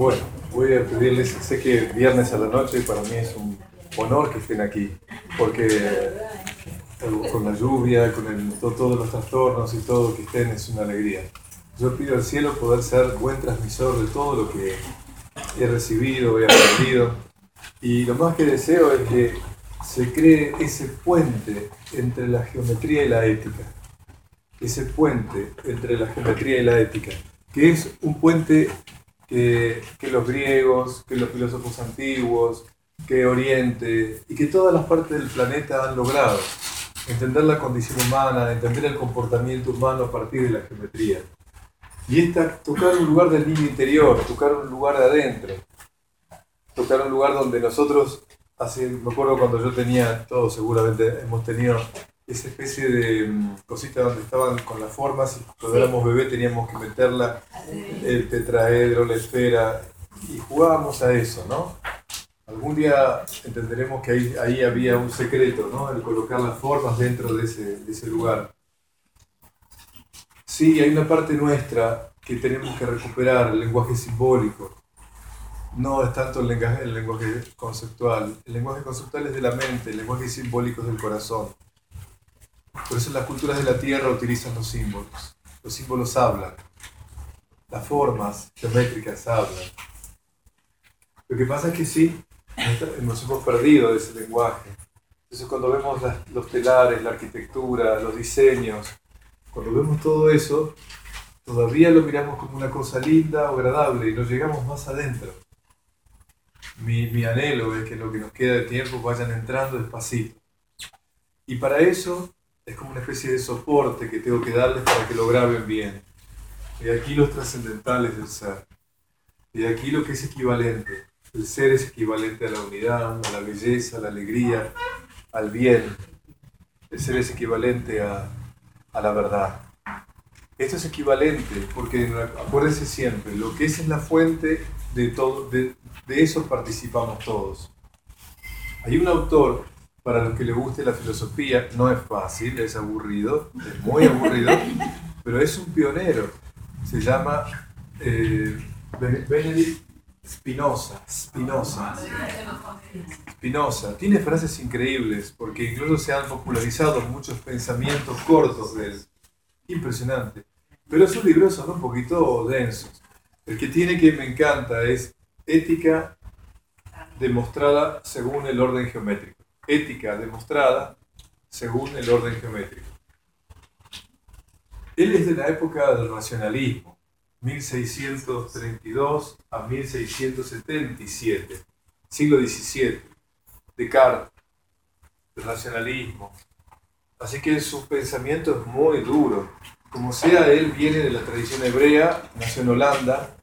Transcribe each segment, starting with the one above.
Bueno, voy a pedirles, sé que viernes a la noche para mí es un honor que estén aquí, porque con la lluvia, con todos los trastornos y todo que estén es una alegría. Yo pido al cielo poder ser buen transmisor de todo lo que he recibido, he aprendido, y lo más que deseo es que se cree ese puente entre la geometría y la ética. Ese puente entre la geometría y la ética, que es un puente que los griegos, que los filósofos antiguos, que Oriente y que todas las partes del planeta han logrado. Entender la condición humana, entender el comportamiento humano a partir de la geometría. Y tocar un lugar del niño interior, tocar un lugar de adentro, tocar un lugar donde nosotros, me acuerdo cuando yo tenía, todos seguramente hemos tenido esa especie de cosita donde estaban con las formas, y cuando éramos bebés teníamos que meterla, el tetraedro, la esfera, y jugábamos a eso, ¿no? Algún día entenderemos que ahí había un secreto, ¿no? El colocar las formas dentro de ese lugar. Sí, hay una parte nuestra que tenemos que recuperar, el lenguaje simbólico. No es tanto el lenguaje conceptual. El lenguaje conceptual es de la mente, el lenguaje simbólico es del corazón. Por eso las culturas de la Tierra utilizan los símbolos. Los símbolos hablan. Las formas geométricas hablan. Lo que pasa es que sí, nos hemos perdido de ese lenguaje. Entonces cuando vemos los telares, la arquitectura, los diseños, cuando vemos todo eso, todavía lo miramos como una cosa linda o agradable y nos llegamos más adentro. Mi anhelo es que lo que nos queda de tiempo vayan entrando despacito. Y para eso es como una especie de soporte que tengo que darles para que lo graben bien. Y aquí los trascendentales del ser. Y aquí lo que es equivalente. El ser es equivalente a la unidad, a la belleza, a la alegría, al bien. El ser es equivalente a la verdad. Esto es equivalente porque, acuérdense siempre, lo que es la fuente de todo, de eso participamos todos. Hay un autor, para los que les guste la filosofía, no es fácil, es aburrido, es muy aburrido, pero es un pionero. Se llama Benedict Spinoza. Tiene frases increíbles, porque incluso se han popularizado muchos pensamientos cortos de él. Impresionante. Pero sus libros son un poquito densos. El que tiene que me encanta es Ética demostrada según el orden geométrico. Ética demostrada según el orden geométrico. Él es de la época del racionalismo, 1632 a 1677, siglo XVII, Descartes, el racionalismo. Así que su pensamiento es muy duro. Como sea, él viene de la tradición hebrea, nació en Holanda,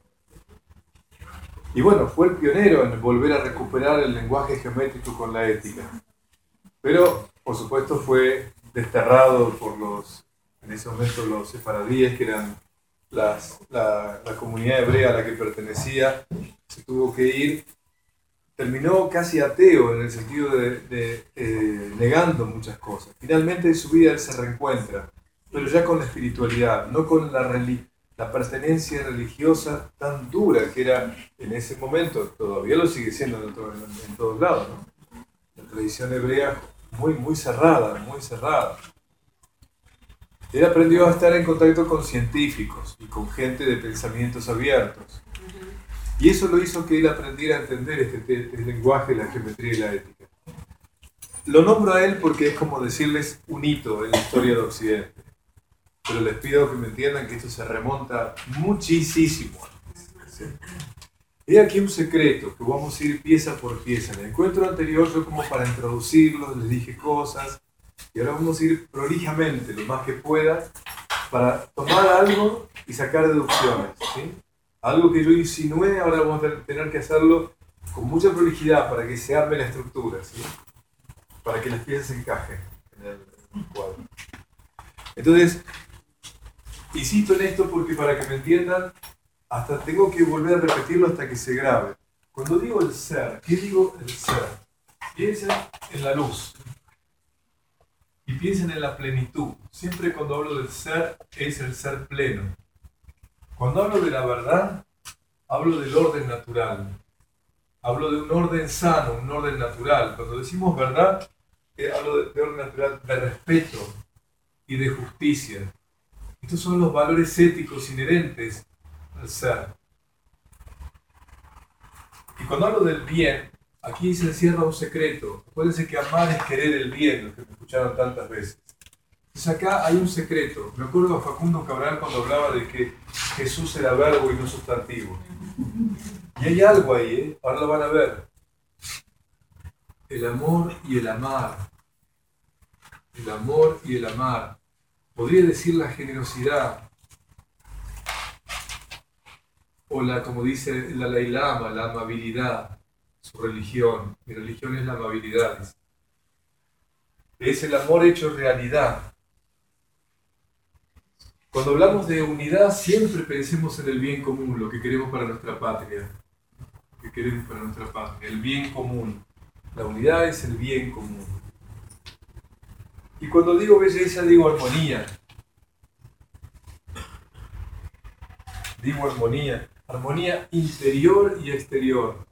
y bueno, fue el pionero en volver a recuperar el lenguaje geométrico con la ética. Pero, por supuesto, fue desterrado por en ese momento los sefaradíes, que eran la comunidad hebrea a la que pertenecía, se tuvo que ir. Terminó casi ateo en el sentido de negando muchas cosas. Finalmente en su vida él se reencuentra, pero ya con la espiritualidad, no con la pertenencia religiosa tan dura que era en ese momento, todavía lo sigue siendo en todos lados, ¿no? La tradición hebrea muy, muy cerrada, muy cerrada. Él aprendió a estar en contacto con científicos y con gente de pensamientos abiertos. Y eso lo hizo que él aprendiera a entender este lenguaje, la geometría y la ética. Lo nombro a él porque es como decirles un hito en la historia de Occidente. Pero les pido que me entiendan que esto se remonta muchísimo antes. ¿Sí? He aquí un secreto, que vamos a ir pieza por pieza. En el encuentro anterior yo como para introducirlos les dije cosas, y ahora vamos a ir prolijamente, lo más que pueda, para tomar algo y sacar deducciones. ¿Sí? Algo que yo insinué, ahora vamos a tener que hacerlo con mucha prolijidad para que se arme la estructura, ¿sí? Para que las piezas encajen en el cuadro. Entonces, insisto en esto porque para que me entiendan, hasta tengo que volver a repetirlo hasta que se grabe. Cuando digo el ser, ¿qué digo el ser? Piensen en la luz y piensen en la plenitud. Siempre cuando hablo del ser, es el ser pleno. Cuando hablo de la verdad, hablo del orden natural. Hablo de un orden sano, un orden natural. Cuando decimos verdad, hablo de orden natural, de respeto y de justicia. Estos son los valores éticos inherentes al ser. Y cuando hablo del bien, aquí se encierra un secreto. Acuérdense que amar es querer el bien, los que me escucharon tantas veces. Entonces acá hay un secreto. Me acuerdo a Facundo Cabral cuando hablaba de que Jesús era verbo y no sustantivo. Y hay algo ahí, ahora lo van a ver. El amor y el amar. El amor y el amar. Podría decir la generosidad. O la, como dice el Dalai Lama, la amabilidad. Su religión. Mi religión es la amabilidad. Es el amor hecho realidad. Cuando hablamos de unidad, siempre pensemos en el bien común, lo que queremos para nuestra patria. Lo que queremos para nuestra patria, el bien común. La unidad es el bien común. Y cuando digo belleza, digo armonía. Digo armonía. Armonía interior y exterior.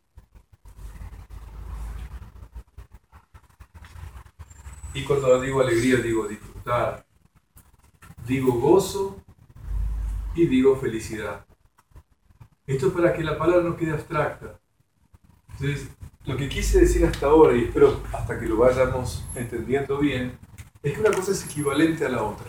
Y cuando digo alegría, digo disfrutar. Digo gozo y digo felicidad. Esto es para que la palabra no quede abstracta. Entonces, lo que quise decir hasta ahora, y espero hasta que lo vayamos entendiendo bien, es que una cosa es equivalente a la otra.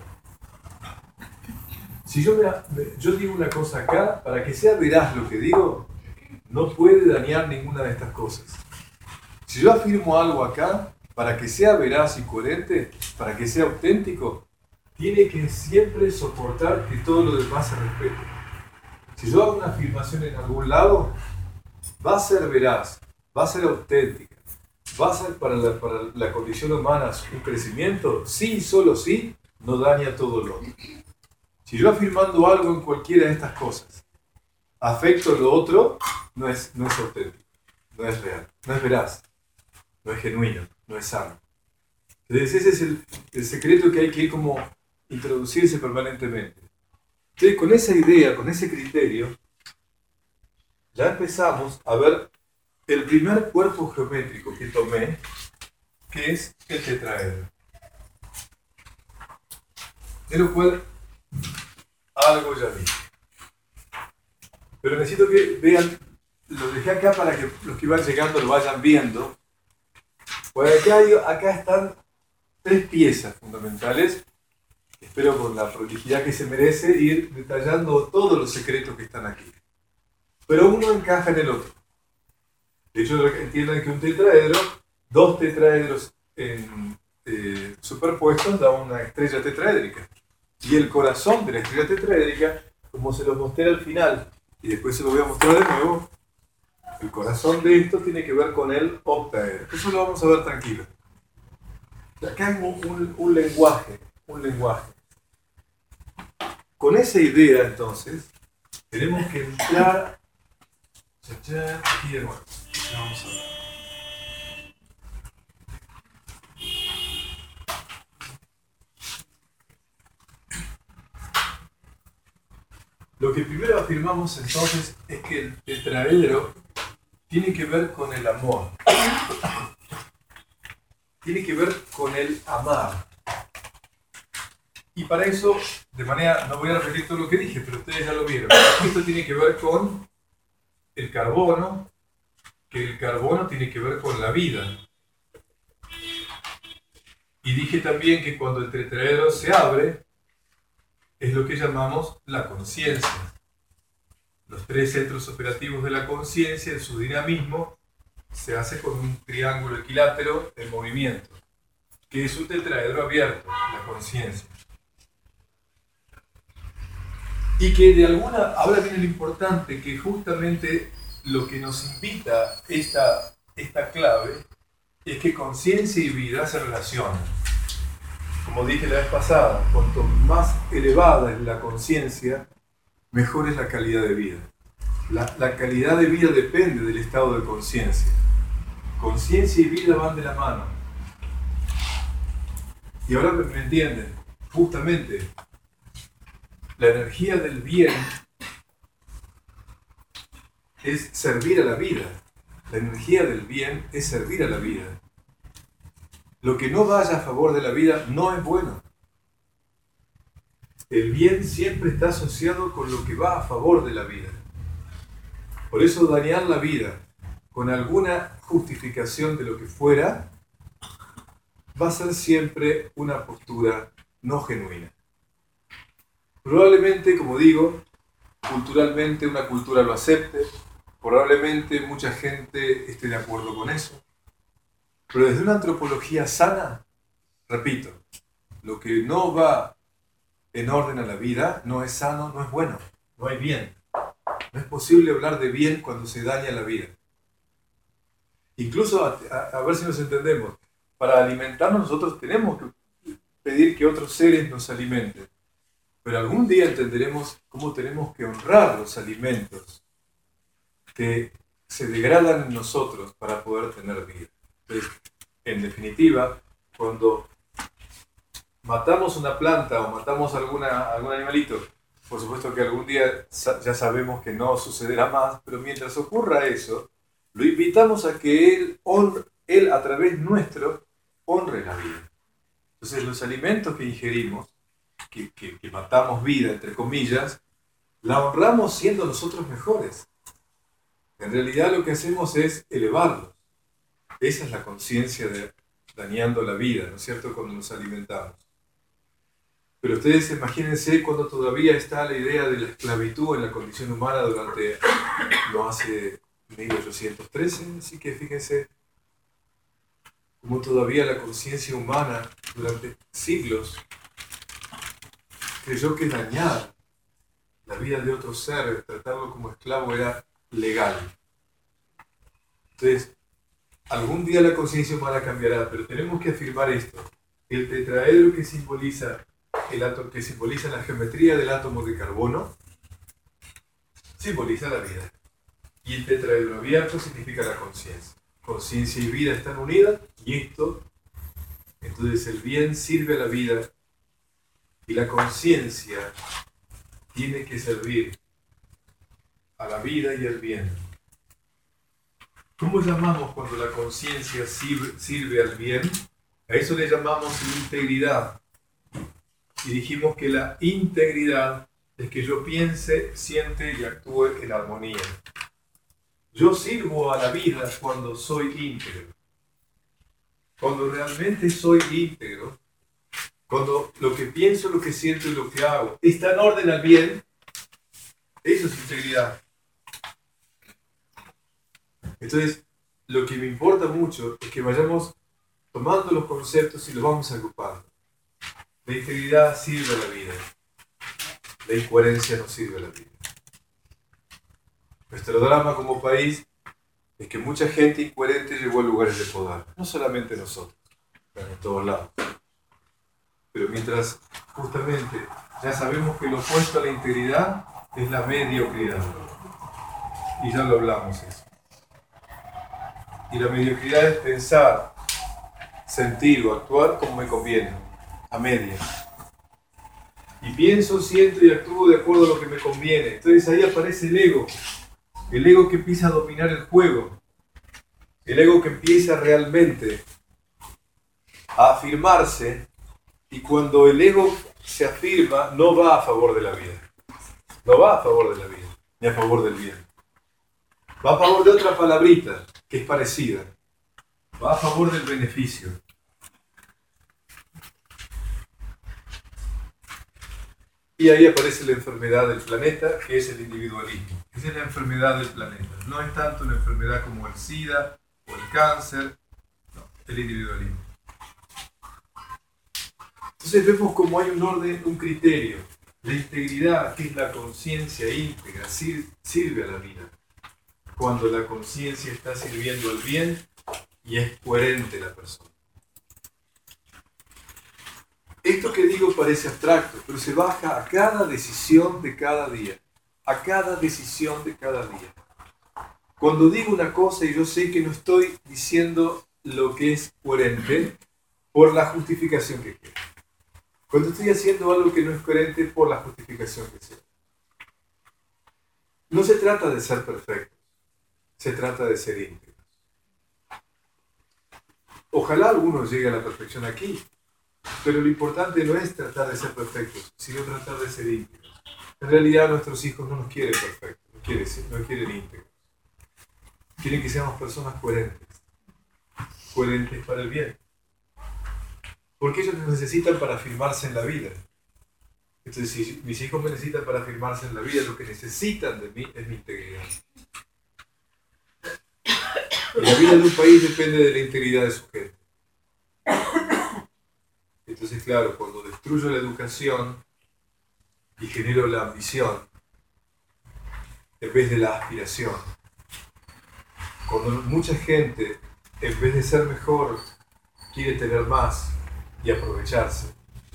Si yo digo una cosa acá, para que sea veraz lo que digo, no puede dañar ninguna de estas cosas. Si yo afirmo algo acá, para que sea veraz y coherente, para que sea auténtico, tiene que siempre soportar que todo lo demás se respete. Si yo hago una afirmación en algún lado, va a ser veraz, va a ser auténtica, va a ser para la condición humana un crecimiento, sí y solo sí, no daña todo lo otro. Si yo afirmando algo en cualquiera de estas cosas, afecto lo otro, no es auténtico, no es real, no es veraz, no es genuino, no es sano. Entonces ese es el secreto que hay que ir como introducirse permanentemente. Entonces con esa idea, con ese criterio, ya empezamos a ver el primer cuerpo geométrico que tomé, que es el tetraedro. De lo cual algo ya vi. Pero necesito que vean, lo dejé acá para que los que van llegando lo vayan viendo. Pues acá están 3 piezas fundamentales. Espero con la prolijidad que se merece ir detallando todos los secretos que están aquí. Pero uno encaja en el otro. De hecho, entiendan que un tetraedro, 2 tetraedros superpuestos da una estrella tetraédrica. Y el corazón de la estrella tetraédrica, como se lo mostré al final, y después se lo voy a mostrar de nuevo, el corazón de esto tiene que ver con el octaedro. Eso lo vamos a ver tranquilo. Acá hay un lenguaje. Con esa idea, entonces, tenemos que entrar aquí de nuevo. Vamos a ver. Lo que primero afirmamos entonces es que el tetraedro tiene que ver con el amor. Tiene que ver con el amar. Y para eso, de manera, no voy a repetir todo lo que dije, pero ustedes ya lo vieron. Esto tiene que ver con el carbono, que el carbono tiene que ver con la vida. Y dije también que cuando el tetraedro se abre, es lo que llamamos la conciencia. Los 3 centros operativos de la conciencia, en su dinamismo, se hace con un triángulo equilátero en movimiento, que es un tetraedro abierto, la conciencia. Y que de alguna, ahora viene lo importante, que justamente lo que nos invita esta clave es que conciencia y vida se relacionan. Como dije la vez pasada, cuanto más elevada es la conciencia, mejor es la calidad de vida. La calidad de vida depende del estado de conciencia. Conciencia y vida van de la mano. Y ahora me entienden, justamente, la energía del bien es servir a la vida. La energía del bien es servir a la vida. Lo que no vaya a favor de la vida no es bueno. El bien siempre está asociado con lo que va a favor de la vida. Por eso dañar la vida con alguna justificación de lo que fuera va a ser siempre una postura no genuina. Probablemente, como digo, culturalmente una cultura lo acepte, probablemente mucha gente esté de acuerdo con eso, pero desde una antropología sana, repito, lo que no va en orden a la vida no es sano, no es bueno, no hay bien. No es posible hablar de bien cuando se daña la vida. Incluso, a ver si nos entendemos, para alimentarnos nosotros tenemos que pedir que otros seres nos alimenten. Pero algún día entenderemos cómo tenemos que honrar los alimentos que se degradan en nosotros para poder tener vida. Entonces, en definitiva, cuando matamos una planta o matamos algún animalito, por supuesto que algún día ya sabemos que no sucederá más, pero mientras ocurra eso, lo invitamos a que Él a través nuestro honre la vida. Entonces los alimentos que ingerimos, que matamos vida, entre comillas, la honramos siendo nosotros mejores. En realidad lo que hacemos es elevarlos. Esa es la conciencia de dañando la vida, ¿no es cierto?, cuando nos alimentamos. Pero ustedes imagínense cuando todavía está la idea de la esclavitud en la condición humana durante, no hace 1813, así que fíjense cómo todavía la conciencia humana durante siglos creyó que dañar la vida de otro ser, tratarlo como esclavo era legal. Entonces, algún día la conciencia humana cambiará, pero tenemos que afirmar esto. El tetraedro que simboliza la geometría del átomo de carbono, simboliza la vida. Y el tetraedro abierto significa la conciencia. Conciencia y vida están unidas, y entonces el bien sirve a la vida, y la conciencia tiene que servir a la vida y al bien. ¿Cómo llamamos cuando la conciencia sirve al bien? A eso le llamamos integridad. Y dijimos que la integridad es que yo piense, siente y actúe en armonía. Yo sirvo a la vida cuando soy íntegro. Cuando realmente soy íntegro, cuando lo que pienso, lo que siento y lo que hago está en orden al bien, eso es integridad. Entonces, lo que me importa mucho es que vayamos tomando los conceptos y los vamos agrupando. La integridad sirve a la vida. La incoherencia no sirve a la vida. Nuestro drama como país es que mucha gente incoherente llegó a lugares de poder. No solamente nosotros, pero en todos lados. Pero mientras justamente ya sabemos que lo opuesto a la integridad es la mediocridad. Y ya lo hablamos eso. Y la mediocridad es pensar, sentir o actuar como me conviene, a medias. Y pienso, siento y actúo de acuerdo a lo que me conviene. Entonces ahí aparece el ego que empieza a dominar el juego, el ego que empieza realmente a afirmarse, y cuando el ego se afirma no va a favor de la vida, no va a favor de la vida, ni a favor del bien. Va a favor de otra palabrita que es parecida, va a favor del beneficio. Y ahí aparece la enfermedad del planeta, que es el individualismo. Esa es la enfermedad del planeta. No es tanto una enfermedad como el SIDA o el cáncer, no, el individualismo. Entonces vemos como hay un orden, un criterio. La integridad, que es la conciencia íntegra, sirve a la vida. Cuando la conciencia está sirviendo al bien y es coherente la persona. Esto que digo parece abstracto, pero se baja a cada decisión de cada día. A cada decisión de cada día. Cuando digo una cosa y yo sé que no estoy diciendo lo que es coherente por la justificación que quiero. Cuando estoy haciendo algo que no es coherente por la justificación que sea. No se trata de ser perfectos. se trata de ser íntegros. Ojalá alguno llegue a la perfección aquí, pero lo importante no es tratar de ser perfectos, sino tratar de ser íntegros. En realidad nuestros hijos no nos quieren perfectos, no quieren íntegros. Quieren que seamos personas coherentes para el bien. Porque ellos nos necesitan para afirmarse en la vida. Entonces, si mis hijos me necesitan para afirmarse en la vida, lo que necesitan de mí es mi integridad. Y la vida de un país depende de la integridad de su gente. Entonces, claro, cuando destruyo la educación y genero la ambición en vez de la aspiración, cuando mucha gente, en vez de ser mejor, quiere tener más y aprovecharse,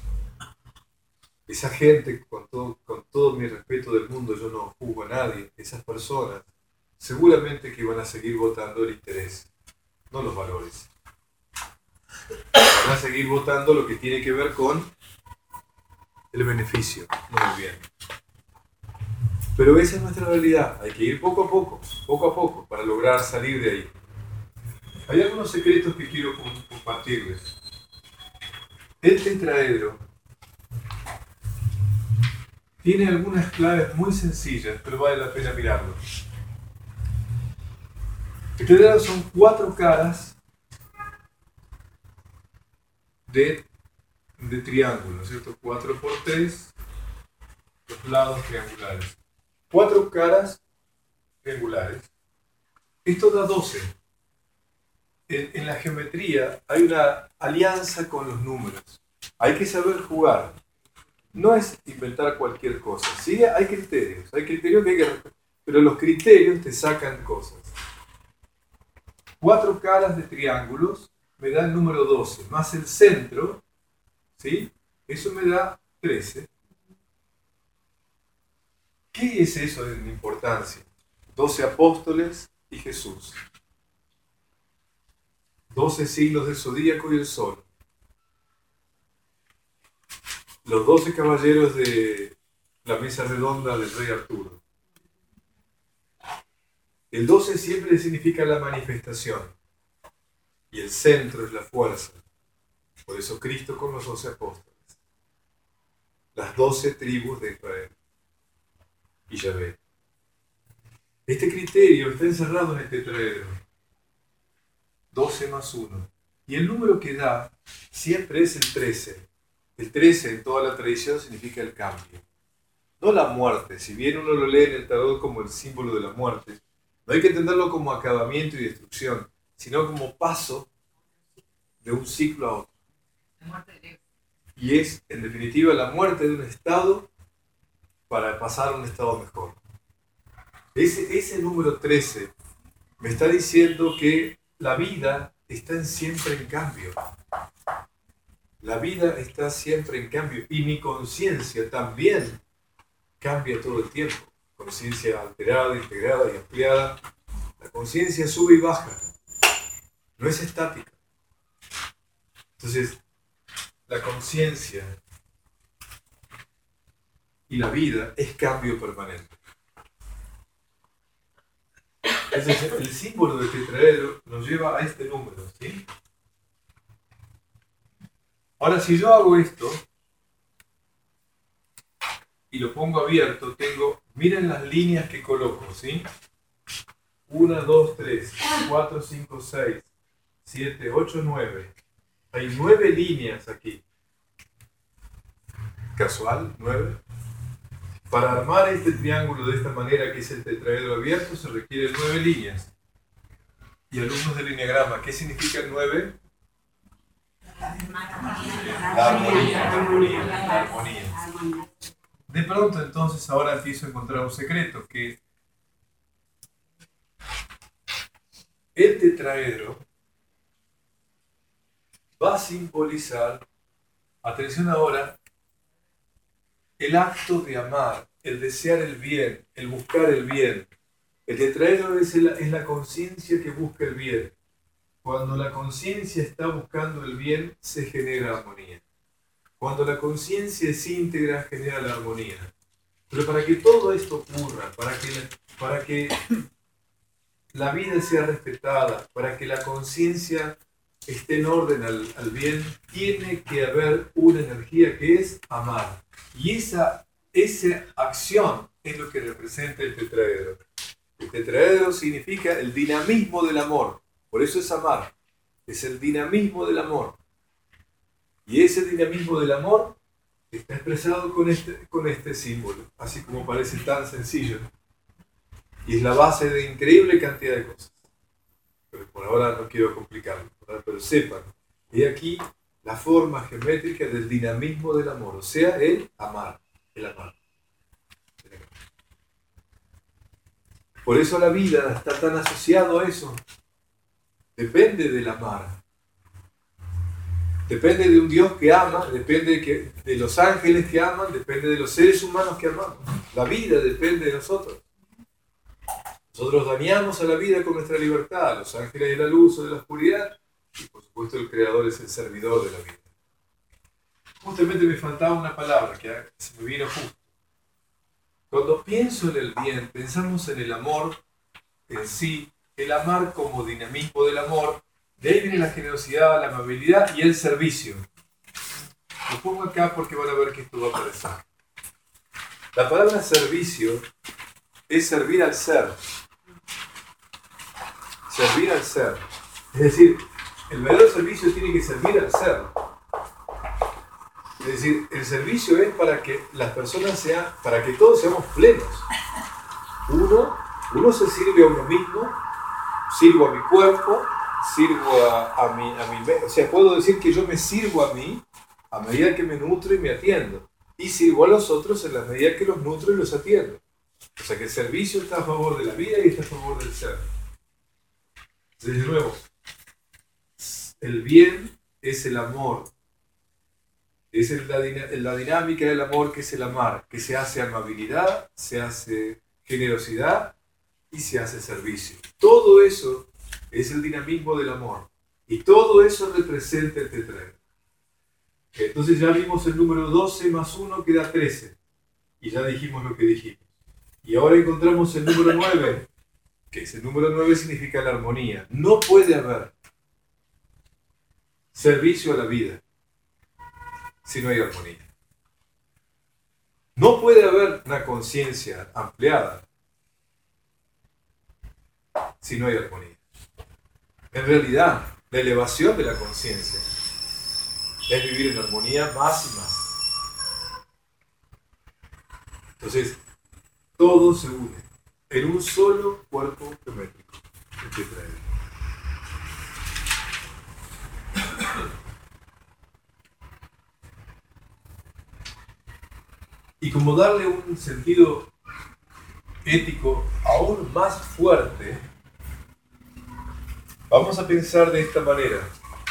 esa gente, con todo mi respeto del mundo, yo no juzgo a nadie, esas personas seguramente que van a seguir votando el interés, no los valores. Van a seguir votando lo que tiene que ver con el beneficio, no el bien. Pero esa es nuestra realidad, hay que ir poco a poco, para lograr salir de ahí. Hay algunos secretos que quiero compartirles. El tetraedro tiene algunas claves muy sencillas, pero vale la pena mirarlo. El tetraedro son 4 caras de triángulo, ¿cierto? 4 por 3, los lados triangulares. 4 caras triangulares. Esto da 12. En la geometría hay una alianza con los números. Hay que saber jugar. No es inventar cualquier cosa. Sí, hay criterios que hay que respetar. Pero los criterios te sacan cosas. 4 caras de triángulos me da el número 12, más el centro, ¿sí? Eso me da 13. ¿Qué es eso de importancia? 12 apóstoles y Jesús. 12 signos del zodíaco y el sol. Los 12 caballeros de la mesa redonda del rey Arturo. El 12 siempre significa la manifestación. Y el centro es la fuerza. Por eso Cristo con los 12 apóstoles. Las 12 tribus de Israel. Y Yahvé. Este criterio está encerrado en el tetraedro. 12 más 1. Y el número que da siempre es el 13. El 13 en toda la tradición significa el cambio. No la muerte. Si bien uno lo lee en el tarot como el símbolo de la muerte, no hay que entenderlo como acabamiento y destrucción, sino como paso de un ciclo a otro. Y es, en definitiva, la muerte de un estado para pasar a un estado mejor. Ese número 13 me está diciendo que la vida está siempre en cambio. La vida está siempre en cambio. Y mi conciencia también cambia todo el tiempo. Conciencia alterada, integrada y ampliada. La conciencia sube y baja. No es estática. Entonces, la conciencia y la vida es cambio permanente. Entonces, el símbolo del tetraedro nos lleva a este número, ¿sí? Ahora, si yo hago esto y lo pongo abierto, miren las líneas que coloco, ¿sí? 1, 2, 3, 4, 5, 6, 7, 8, 9. Hay 9 líneas aquí. Casual, 9. Para armar este triángulo de esta manera, que es el tetraedro abierto, se requieren 9 líneas. Y alumnos del lineagrama, ¿qué significa el 9? La armonía. De pronto, entonces, ahora empiezo a encontrar un secreto, que el tetraedro va a simbolizar, atención ahora, el acto de amar, el desear el bien, el buscar el bien. El tetraedro es la conciencia que busca el bien. Cuando la conciencia está buscando el bien, se genera armonía. Cuando la conciencia es íntegra, genera la armonía. Pero para que todo esto ocurra, para que la vida sea respetada, para que la conciencia esté en orden al bien, tiene que haber una energía que es amar. Y esa acción es lo que representa el tetraedro. El tetraedro significa el dinamismo del amor. Por eso es amar. Es el dinamismo del amor. Y ese dinamismo del amor está expresado con este símbolo, así como parece tan sencillo. Y es la base de increíble cantidad de cosas. Pero por ahora no quiero complicarlo, ¿verdad? Pero sepan, he aquí la forma geométrica del dinamismo del amor, o sea, el amar. El amar. Por eso la vida está tan asociado a eso. Depende del amar. Depende de un Dios que ama, depende de los ángeles que aman, depende de los seres humanos que amamos. La vida depende de nosotros. Nosotros dañamos a la vida con nuestra libertad, los ángeles de la luz o de la oscuridad, y por supuesto el Creador es el servidor de la vida. Justamente me faltaba una palabra que se me vino justo. Cuando pienso en el bien, pensamos en el amor en sí, el amar como dinamismo del amor. De ahí viene la generosidad, la amabilidad y el servicio. Lo pongo acá porque van a ver que esto va a aparecer. La palabra servicio es servir al ser. Servir al ser. Es decir, el verdadero servicio tiene que servir al ser. Es decir, el servicio es para que las personas sean, para que todos seamos plenos. Uno se sirve a uno mismo, sirvo a mi cuerpo, sirvo a mi, o sea, puedo decir que yo me sirvo a mí a medida que me nutro y me atiendo. Y sirvo a los otros en la medida que los nutro y los atiendo. O sea que el servicio está a favor de la vida y está a favor del ser. Entonces, de nuevo, el bien es el amor. Es la dinámica del amor que es el amar, que se hace amabilidad, se hace generosidad y se hace servicio. Todo eso es el dinamismo del amor. Y todo eso representa el tetraedro. Entonces ya vimos el número 12 más 1 que da 13. Y ya dijimos lo que dijimos. Y ahora encontramos el número 9, que es el número 9 significa la armonía. No puede haber servicio a la vida si no hay armonía. No puede haber una conciencia ampliada si no hay armonía. En realidad, la elevación de la conciencia es vivir en armonía más y más. Entonces, todo se une en un solo cuerpo geométrico, el tetraedro. Y como darle un sentido ético aún más fuerte, vamos a pensar de esta manera,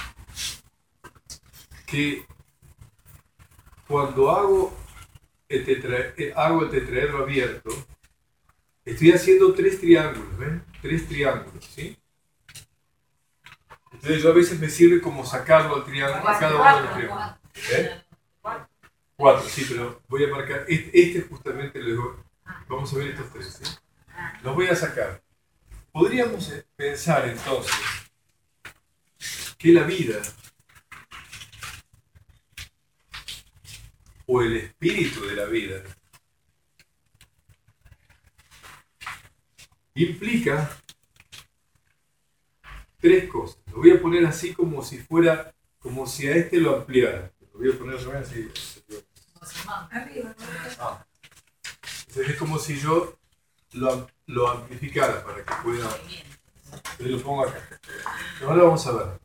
que cuando hago el tetraedro abierto, estoy haciendo 3 triángulos, ¿ven? 3 triángulos, ¿sí? Entonces yo a veces me sirve como sacarlo al triángulo, a cada uno de los triángulos. ¿Eh? 4, sí, pero voy a marcar, este justamente luego, vamos a ver estos 3, ¿sí? Los voy a sacar. Podríamos pensar entonces que la vida o el espíritu de la vida implica 3 cosas. Lo voy a poner así como si fuera, como si a este lo ampliara. Lo voy a poner así. Entonces es como si yo lo amplificara para que pueda. Yo lo pongo acá. Ahora vamos a ver.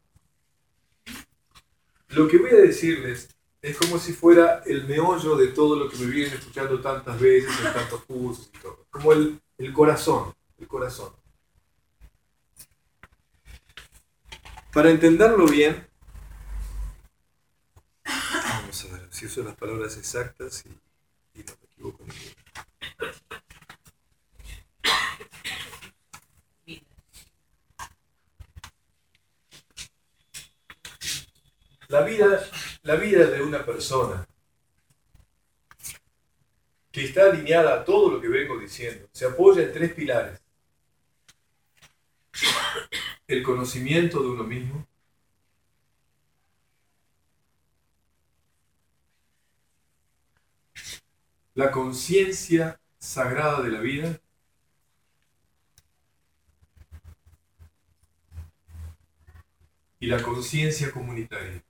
Lo que voy a decirles es como si fuera el meollo de todo lo que me vienen escuchando tantas veces en tantos cursos y todo. Como el corazón. El corazón. Para entenderlo bien, vamos a ver si uso las palabras exactas y no me equivoco ninguno. La vida de una persona que está alineada a todo lo que vengo diciendo se apoya en 3 pilares. el conocimiento de uno mismo, la conciencia sagrada de la vida y la conciencia comunitaria.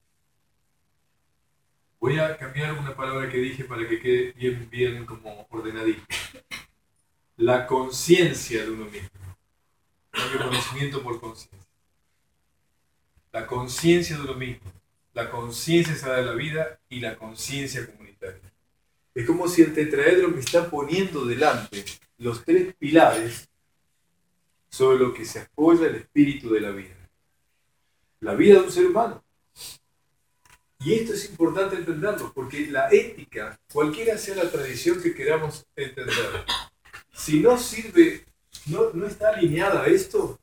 Voy a cambiar una palabra que dije para que quede bien como ordenadito. La conciencia de uno mismo. Cambio conocimiento por conciencia. La conciencia de uno mismo. La conciencia sagrada de la vida y la conciencia comunitaria. Es como si el tetraedro me está poniendo delante los tres pilares sobre lo que se apoya el espíritu de la vida. La vida de un ser humano. Y esto es importante entenderlo, porque la ética, cualquiera sea la tradición que queramos entender, si no sirve, no está alineada a esto,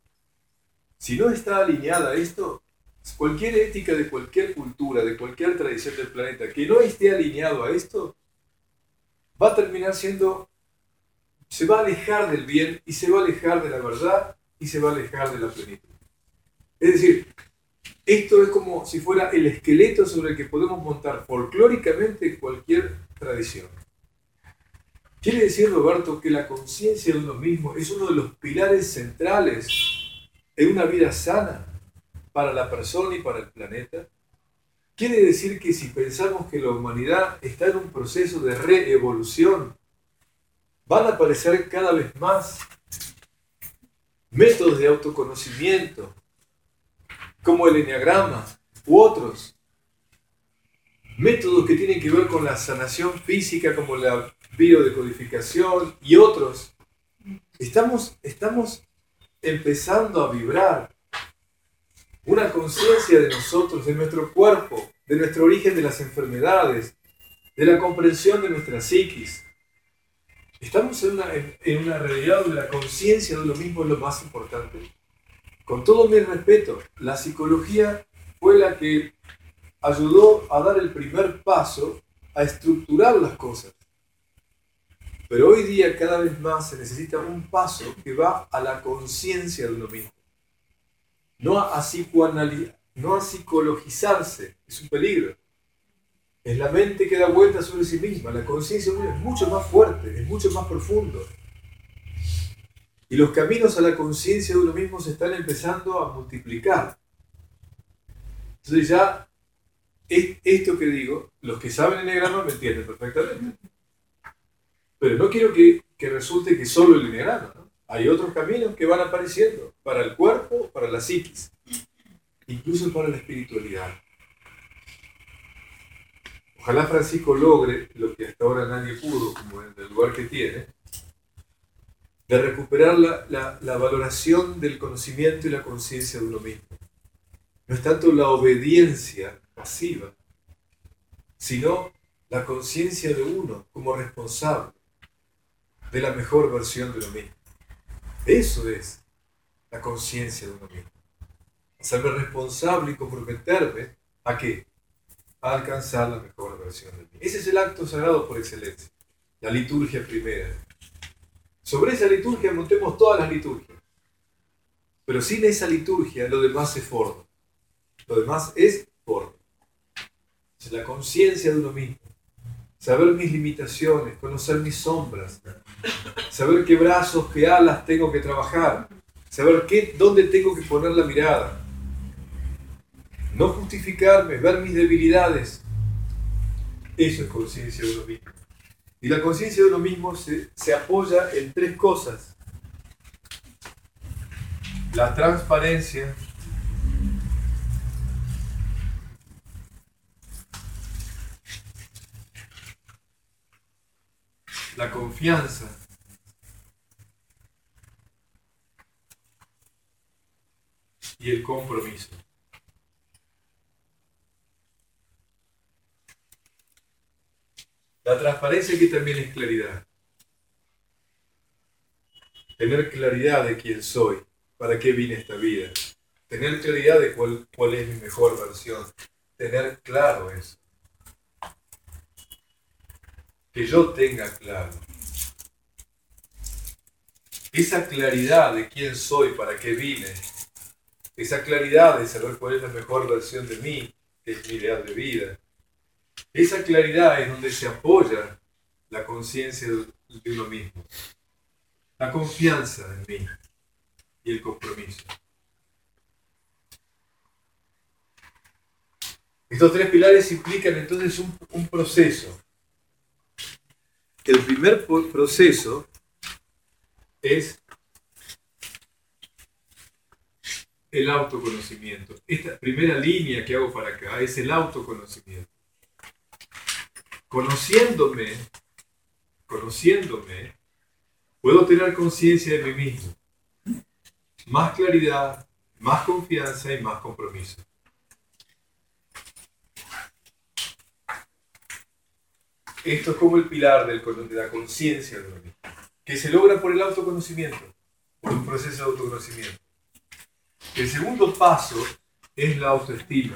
cualquier ética de cualquier cultura, de cualquier tradición del planeta, que no esté alineado a esto, va a terminar siendo, se va a alejar del bien y se va a alejar de la verdad y se va a alejar de la plenitud. Es decir, esto es como si fuera el esqueleto sobre el que podemos montar folclóricamente cualquier tradición. Quiere decir, Roberto, que la conciencia de uno mismo es uno de los pilares centrales en una vida sana para la persona y para el planeta. Quiere decir que si pensamos que la humanidad está en un proceso de reevolución, van a aparecer cada vez más métodos de autoconocimiento, como el eneagrama u otros, métodos que tienen que ver con la sanación física, como la biodecodificación y otros. Estamos empezando a vibrar una conciencia de nosotros, de nuestro cuerpo, de nuestro origen de las enfermedades, de la comprensión de nuestra psiquis. Estamos en una realidad donde la conciencia de lo mismo es lo más importante. Con todo mi respeto, la psicología fue la que ayudó a dar el primer paso a estructurar las cosas. Pero hoy día cada vez más se necesita un paso que va a la conciencia de uno mismo. No a psicologizarse, es un peligro. Es la mente que da vueltas sobre sí misma. La conciencia de uno es mucho más fuerte, es mucho más profundo. Y los caminos a la conciencia de uno mismo se están empezando a multiplicar. Entonces ya, esto que digo, los que saben el eneagrama me entienden perfectamente. Pero no quiero que resulte que solo el eneagrama, ¿no? Hay otros caminos que van apareciendo para el cuerpo, para la psiquis, incluso para la espiritualidad. Ojalá Francisco logre lo que hasta ahora nadie pudo, como en el lugar que tiene, de recuperar la valoración del conocimiento y la conciencia de uno mismo. No es tanto la obediencia pasiva, sino la conciencia de uno como responsable de la mejor versión de uno mismo. Eso es la conciencia de uno mismo. Hacerme responsable y comprometerme ¿a qué? A alcanzar la mejor versión de mí. Ese es el acto sagrado por excelencia, la liturgia primera. Sobre esa liturgia montemos todas las liturgias. Pero sin esa liturgia lo demás es forma. Lo demás es forma. Es la conciencia de uno mismo. Saber mis limitaciones, conocer mis sombras. Saber qué brazos, qué alas tengo que trabajar. Saber dónde tengo que poner la mirada. No justificarme, ver mis debilidades. Eso es conciencia de uno mismo. Y la conciencia de uno mismo se apoya en tres cosas. La transparencia, la confianza y el compromiso. La transparencia que también es claridad. Tener claridad de quién soy, para qué vine a esta vida. Tener claridad de cuál es mi mejor versión. Tener claro eso. Que yo tenga claro. Esa claridad de quién soy, para qué vine, esa claridad de saber cuál es la mejor versión de mí, que es mi ideal de vida. Esa claridad es donde se apoya la conciencia de uno mismo, la confianza en mí y el compromiso. Estos tres pilares implican entonces un proceso. El primer proceso es el autoconocimiento. Esta primera línea que hago para acá es el autoconocimiento. Conociéndome, puedo tener conciencia de mí mismo. Más claridad, más confianza y más compromiso. Esto es como el pilar de la conciencia de uno mismo, que se logra por el autoconocimiento, por un proceso de autoconocimiento. El segundo paso es la autoestima.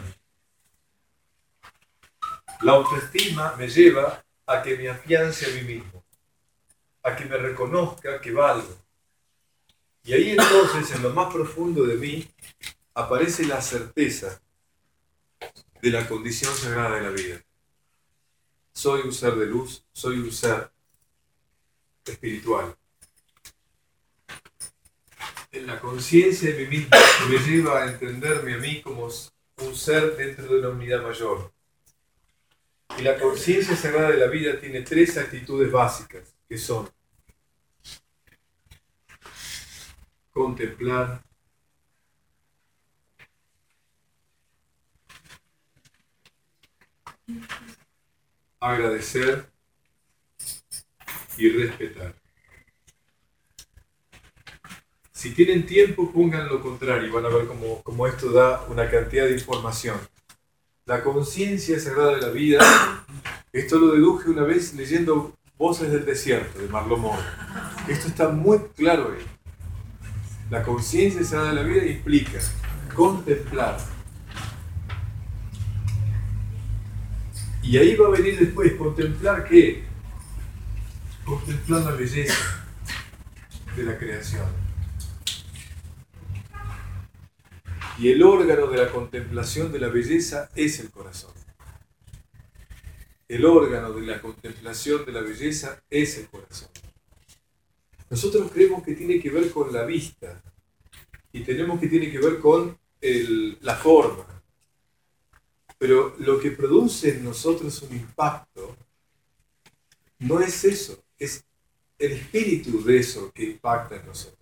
La autoestima me lleva a que me afiance a mí mismo, a que me reconozca que valgo. Y ahí entonces, en lo más profundo de mí, aparece la certeza de la condición sagrada de la vida. Soy un ser de luz, soy un ser espiritual. En la conciencia de mí mismo me lleva a entenderme a mí como un ser dentro de una unidad mayor. Y la conciencia sagrada de la vida tiene tres actitudes básicas, que son contemplar, agradecer y respetar. Si tienen tiempo, pongan lo contrario y van a ver cómo esto da una cantidad de información. La conciencia sagrada de la vida, esto lo deduje una vez leyendo Voces del Desierto, de Marlon Moore. Esto está muy claro ahí. La conciencia sagrada de la vida implica contemplar. Y ahí va a venir después, ¿contemplar qué? Contemplar la belleza de la creación. Y el órgano de la contemplación de la belleza es el corazón. El órgano de la contemplación de la belleza es el corazón. Nosotros creemos que tiene que ver con la vista y tenemos que tiene que ver con la forma. Pero lo que produce en nosotros un impacto no es eso, es el espíritu de eso que impacta en nosotros.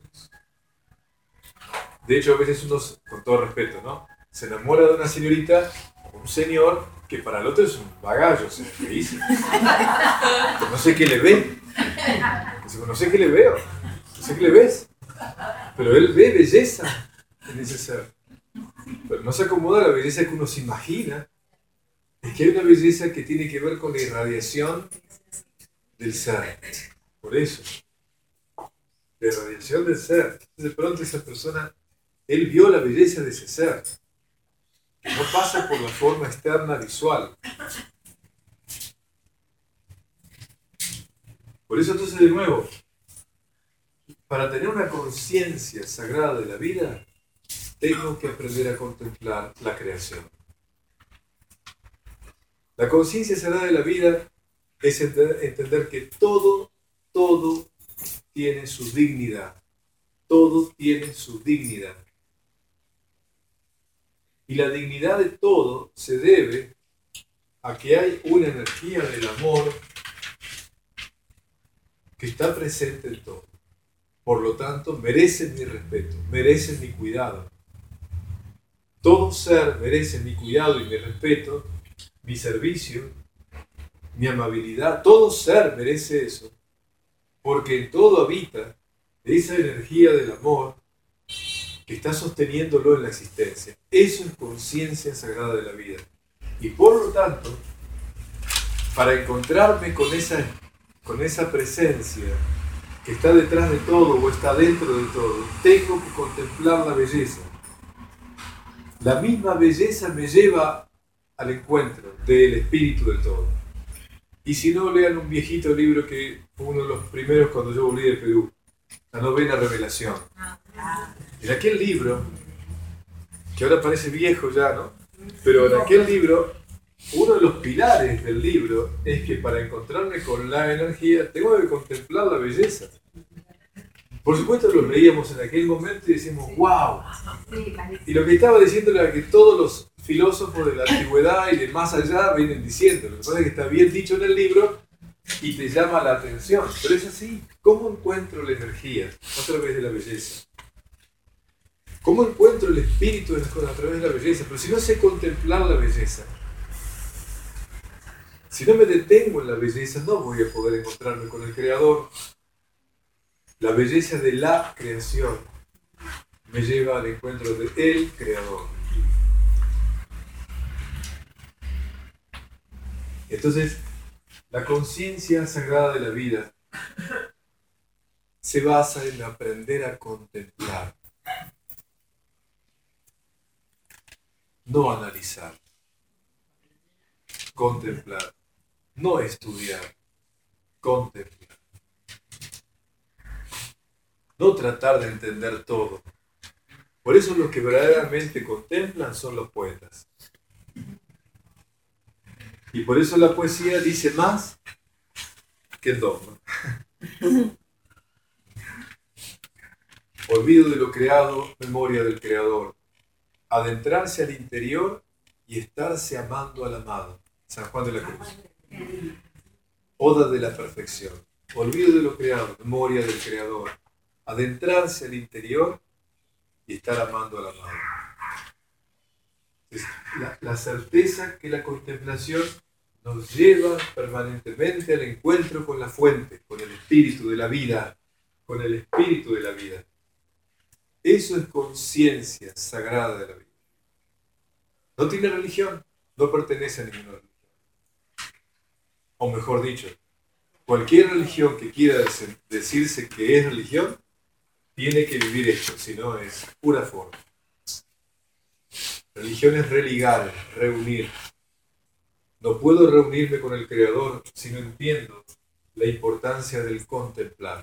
De hecho, a veces uno, con todo respeto, ¿no?, se enamora de una señorita o un señor que para el otro es un bagallo, o sea, feísimo. No sé qué le ve. No sé qué le veo. No sé qué le ves. Pero él ve belleza en ese ser. Pero no se acomoda a la belleza que uno se imagina. Es que hay una belleza que tiene que ver con la irradiación del ser. Por eso. La irradiación del ser. Entonces, de pronto esa persona, él vio la belleza de ese ser. Que no pasa por la forma externa visual. Por eso entonces, de nuevo, para tener una conciencia sagrada de la vida, tengo que aprender a contemplar la creación. La conciencia sagrada de la vida es entender que todo tiene su dignidad. Todo tiene su dignidad. Y la dignidad de todo se debe a que hay una energía del amor que está presente en todo. Por lo tanto, merecen mi respeto, merecen mi cuidado. Todo ser merece mi cuidado y mi respeto, mi servicio, mi amabilidad. Todo ser merece eso, porque en todo habita esa energía del amor que está sosteniéndolo en la existencia. Eso es conciencia sagrada de la vida. Y por lo tanto, para encontrarme con esa presencia que está detrás de todo o está dentro de todo, tengo que contemplar la belleza. La misma belleza me lleva al encuentro del espíritu del todo. Y si no, lean un viejito libro que fue uno de los primeros cuando yo volví de Perú, La Novena Revelación. En aquel libro que ahora parece viejo ya, ¿no? Pero en aquel libro, uno de los pilares del libro es que para encontrarme con la energía tengo que contemplar la belleza. Por supuesto lo leíamos en aquel momento y decimos, ¡wow! Y lo que estaba diciendo era que todos los filósofos de la antigüedad y de más allá vienen diciendo. Lo que pasa es que está bien dicho en el libro y te llama la atención. Pero es así. ¿Cómo encuentro la energía? A través de la belleza. ¿Cómo encuentro el espíritu de las cosas? A través de la belleza. Pero si no sé contemplar la belleza, si no me detengo en la belleza, no voy a poder encontrarme con el Creador. La belleza de la creación me lleva al encuentro de el Creador. Entonces, la conciencia sagrada de la vida se basa en aprender a contemplar, no analizar, contemplar, no estudiar, contemplar. No tratar de entender todo. Por eso los que verdaderamente contemplan son los poetas. Y por eso la poesía dice más que el dogma. Olvido de lo creado, memoria del Creador. Adentrarse al interior y estarse amando al amado. San Juan de la Cruz. Oda de la perfección. Olvido de lo creado, memoria del Creador. Adentrarse al interior y estar amando al amado. Es la certeza que la contemplación nos lleva permanentemente al encuentro con la fuente, con el espíritu de la vida, con el espíritu de la vida. Eso es conciencia sagrada de la vida. No tiene religión, no pertenece a ninguna religión. O mejor dicho, cualquier religión que quiera decirse que es religión, tiene que vivir esto, si no es pura forma. Religión es religar, reunir. No puedo reunirme con el Creador si no entiendo la importancia del contemplar.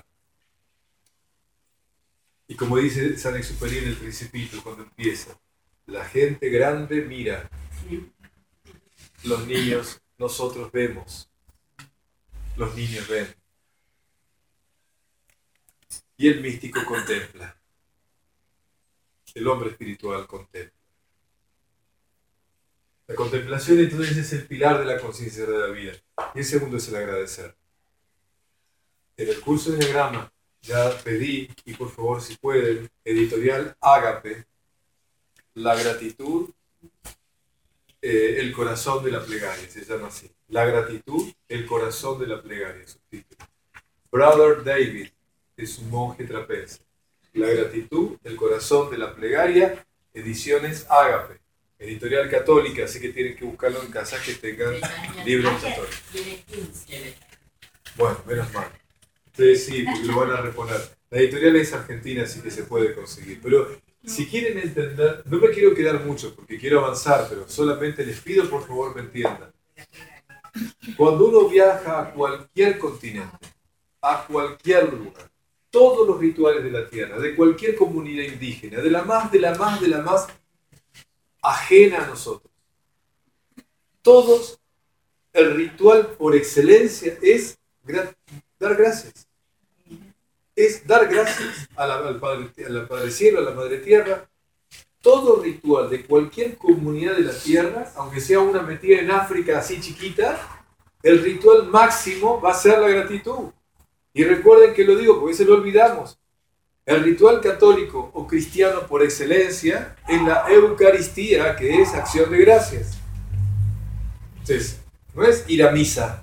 Y como dice Saint-Exupéry en El Principito, cuando empieza, la gente grande mira, los niños, nosotros vemos, los niños ven. Y el místico contempla. El hombre espiritual contempla. La contemplación entonces es el pilar de la conciencia de la vida. Y el segundo es el agradecer. En el curso de Enneagrama ya pedí, y por favor si pueden, editorial Ágape, la gratitud, el corazón de la plegaria, se llama así. La gratitud, el corazón de la plegaria, subtítulo. Brother David es un monje trapense. La gratitud, el corazón de la plegaria, ediciones Ágape. Editorial católica, así que tienen que buscarlo en casa que tengan libros católicos. Bueno, menos mal. Ustedes sí, porque lo van a reponer. La editorial es argentina, así que se puede conseguir. Pero si quieren entender, no me quiero quedar mucho porque quiero avanzar, pero solamente les pido por favor me entiendan. Cuando uno viaja a cualquier continente, a cualquier lugar, todos los rituales de la tierra, de cualquier comunidad indígena, de la más ajena a nosotros. Todos, el ritual por excelencia es dar gracias. Es dar gracias al Padre Cielo, a la Madre Tierra. Todo ritual de cualquier comunidad de la tierra, aunque sea una metida en África así chiquita, el ritual máximo va a ser la gratitud. Y recuerden que lo digo porque se lo olvidamos. El ritual católico o cristiano por excelencia es la Eucaristía, que es acción de gracias. Entonces, no es ir a misa,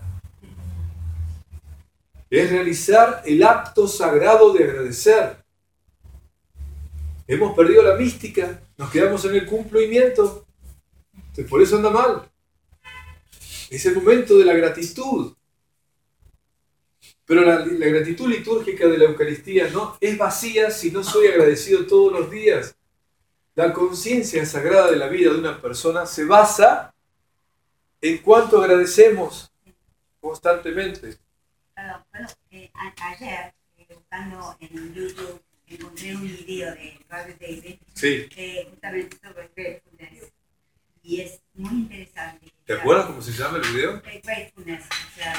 es realizar el acto sagrado de agradecer. Hemos perdido la mística, nos quedamos en el cumplimiento. Entonces, por eso anda mal. Es el momento de la gratitud. Pero la gratitud litúrgica de la Eucaristía no es vacía si no soy agradecido todos los días. La conciencia sagrada de la vida de una persona se basa en cuánto agradecemos constantemente. Bueno, ayer, buscando en YouTube encontré un video de Robert David Sí. justamente sobre gratefulness y es muy interesante. ¿Te acuerdas cómo se llama el video? Gratefulness, o sea,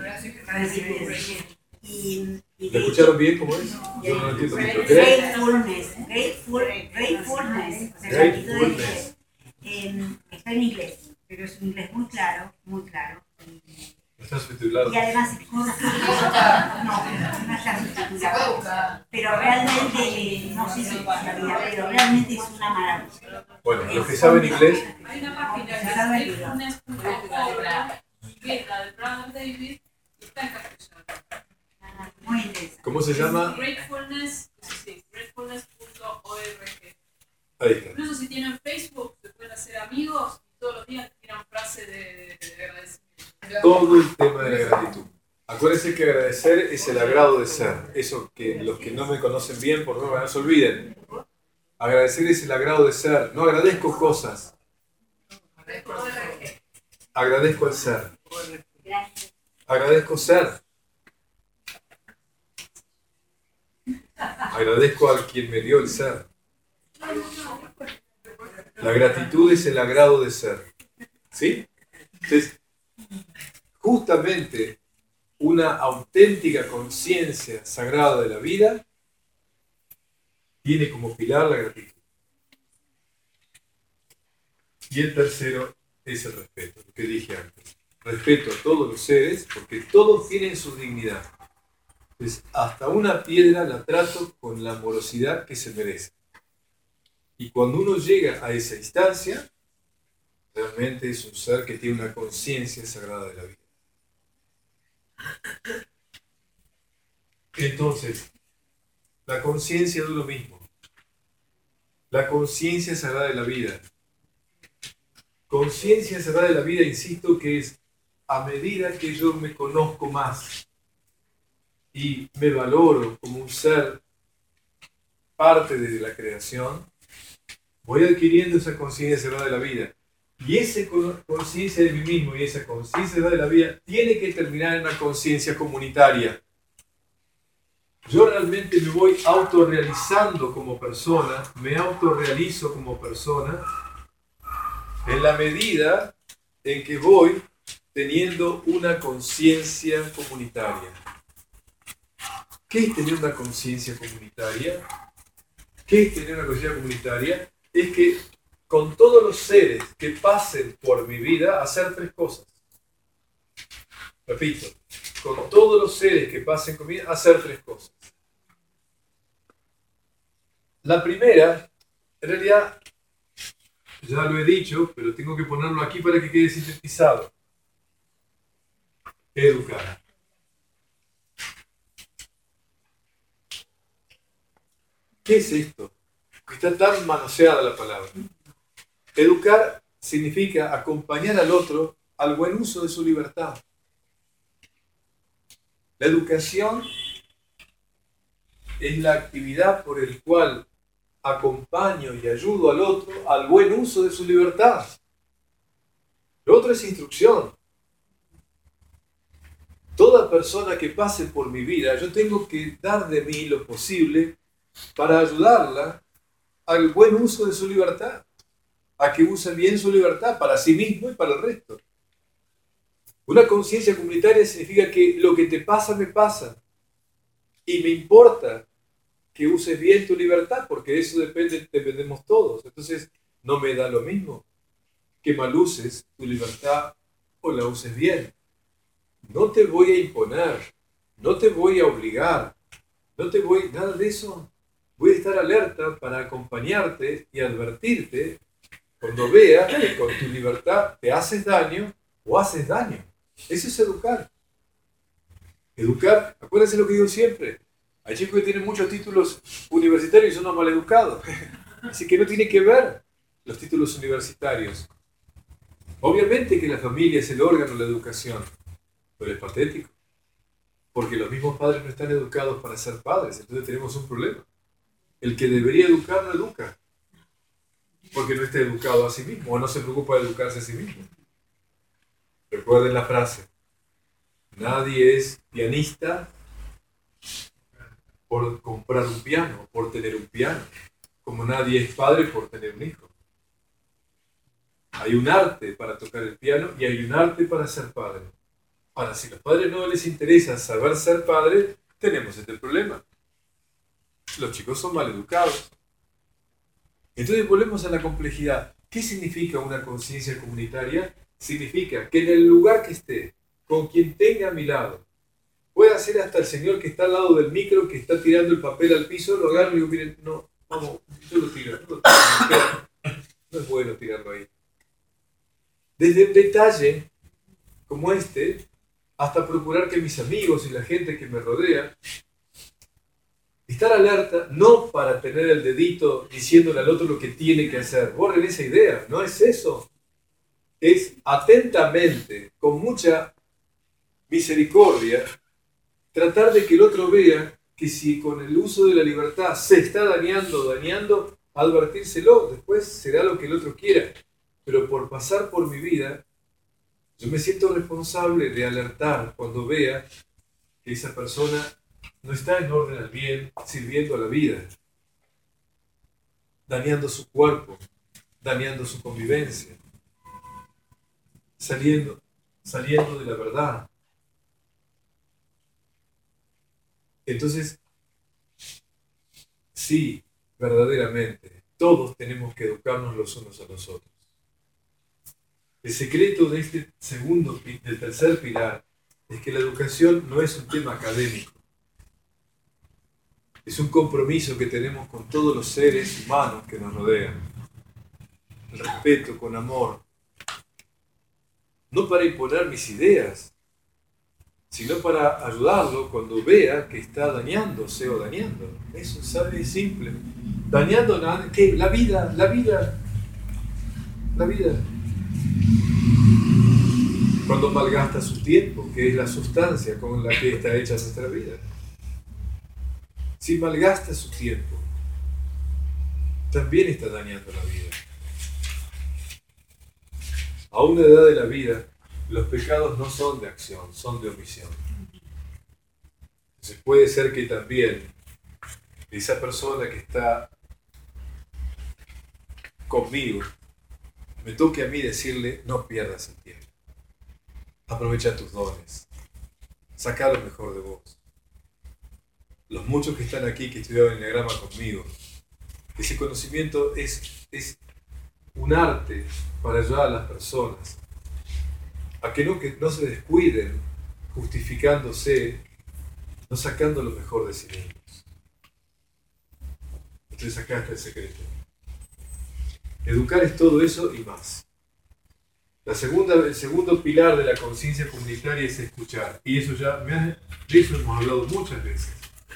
¿Lo escucharon bien cómo es? Yo no lo entiendo mucho. Gratefulness, o sea, gratitud está en inglés, pero es un inglés muy claro, muy claro. Está subtitulado. Y además no está subtitulado, pero realmente, no sé si sabía, pero realmente es una maravilla. Bueno, los que saben inglés. Hay una página que es gratefulness.org, que es la de Brother David, y está en castellano. Muy interesante. ¿Cómo se llama? Gratefulness, sí, gratefulness.org. Ahí está. Incluso si tienen Facebook, se pueden hacer amigos y todos los días tiran frases de agradecimiento. Todo el tema de la gratitud. Acuérdense que agradecer es el agrado de ser. Eso que los que no me conocen bien, por favor, no se olviden. Agradecer es el agrado de ser. No agradezco cosas. Agradezco el ser. Agradezco ser. Agradezco a quien me dio el ser. La gratitud es el agrado de ser. ¿Sí? Entonces, justamente una auténtica conciencia sagrada de la vida tiene como pilar la gratitud. Y el tercero es el respeto, lo que dije antes. Respeto a todos los seres porque todos tienen su dignidad. Entonces, hasta una piedra la trato con la amorosidad que se merece. Y cuando uno llega a esa instancia, realmente es un ser que tiene una conciencia sagrada de la vida. Entonces, la conciencia de uno mismo, la conciencia sagrada de la vida. Conciencia sagrada de la vida, insisto, que es a medida que yo me conozco más y me valoro como un ser parte de la creación, voy adquiriendo esa conciencia sagrada de la vida. Y esa conciencia de mí mismo y esa conciencia de la vida tiene que terminar en una conciencia comunitaria. Yo realmente me voy autorrealizando como persona, me autorrealizo como persona en la medida en que voy teniendo una conciencia comunitaria. ¿Qué es tener una conciencia comunitaria? ¿Qué es tener una conciencia comunitaria? Es que con todos los seres que pasen por mi vida, hacer tres cosas. Repito, con todos los seres que pasen por mi vida, hacer tres cosas. La primera, en realidad, ya lo he dicho, pero tengo que ponerlo aquí para que quede sintetizado. Educar. ¿Qué es esto? Está tan manoseada la palabra. Educar significa acompañar al otro al buen uso de su libertad. La educación es la actividad por la cual acompaño y ayudo al otro al buen uso de su libertad. Lo otro es instrucción. Toda persona que pase por mi vida, yo tengo que dar de mí lo posible para ayudarla al buen uso de su libertad, a que use bien su libertad para sí mismo y para el resto. Una conciencia comunitaria significa que lo que te pasa, me pasa. Y me importa que uses bien tu libertad, porque de eso dependemos todos. Entonces, no me da lo mismo que mal uses tu libertad o la uses bien. No te voy a imponer, no te voy a obligar, nada de eso. Voy a estar alerta para acompañarte y advertirte cuando vea que con tu libertad te haces daño o haces daño. Eso es educar. Educar, acuérdense lo que digo siempre. Hay chicos que tienen muchos títulos universitarios y son unos maleducados. Así que no tiene que ver los títulos universitarios. Obviamente que la familia es el órgano de la educación, pero es patético. Porque los mismos padres no están educados para ser padres, entonces tenemos un problema. El que debería educar no educa, porque no está educado a sí mismo o no se preocupa de educarse a sí mismo. Recuerden la frase, nadie es pianista por comprar un piano, por tener un piano, como nadie es padre por tener un hijo. Hay un arte para tocar el piano y hay un arte para ser padre. Ahora, si a los padres no les interesa saber ser padre, tenemos este problema. Los chicos son mal educados. Entonces volvemos a la complejidad. ¿Qué significa una conciencia comunitaria? Significa que en el lugar que esté, con quien tenga a mi lado, puede ser hasta el señor que está al lado del micro, que está tirando el papel al piso, lo agarro y digo, miren, no, vamos, yo lo tiro, no es bueno tirarlo ahí. Desde un detalle como este, hasta procurar que mis amigos y la gente que me rodea, estar alerta, no para tener el dedito diciéndole al otro lo que tiene que hacer. Borren esa idea, no es eso. Es atentamente, con mucha misericordia, tratar de que el otro vea que si con el uso de la libertad se está dañando, advertírselo, después será lo que el otro quiera. Pero por pasar por mi vida, yo me siento responsable de alertar cuando vea que esa persona no está en orden al bien, sirviendo a la vida, dañando su cuerpo, dañando su convivencia, saliendo de la verdad. Entonces, sí, verdaderamente, todos tenemos que educarnos los unos a los otros. El secreto de del tercer pilar, es que la educación no es un tema académico. Es un compromiso que tenemos con todos los seres humanos que nos rodean. El respeto, con amor. No para imponer mis ideas, sino para ayudarlo cuando vea que está dañándose o dañando. Eso es simple. Dañando nada, ¿qué? La vida. Cuando malgasta su tiempo, que es la sustancia con la que está hecha nuestra vida. Si malgasta su tiempo, también está dañando la vida. A una edad de la vida, los pecados no son de acción, son de omisión. Entonces puede ser que también esa persona que está conmigo, me toque a mí decirle, no pierdas el tiempo. Aprovecha tus dones. Saca lo mejor de vos. Los muchos que están aquí, que estudiaron el enneagrama conmigo, ese conocimiento es un arte para ayudar a las personas a que no se descuiden justificándose, no sacando lo mejor de sí mismos. Entonces acá está el secreto. Educar es todo eso y más. El segundo pilar de la conciencia comunitaria es escuchar. Y eso de eso hemos hablado muchas veces.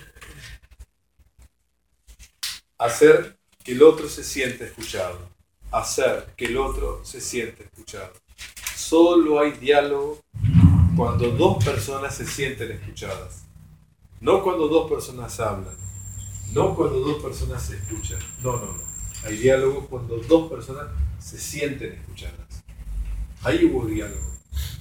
Hacer que el otro se sienta escuchado. Hacer que el otro se sienta escuchado. Solo hay diálogo cuando dos personas se sienten escuchadas. No cuando dos personas hablan. No cuando dos personas se escuchan. No. Hay diálogo cuando dos personas se sienten escuchadas. Ahí hubo diálogo.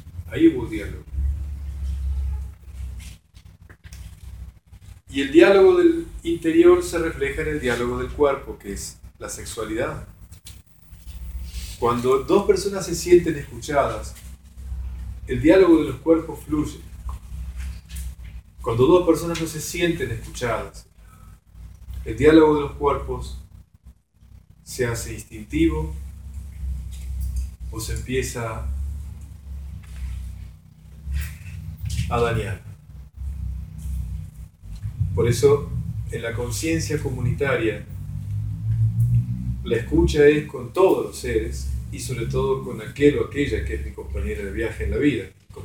Y el diálogo del interior se refleja en el diálogo del cuerpo, que es la sexualidad. Cuando dos personas se sienten escuchadas, el diálogo de los cuerpos fluye. Cuando dos personas no se sienten escuchadas, el diálogo de los cuerpos se hace instintivo o se empieza a dañar. Por eso, en la conciencia comunitaria, la escucha es con todos los seres y sobre todo con aquel o aquella que es mi compañera de viaje en la vida,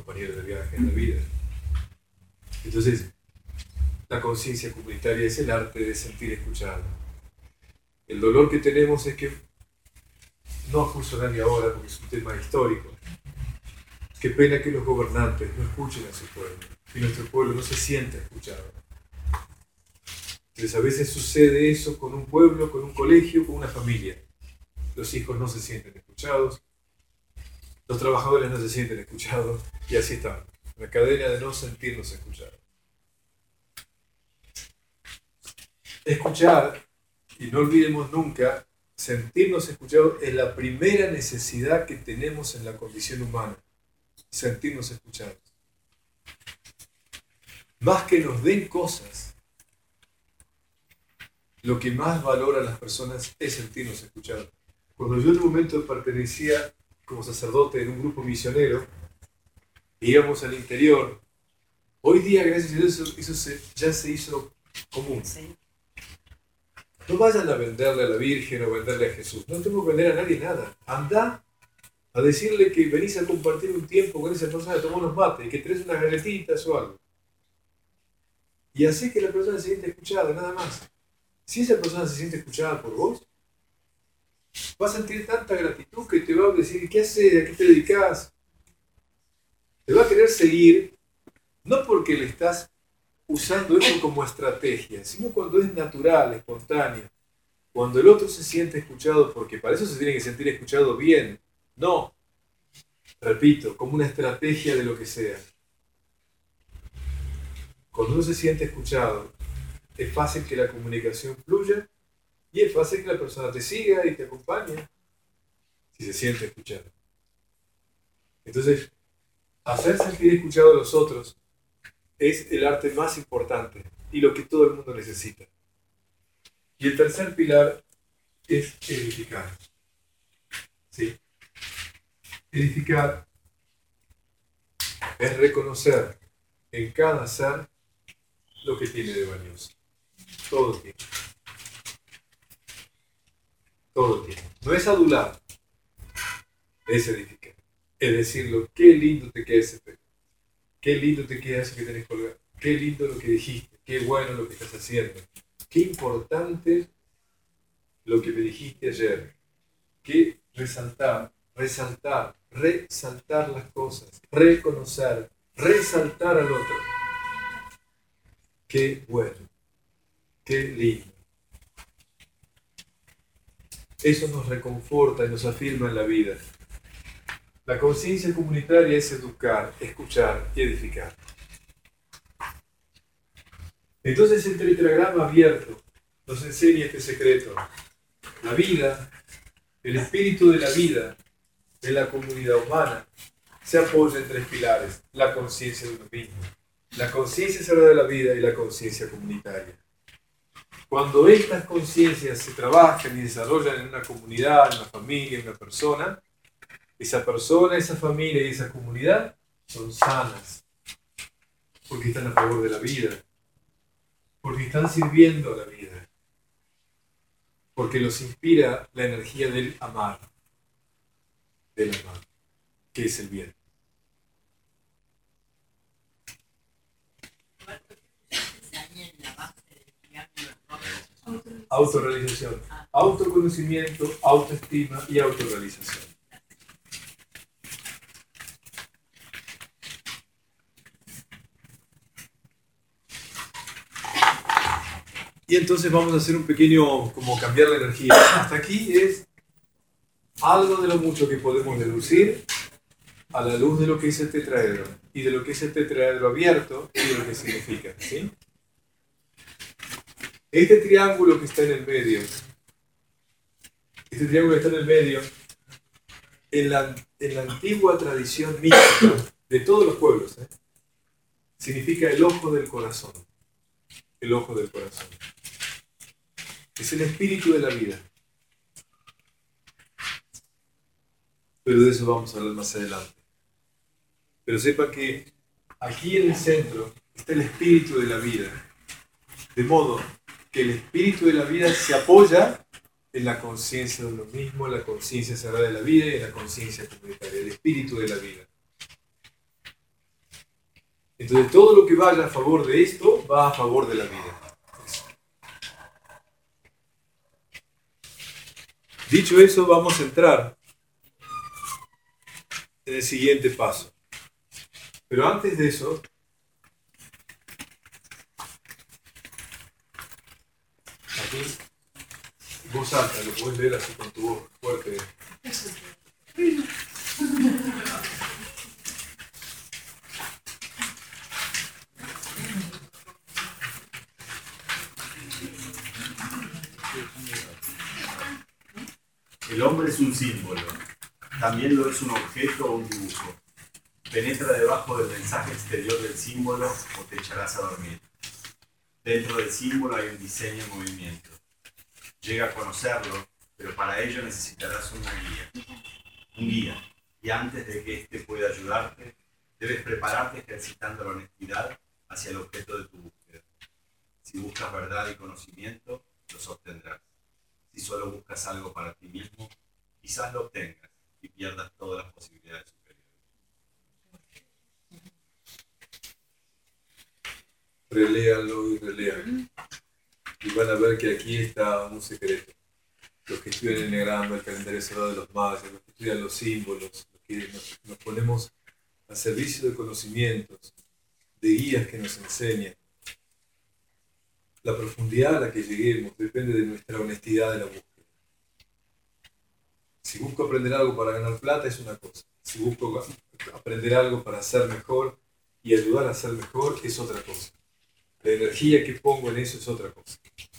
Entonces, la conciencia comunitaria es el arte de sentir escuchado. El dolor que tenemos es que no acuso a nadie ahora porque es un tema histórico. Qué pena que los gobernantes no escuchen a su pueblo y nuestro pueblo no se sienta escuchado. Entonces a veces sucede eso con un pueblo, con un colegio, con una familia. Los hijos no se sienten escuchados, los trabajadores no se sienten escuchados y así está, una cadena de no sentirnos escuchados. escuchar, y no olvidemos nunca, sentirnos escuchados es la primera necesidad que tenemos en la condición humana. Sentirnos escuchados. Más que nos den cosas, lo que más valora a las personas es sentirnos escuchados. Cuando yo en un momento pertenecía como sacerdote en un grupo misionero, íbamos al interior. Hoy día, gracias a Dios, eso ya se hizo común. No vayan a venderle a la Virgen o venderle a Jesús. No tengo que vender a nadie nada. Anda a decirle que venís a compartir un tiempo con esa persona, a tomar unos mates y que traes unas galletitas o algo. Y así que la persona se siente escuchada, nada más. Si esa persona se siente escuchada por vos, va a sentir tanta gratitud que te va a decir, ¿qué haces? ¿A qué te dedicas? Te va a querer seguir, no porque le estás usando eso como estrategia, sino cuando es natural, espontáneo. Cuando el otro se siente escuchado, porque para eso se tiene que sentir escuchado bien. No, repito, como una estrategia de lo que sea. Cuando uno se siente escuchado, es fácil que la comunicación fluya y es fácil que la persona te siga y te acompañe si se siente escuchado. Entonces, hacer sentir escuchado a los otros es el arte más importante y lo que todo el mundo necesita. Y el tercer pilar es edificar. ¿Sí? Edificar es reconocer en cada ser lo que tiene de valioso. Todo tiene. Todo tiene. No es adular, es edificar. Es decirlo, qué lindo te queda ese pelo. Qué lindo te queda eso que tenés colgado. Qué lindo lo que dijiste. Qué bueno lo que estás haciendo. Qué importante lo que me dijiste ayer. Qué resaltar las cosas. Reconocer, resaltar al otro. Qué bueno. Qué lindo. Eso nos reconforta y nos afirma en la vida. La conciencia comunitaria es educar, escuchar y edificar. Entonces el tetragrama abierto nos enseña este secreto. La vida, el espíritu de la vida de la comunidad humana se apoya en tres pilares. La conciencia de uno mismo, la conciencia sagrada de la vida y la conciencia comunitaria. Cuando estas conciencias se trabajan y desarrollan en una comunidad, en una familia, en una persona, esa persona, esa familia y esa comunidad son sanas, porque están a favor de la vida, porque están sirviendo a la vida, porque los inspira la energía del amar, que es el bien. Autorrealización, autoconocimiento, autoestima y autorrealización. Y entonces vamos a hacer un pequeño, como cambiar la energía. Hasta aquí es algo de lo mucho que podemos deducir a la luz de lo que es el tetraedro y de lo que es el tetraedro abierto y de lo que significa, ¿sí? Este triángulo que está en el medio, en la antigua tradición mística de todos los pueblos, significa el ojo del corazón. El ojo del corazón. Es el espíritu de la vida. Pero de eso vamos a hablar más adelante. Pero sepan que aquí en el centro está el espíritu de la vida. De modo que el espíritu de la vida se apoya en la conciencia de uno mismo, en la conciencia sagrada de la vida y en la conciencia comunitaria, el espíritu de la vida. Entonces todo lo que vaya a favor de esto va a favor de la vida. Dicho eso, vamos a entrar en el siguiente paso. Pero antes de eso, aquí, voz alta, lo puedes leer así con tu voz fuerte. El hombre es un símbolo, también lo es un objeto o un dibujo. Penetra debajo del mensaje exterior del símbolo o te echarás a dormir. Dentro del símbolo hay un diseño en movimiento. Llega a conocerlo, pero para ello necesitarás un guía. Y antes de que éste pueda ayudarte, debes prepararte ejercitando la honestidad hacia el objeto de tu búsqueda. Si buscas verdad y conocimiento, los obtendrás. Si solo buscas algo para ti mismo, quizás lo obtengas y pierdas todas las posibilidades superiores. Reléanlo y relean. Y van a ver que aquí está un secreto. Los que estudian el enneagrama, el calendario cerrado de los mayas, los que estudian los símbolos, los que nos ponemos a servicio de conocimientos, de guías que nos enseñan. La profundidad a la que lleguemos depende de nuestra honestidad de la búsqueda. Si busco aprender algo para ganar plata es una cosa. Si busco aprender algo para ser mejor y ayudar a ser mejor es otra cosa. La energía que pongo en eso es otra cosa.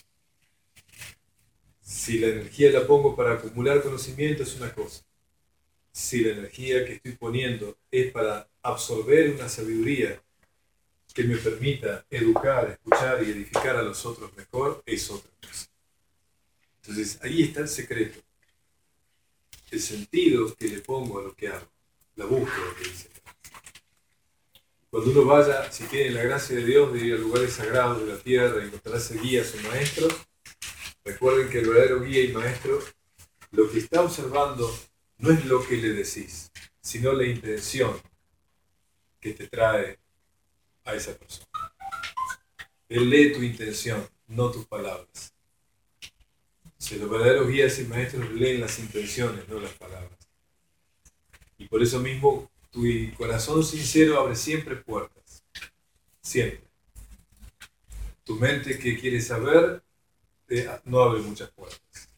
Si la energía la pongo para acumular conocimiento es una cosa. Si la energía que estoy poniendo es para absorber una sabiduría que me permita educar, escuchar y edificar a los otros mejor, es otra cosa. Entonces, ahí está el secreto. El sentido que le pongo a lo que hago. La búsqueda que dice. Cuando uno vaya, si tiene la gracia de Dios, de ir a lugares sagrados de la tierra y encontrarse guías o maestros, recuerden que el verdadero guía y maestro, lo que está observando no es lo que le decís, sino la intención que te trae a esa persona. Él lee tu intención, no tus palabras. Si los verdaderos guías y maestros leen las intenciones, no las palabras. Y por eso mismo, tu corazón sincero abre siempre puertas. Siempre. Tu mente que quiere saber, no abre muchas puertas.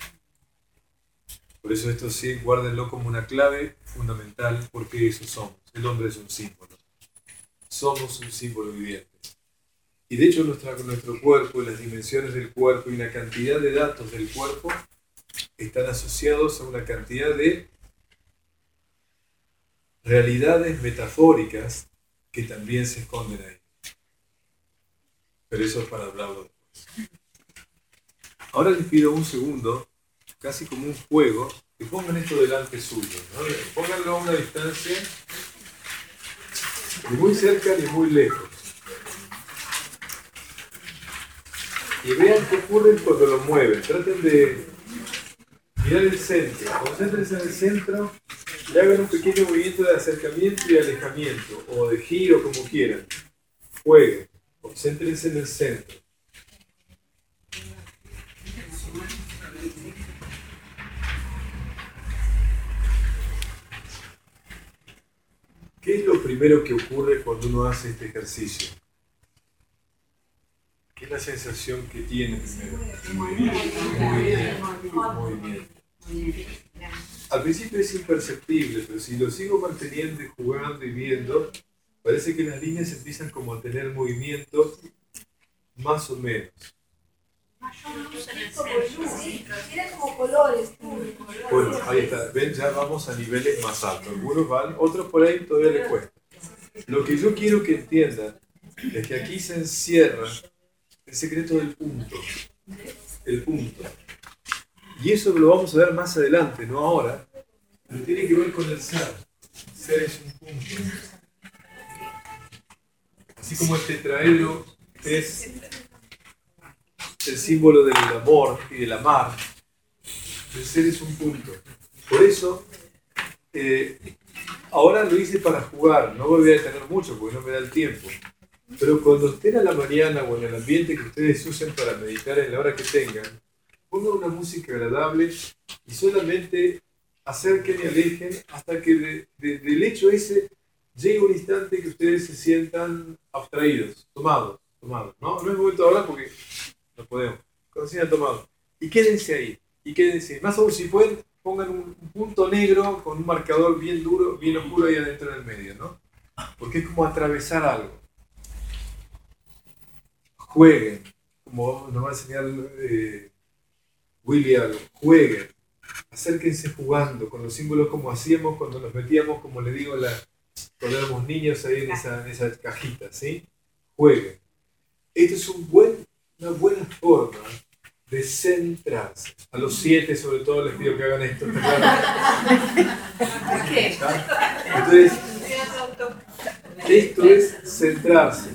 Por eso esto sí, guárdenlo como una clave fundamental, porque eso somos. El hombre es un símbolo. Somos un símbolo viviente. Y de hecho nuestro cuerpo, las dimensiones del cuerpo y una cantidad de datos del cuerpo están asociados a una cantidad de realidades metafóricas que también se esconden ahí. Pero eso es para hablarlo después. Ahora les pido un segundo, casi como un juego, que pongan esto delante suyo, ¿no? Pónganlo a una distancia ni muy cerca ni muy lejos. Y vean qué ocurre cuando lo mueven. Traten de mirar el centro. Concéntrense en el centro y hagan un pequeño movimiento de acercamiento y alejamiento, o de giro, como quieran. Jueguen. Concéntrense en el centro. ¿Qué es lo primero que ocurre cuando uno hace este ejercicio? ¿Qué es la sensación que tiene primero? Movimiento. Al principio es imperceptible, pero si lo sigo manteniendo y jugando y viendo, parece que las líneas empiezan como a tener movimiento más o menos. Tiene como colores. Bueno, ahí está. Ven, ya vamos a niveles más altos. Algunos van, otros por ahí todavía les cuesta. Lo que yo quiero que entiendan es que aquí se encierra el secreto del punto. El punto. Y eso lo vamos a ver más adelante, no ahora. Pero tiene que ver con el ser. El ser es un punto. Así como el tetraedro es el símbolo del amor y del amar, el ser es un punto. Por eso, ahora lo hice para jugar, no me voy a detener mucho porque no me da el tiempo. Pero cuando estén a la mañana o en el ambiente que ustedes usen para meditar en la hora que tengan, pongan una música agradable y solamente acerquen y alejen hasta que del hecho ese llegue un instante que ustedes se sientan abstraídos, tomados, ¿no? No es momento de hablar porque no podemos, cuando se sientan tomados. Y quédense ahí, Más aún si pueden, pongan un punto negro con un marcador bien duro, bien oscuro ahí adentro en el medio, ¿no? Porque es como atravesar algo. Jueguen, como nos va a enseñar Willy algo, jueguen, acérquense jugando con los símbolos como hacíamos cuando nos metíamos, como le digo, cuando éramos niños ahí en esa cajita, ¿sí? Jueguen. Esto es una buena forma de centrarse. A los 7 sobre todo les pido que hagan esto. Entonces, esto es centrarse.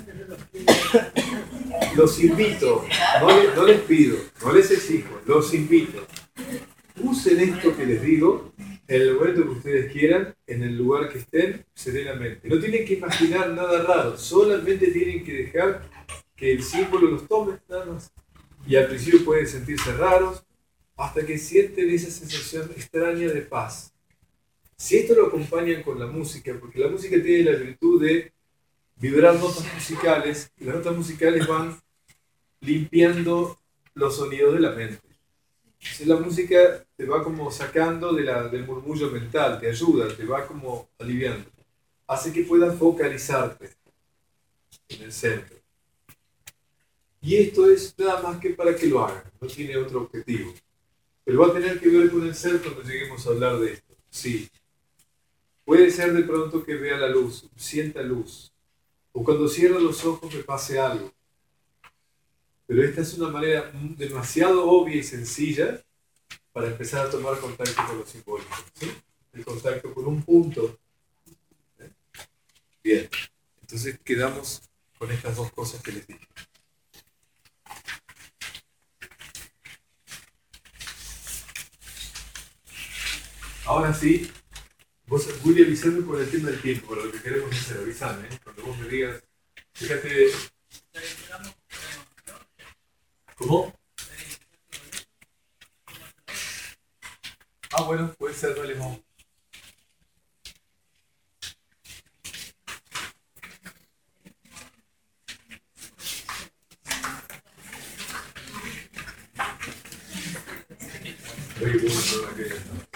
Los invito, no les pido, no les exijo, los invito. Usen esto que les digo en el momento que ustedes quieran, en el lugar que estén, serenamente. No tienen que imaginar nada raro, solamente tienen que dejar que el símbolo los tome, nada más. Y al principio pueden sentirse raros, hasta que sienten esa sensación extraña de paz. Si esto lo acompañan con la música, porque la música tiene la virtud de vibrar notas musicales, y las notas musicales van limpiando los sonidos de la mente. Entonces la música te va como sacando del murmullo mental, te ayuda, te va como aliviando. Hace que puedas focalizarte en el centro. Y esto es nada más que para que lo hagan, no tiene otro objetivo. Pero va a tener que ver con el ser cuando lleguemos a hablar de esto. Sí. Puede ser de pronto que vea la luz, sienta luz. O cuando cierro los ojos me pase algo. Pero esta es una manera demasiado obvia y sencilla para empezar a tomar contacto con lo simbólico, ¿sí? El contacto con un punto. Bien, entonces quedamos con estas dos cosas que les dije. Ahora sí, vos voy a avisarme por el tema del tiempo, por lo que queremos hacer, avisame, cuando vos me digas, fíjate. ¿Cómo? Ah, bueno, puede ser, dale, vamos. Oye, bueno, todo aquello.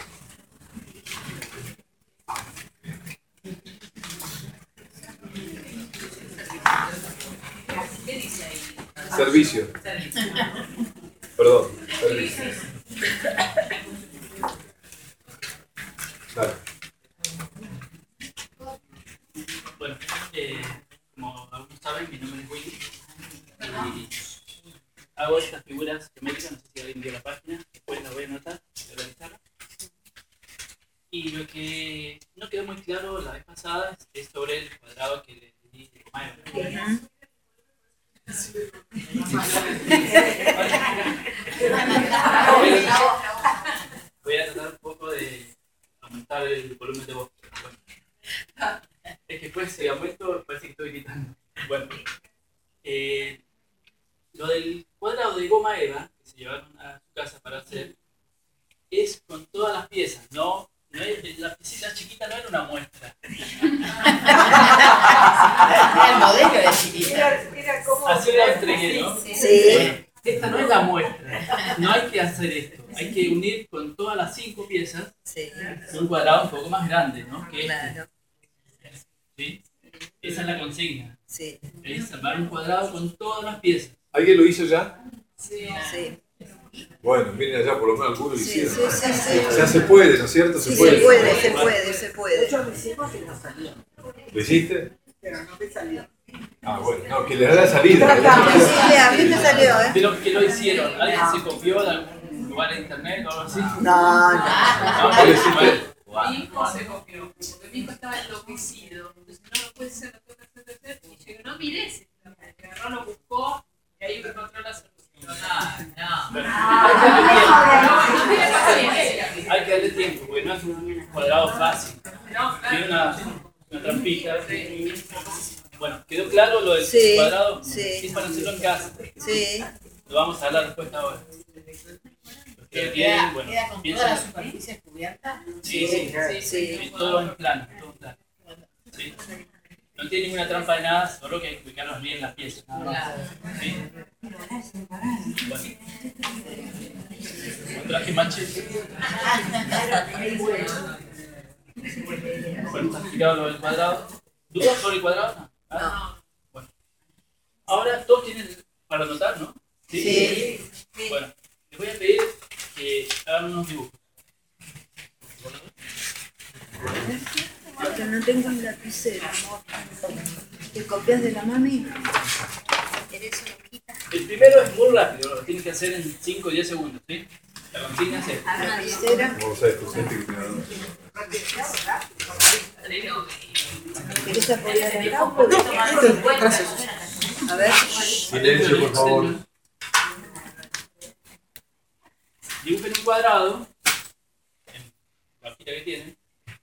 Servicio. Perdón, servicio. Dale. Bueno, como algunos saben, mi nombre es Willy y hago estas figuras geométricas, no sé si alguien vio la página, después las voy a anotar, voy a organizarlas. Y lo que no quedó muy claro la vez pasada es sobre el cuadrado que le di de Mayo. Voy a tratar un poco de aumentar el volumen de voz. Bueno, es que después si aumento parece que estoy gritando. Bueno, lo del cuadrado de goma eva que se llevaron a su casa para hacer es con todas las piezas, no es, la piecita chiquita no era una muestra. El modelo de chiquita. Así lo entregué, ¿no? Sí. Bueno, esta no es la muestra. No hay que hacer esto. Hay que unir con todas las 5 piezas Sí. un cuadrado un poco más grande, ¿no? Que Claro. ¿sí? Esa es la consigna. Sí. Es armar un cuadrado con todas las piezas. ¿Alguien lo hizo ya? Sí. Bueno, miren allá, por lo menos algunos lo Sí, hicieron. sí. O sea, se puede, ¿no es cierto? Sí, se puede. De hecho, mis hijos sí no salían, ¿Lo hiciste? pero no me salió. Ah, bueno, no, que le da la salida. Sí, a mí me salió, ¿eh? De los que lo hicieron, ¿alguien se copió de algún lugar de internet o algo así? No. ¿Lo hiciste? Mi hijo se copió, porque mi hijo estaba enloquecido. Entonces, no puede ser, no puede ser. Y yo digo, no mires. Agarró, lo buscó y ahí encontró la solución. Hay que darle tiempo, porque no es un cuadrado fácil. Tiene una trampita. Bueno, ¿quedó claro lo del cuadrado? Sí. Es para hacerlo en casa. Sí. Lo vamos a dar la respuesta ahora. ¿Queda Bueno, con piensa. toda la superficie cubierta? Sí. Todo en plano. Sí. No tiene ninguna trampa de nada, solo que hay que ubicarnos bien las piezas. ¿Sí? Bueno. Un traje machete. Bueno, está explicado lo del cuadrado. ¿Dudas sobre el cuadrado? No. Bueno. Ahora todos tienen para anotar, ¿no? Sí. Bueno, les voy a pedir que hagan unos dibujos. Porque no tengo un lapicero. ¿Te copias de la mami? El primero es muy rápido, lo tienes que hacer en 5 o 10 segundos, ¿sí? La consigna es esta. Lapicera. Vamos a ver, consciente que tiene algo. ¿Querés apoyar el campo? A ver. Silencio, por favor. Dibujen un cuadrado en la hojita que tienen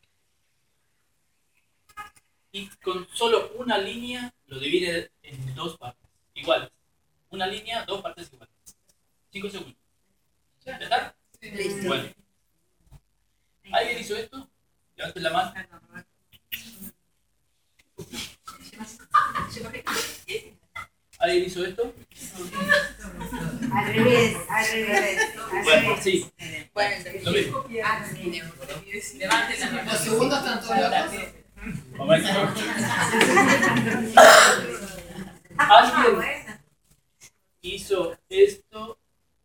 y con solo una línea lo divide en 2 partes iguales. Una línea, 2 partes iguales. 5 segundos. ¿Ya está? Listo. Bueno. ¿Alguien hizo esto? Levanten la mano. ¿Alguien hizo esto? Al revés, al revés. Bueno, sí. Lo mismo. Levanten la mano. Los segundos están todos locos. Vamos a ver. ¿Alguien hizo esto?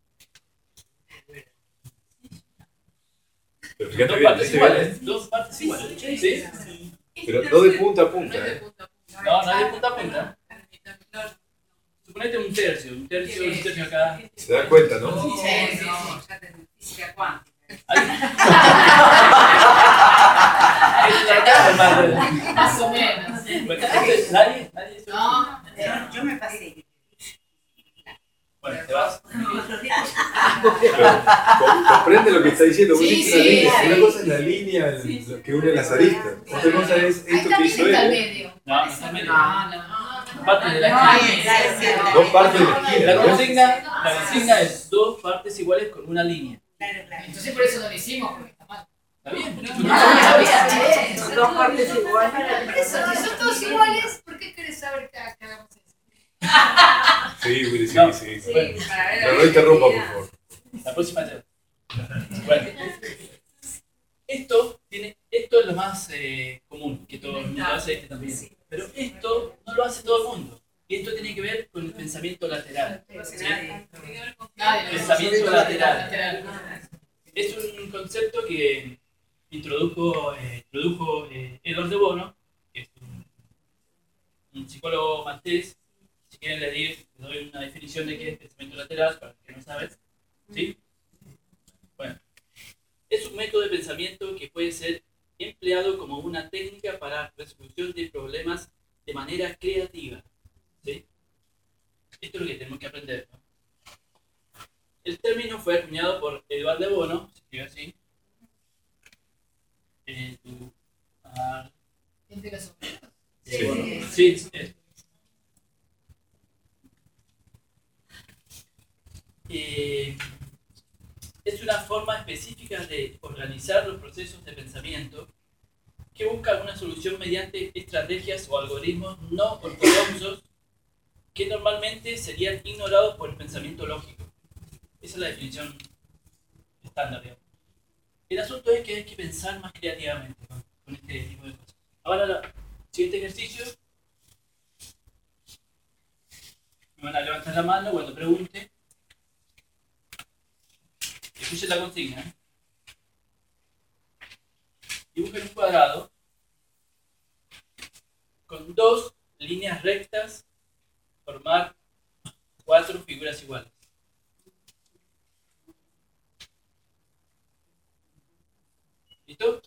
Pero fíjate Dos bien, partes fíjate bien, iguales. 2 partes iguales. ¿Sí? pero no de punta a No punta. es de punta a punta. No, no es de punta a punta. Suponete un tercio acá. Se da cuenta, ¿no? Sí, ya te física cuántica. Más o menos. ¿Nadie? No, Yo me pasé. Bueno, te vas. Pero, comprende lo que está diciendo. Vos Sí, dijiste una sí, línea. sí. Una cosa es la línea lo que une las aristas. Otra cosa es ahí esto que también hizo está el él. medio. No, no está medio. no. Parte de la No, esquina. Dos partes de la esquina. La ¿no? consigna es 2 partes iguales con una línea. Claro, claro. Entonces por eso no lo hicimos, porque está mal. ¿Está bien? Está bien. Son 2 partes iguales. Por eso, si son todos iguales, ¿por qué querés saber que hagamos eso? Sí, Willy, sí, No. sí. Bueno, Para ver Pero no interrumpa, por favor. la próxima ya. Bueno. Esto es lo más común, que todo el mundo hace, este también. Pero esto no lo hace todo el mundo. Y esto tiene que ver con el pensamiento lateral. ¿Sí? Pensamiento lateral. Es un concepto que introdujo Edward de Bono, que es un psicólogo maltés. Si quieren les doy una definición de qué es pensamiento lateral, para los que no saben. ¿Sí? Bueno, es un método de pensamiento que puede ser empleado como una técnica para resolución de problemas de manera creativa. ¿Sí? Esto es lo que tenemos que aprender, ¿no? El término fue acuñado por Edward de Bono, se escribe así. ¿Gente que son? Sí. Es una forma específica de organizar los procesos de pensamiento que busca una solución mediante estrategias o algoritmos no ortodoxos que normalmente serían ignorados por el pensamiento lógico. Esa es la definición estándar, digamos. El asunto es que hay que pensar más creativamente, ¿no?, con este tipo de cosas. Ahora, el siguiente ejercicio. Me van a levantar la mano cuando pregunte. Escuchen la consigna. Dibujen un cuadrado con 2 líneas rectas, formar 4 figuras iguales. ¿Listo?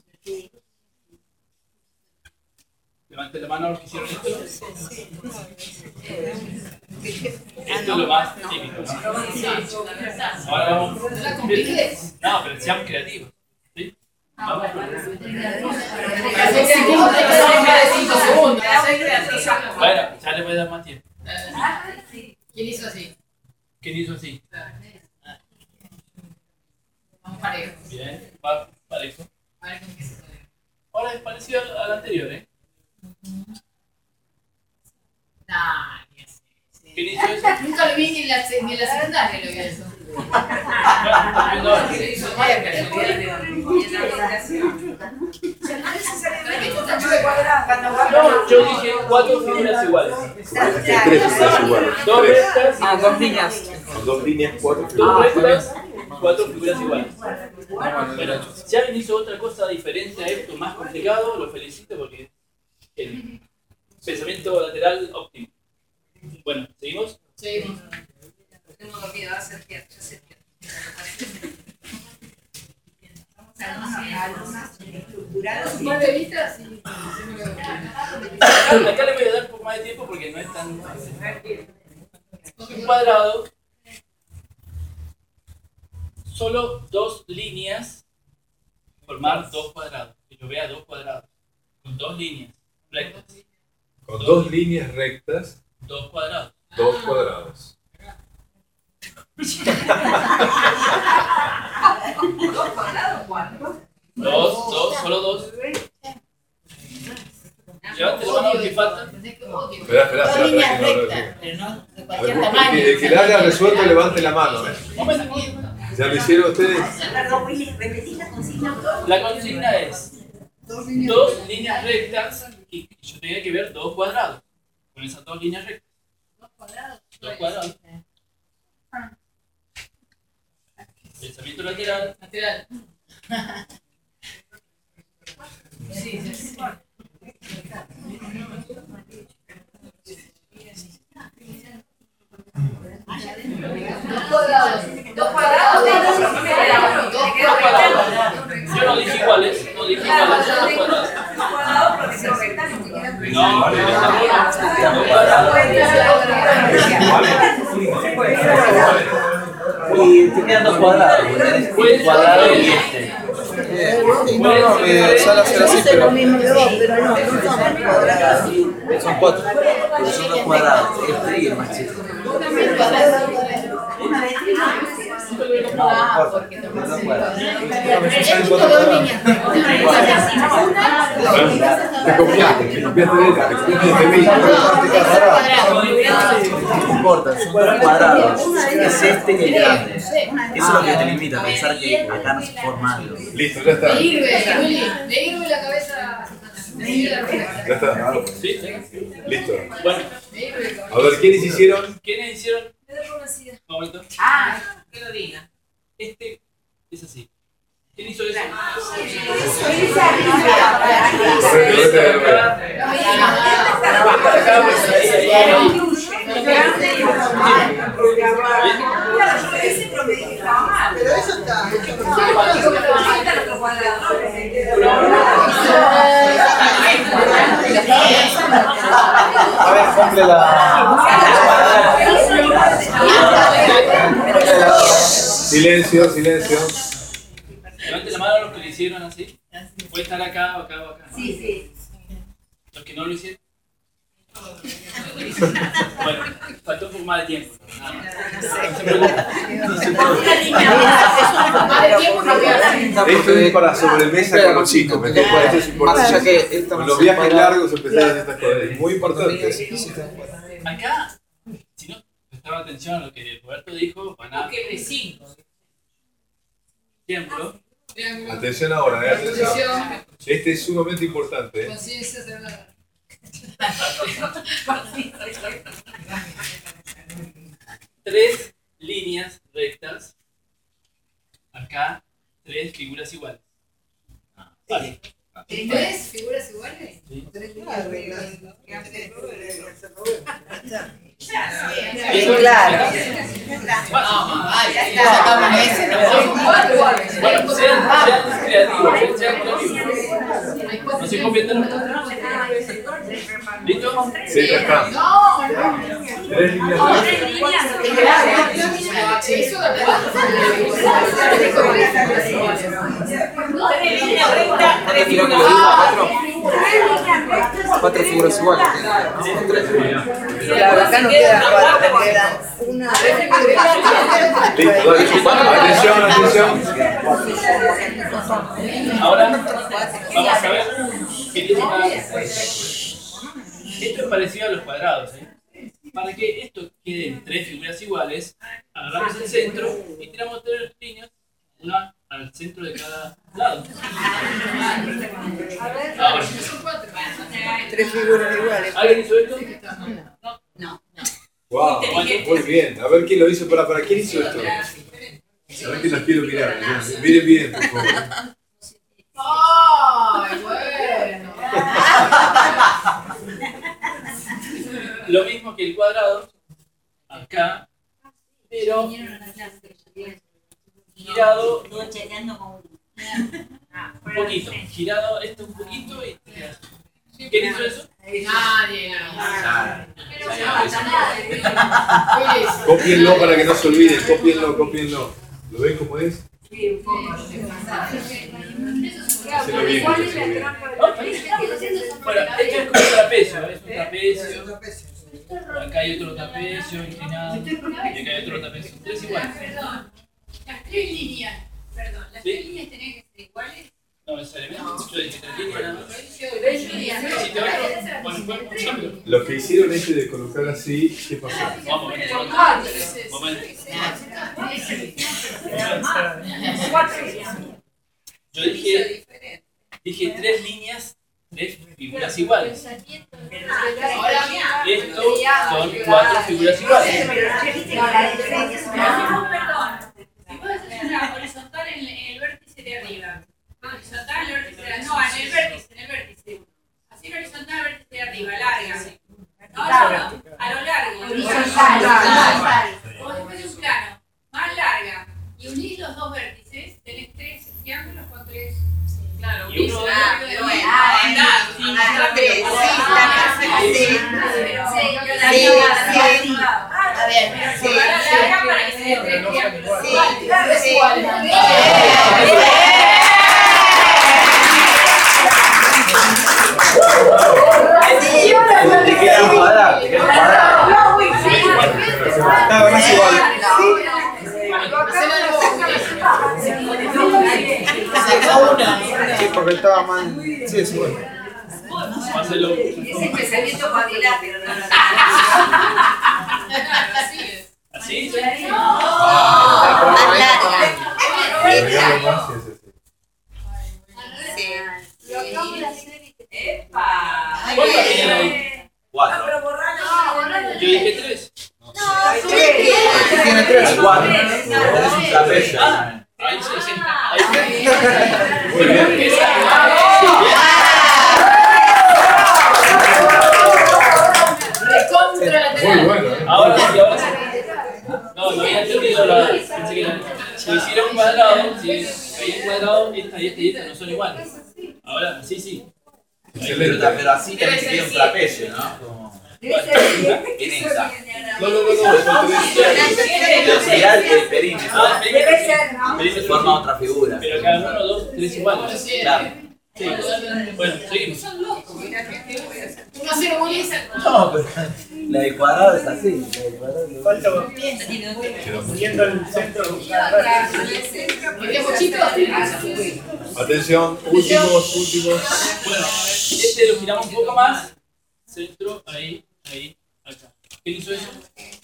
Levanten la mano a los que hicieron esto. Esto es lo más típico, ¿no? Ahora vamos. No la compliques. No, pero seamos creativos. ¿Sí? Vamos con Hacer segundos, en vez de 5 segundos. Bueno, ya le voy a dar más tiempo. ¿Quién hizo así? ¿Quién hizo así? Vamos parejos. Bien, va parejo. A ver con qué se puede. Ahora es parecido al anterior, ¿eh? Nah, ni así. ¿Quién hizo eso? Nunca lo vi ni en la secundaria, lo vi eso. Bueno, están viendo ahora. No, yo dije 4 figuras iguales. Tres figuras iguales. 2 Tres. rectas, Ah, 2 líneas. Con 2 líneas, 4 2 figuras. rectas, 4 figuras iguales. Bueno, si alguien hizo otra cosa diferente a esto, más complicado, lo felicito porque el pensamiento lateral óptimo. Bueno, ¿seguimos? Seguimos. Tenemos dormido, va a ser cierto, ya sé cierto. Algunos estructurados. ¿Más de vista? Sí. Acá le voy a dar un poco más de tiempo porque no es tan fácil. Un cuadrado, solo dos líneas, formar dos cuadrados. Que yo vea dos cuadrados, con dos líneas rectas. Con dos líneas rectas, Dos cuadrados. dos cuadrados. ¿Dos cuadrados? ¿Cuántos? Solo dos. Levante la mano que falta. Espera, Dos líneas rectas, pero no de cualquier tamaño. El que la haya resuelto, levante la mano. Momento. ¿Ya lo hicieron ustedes? Perdón, Willy, repetí la consigna. La consigna es dos líneas rectas y yo tenía que ver dos cuadrados. Con esas dos líneas rectas. ¿Dos cuadrados? Dos cuadrados. Pensamiento lateral. Lateral. Sí, sí, sí. Dos cuadrados. Dos cuadrados. Yo no dije iguales, no dije iguales, dos cuadrados. No, Y te quedan dos cuadrados. Tenés un cuadrado y este. Sale a hacer así, Es lo mismo que vos, pero no son cuadrados. Son cuatro. Pero son dos cuadrados. Este y el más chico. No, porque son dos cuadrados. Te copiaste de ella, te copiaste de mí. No importa, son dos cuadrados. Es este y el grande. Eso es lo que te limita a pensar que acá no se forma algo. Listo, ya está. Le hirve la cabeza. Le hirve la cabeza. Ya está. ¿Sí? Listo. Bueno, Le hirve la cabeza. A ver, ¿quiénes hicieron? ¿quiénes hicieron? Me da conocida. Un momento. Que lo diga. Este es así. ¿Quién hizo eso? Pero eso está. A ver, cumple la. Silencio, silencio. Levanten la mano los que lo hicieron así. Puede estar acá o acá o acá. Sí, sí. Los que no lo hicieron. Bueno, faltó un poco más de tiempo. Nada más. Esto es para sobremesa con los chicos, ¿me entiendes? Esto es Más allá importante. que esta Con no los se viajes para- largos empezar a hacer estas cosas. Es muy importante. Acá, si no prestaban atención a lo que Roberto dijo, van a Que de 5. ejemplo. Atención ahora, atención. Este es sumamente importante. Conciencia cerrada. Tres líneas rectas. Acá, tres figuras iguales. Vale. ¿Tres figuras iguales? ¿Sí? Claro. Bueno, sean creativos, sean creativos. No se copien de nosotros. ¿Listo? Sí, ya está. Tres líneas rectas. Eso Cuatro figuras iguales. Claro, acá no quedan cuatro, quedan una. Listo, dale. Atención, atención. Ahora vamos a ver qué dice una... Esto es parecido a los cuadrados, ¿eh? Para que esto quede en tres figuras iguales, agarramos el centro y tiramos tres líneas, una al centro de cada lado. Ahora, Tres figuras iguales. ¿alguien hizo esto? No. Wow, muy bien. A ver quién lo hizo. ¿Para quién hizo esto? Sabés que las quiero mirar. Miren bien, por favor. ¡Ay, bueno! Lo mismo que el cuadrado, acá, pero girado Estuve chequeando con un poquito. Girado esto un poquito y te quedas. ¿Quién hizo eso? Nadie, Cópienlo para que no se olviden. Cópienlo. ¿Lo ven cómo es? Hacelo bien, hacelo bien. Bueno, esto es como un trapecio, es un trapecio. Acá hay otro trapecio inclinado. Y acá hay otro trapecio. Tres iguales. Perdón, las tres líneas, las tres líneas tienen que ser iguales. No necesariamente. Yo dije tres líneas nada más. Tres líneas. Si te vas, bueno, por ejemplo. Los que hicieron este de colocar así, ¿qué pasó? Vamos a ver. Momento. Yo dije tres líneas, tres figuras iguales. Esto son cuatro figuras iguales. Si vos haces una horizontal en el vértice de arriba, horizontal en el vértice de arriba, no, en el vértice. Así una horizontal en el vértice de arriba, larga. No, a lo largo. Horizontal. Como si fuese un plano, más larga. Y unís los dos vértices, tenés tres triángulos con tres. Claro, Y uno Te queda cuadrado, te queda cuadrado. Nada más igual. Sí, porque estaba mal. Sí, es igual. Páselo. Ese pensamiento cuadrilátero, ¿no? ¿Así? Agregarlo más y es así. ¿Cuántas tienen ahí? Cuatro. Yo dije tres. Tiene tres. Cuatro. Es un trapecio. Ahí sí, sí. Muy bien. Muy bueno, ¿eh? Ahora sí. No había entendido la. Pensé que si hiciera un cuadrado, si caía un cuadrado, esta y esta no son iguales. Ahora, sí. Excelente. Pero así también se queda un trapecio, ¿no? Como en esa. No, son tres. Pero sería el perímetro. Ah, Se forma otra figura. pero cada uno, dos, tres iguales. Claro. Sí. Bueno, seguimos. Uno se moviliza. No, pero la de cuadrado es así. La de cuadrado es Falta Quedó. poniendo el centro. Atención, últimos. Bueno, este lo giramos un poco más. Centro, ahí, acá. ¿Quién hizo eso?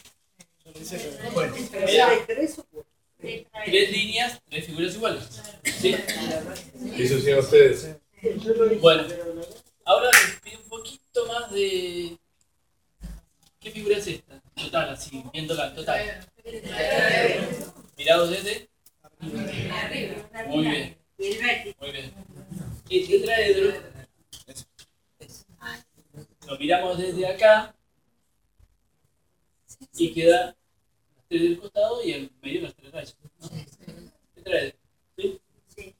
Mira, tres líneas, tres figuras iguales. ¿Sí? ¿Qué hicieron ustedes? Bueno, ahora les pido un poquito más de... ¿Qué figura es esta? Total, así, viéndola, total. Mirado desde... Muy bien. Muy bien. El tetraedro lo miramos desde acá y queda las tres del costado y en medio las tres rayas, ¿no? Tetraedro, ¿sí? Sí.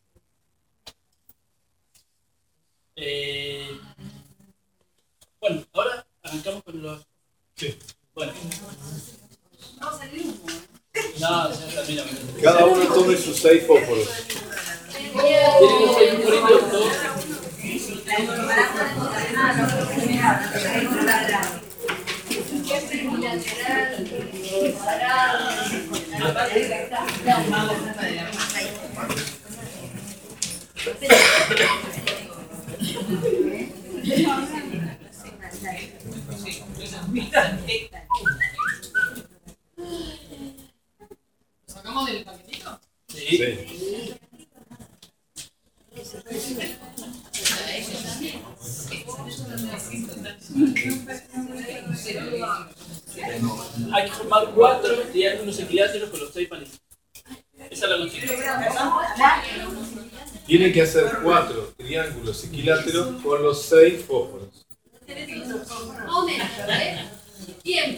Bueno, ahora arrancamos con los... Sí. Bueno. No, ya terminamos. Cada uno tome sus 6 fósforos. Tienen que ser un poquito todos. ¿Sacamos del paquetito? Sí. Hay que formar 4 triángulos equiláteros con los 6 palitos. Es Tienen que hacer 4 triángulos equiláteros con los 6 fósforos. ¿Quién?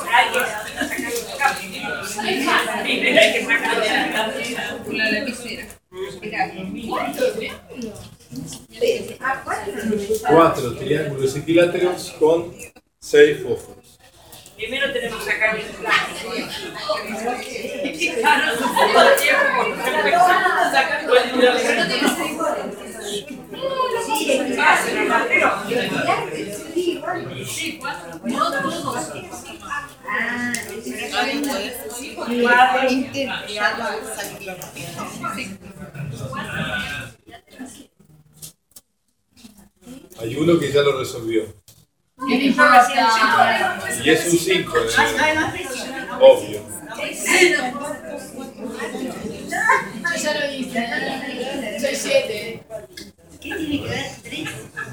La lapicera. 4 triángulos equiláteros con 6 fósforos. Primero tenemos que sacar el plástico. Hay uno que ya lo resolvió. Y es un 5, obvio. Yo ya lo hice. Soy 7. ¿Qué tiene que ver 3?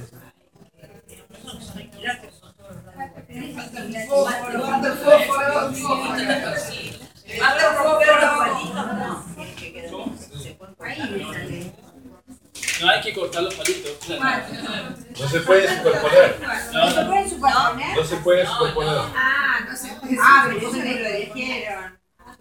No hay que cortar los palitos. Claro. No se puede superponer. ¿No se pueden superponer? No se puede superponer. No sé. Pero eso me lo dijeron.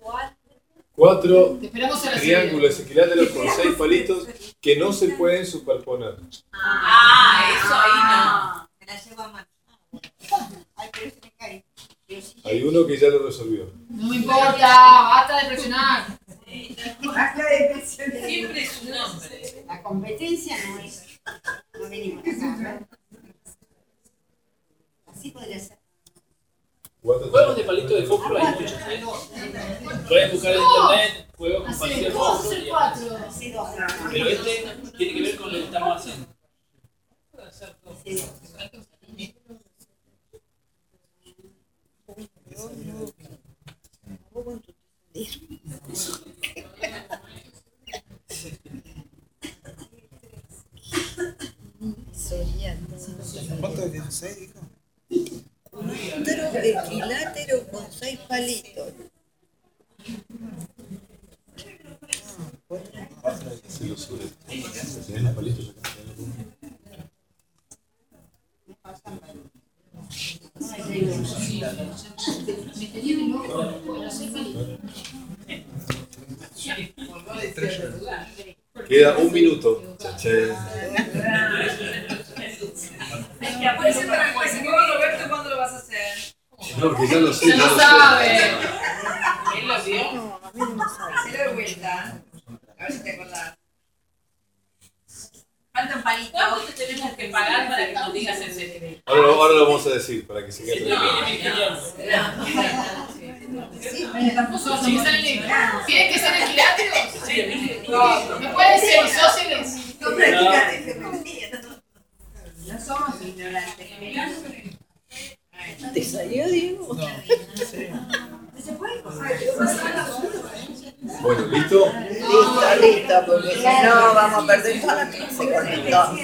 4 Te esperamos a la triángulos equiláteros con 6 palitos que no se pueden superponer. Eso ahí no. Me la llevo a mano. Ay, pero se me cae. Hay uno que ya lo resolvió. No me importa, basta de presionar. Basta de presionar. Siempre es su nombre. La competencia no es. No venimos acá. Así podría ser. Juegos de palito de fósforo hay muchos. Pueden buscar en internet juegos con palito de fósforo. Y 4. pero este tiene que ver con lo que estamos haciendo. ¿Cuánto es? ¿6 dijo? 4 equiláteros con 6 palitos. Se lo sube. Se ven los palitos acá. Queda un minuto. Aparece para el Roberto, ¿cuándo lo vas a hacer? No, que ya lo sé, Ya lo sabe. ¿Él lo vio? No, a mí no me sabe. Hacelo de vuelta. A ver si te acordás. Falta un palito. ¿Cuánto te tenemos que pagar para que nos digas el secreto? Ahora lo vamos a decir para que se quede. ¿Tienen que ser equiláteros? ¿Me pueden ser isósceles? No practicaste femenino. No somos ignorantes. ¿Te salió, Diego? No. ¿Se puede? Bueno, ¿listo? Listo, porque si no vamos a perder toda la clase con esto.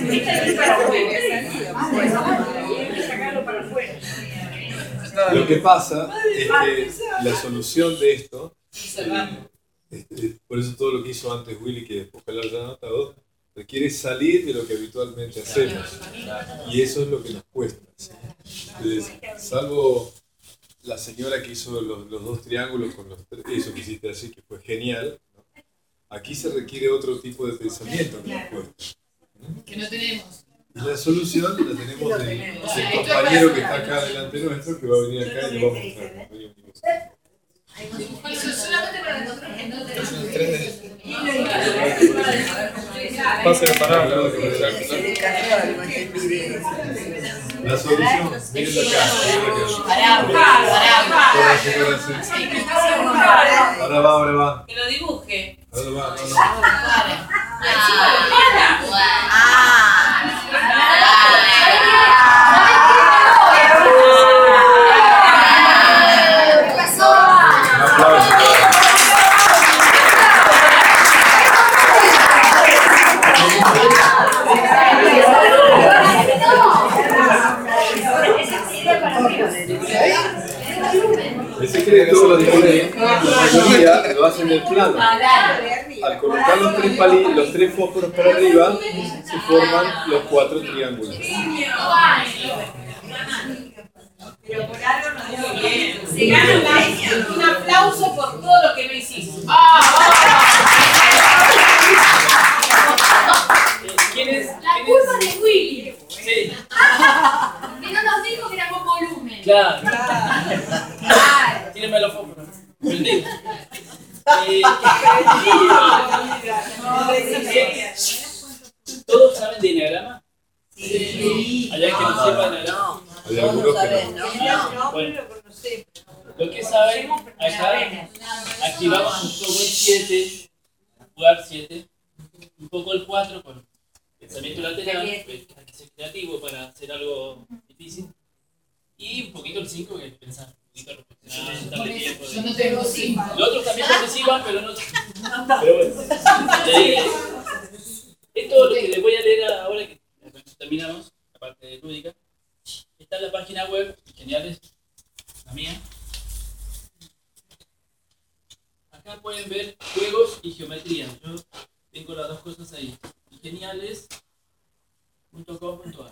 Lo que pasa es que la solución de esto, por eso todo lo que hizo antes Willy, que ojalá lo haya notado, requiere salir de lo que habitualmente hacemos. Y eso es lo que nos cuesta. ¿Sí? Entonces, salvo la señora que hizo los 2 triángulos con los 3, eso que hiciste así, que fue genial, ¿no? Aquí se requiere otro tipo de pensamiento que nos cuesta. Que no tenemos. Y la solución la tenemos del compañero que está acá delante nuestro, que va a venir acá y lo vamos a mostrar. Eso solamente para nosotros que no tenemos. Pase la palabra. La solución, miren acá. Ahora va. Que lo dibuje. Ahora va, Un aplauso. El secreto lo dice, la mayoría lo hacen en el plano. al colocar los tres fósforos para arriba, se forman los 4 triángulos. Pero por algo no dio bien. Se gana un aplauso por todo lo que no hiciste. ¿Quién es? La culpa de Willy. Sí. Que no nos dijo que era con volumen. Claro. Tírenme los fósforos. Prendido. ¿Todos saben de enneagrama? Sí. ¿Hay alguien que no sepa de enneagrama? Hay algunos que no. Bueno, lo que saben, acá activamos un poco el 7, jugar 7, un poco el 4 con pensamiento lateral, pues, hay que ser creativo para hacer algo difícil, y un poquito el 5 que hay que pensar, un poquito reflexionar, darle tiempo. Yo no tengo 5. Los otros también participan, pero no. Pero bueno. Esto lo que les voy a leer ahora que terminamos, la parte lúdica. Está en la página web, Geniales, la mía. Acá pueden ver juegos y geometría. Yo tengo las dos cosas ahí. Geniales.com.ar.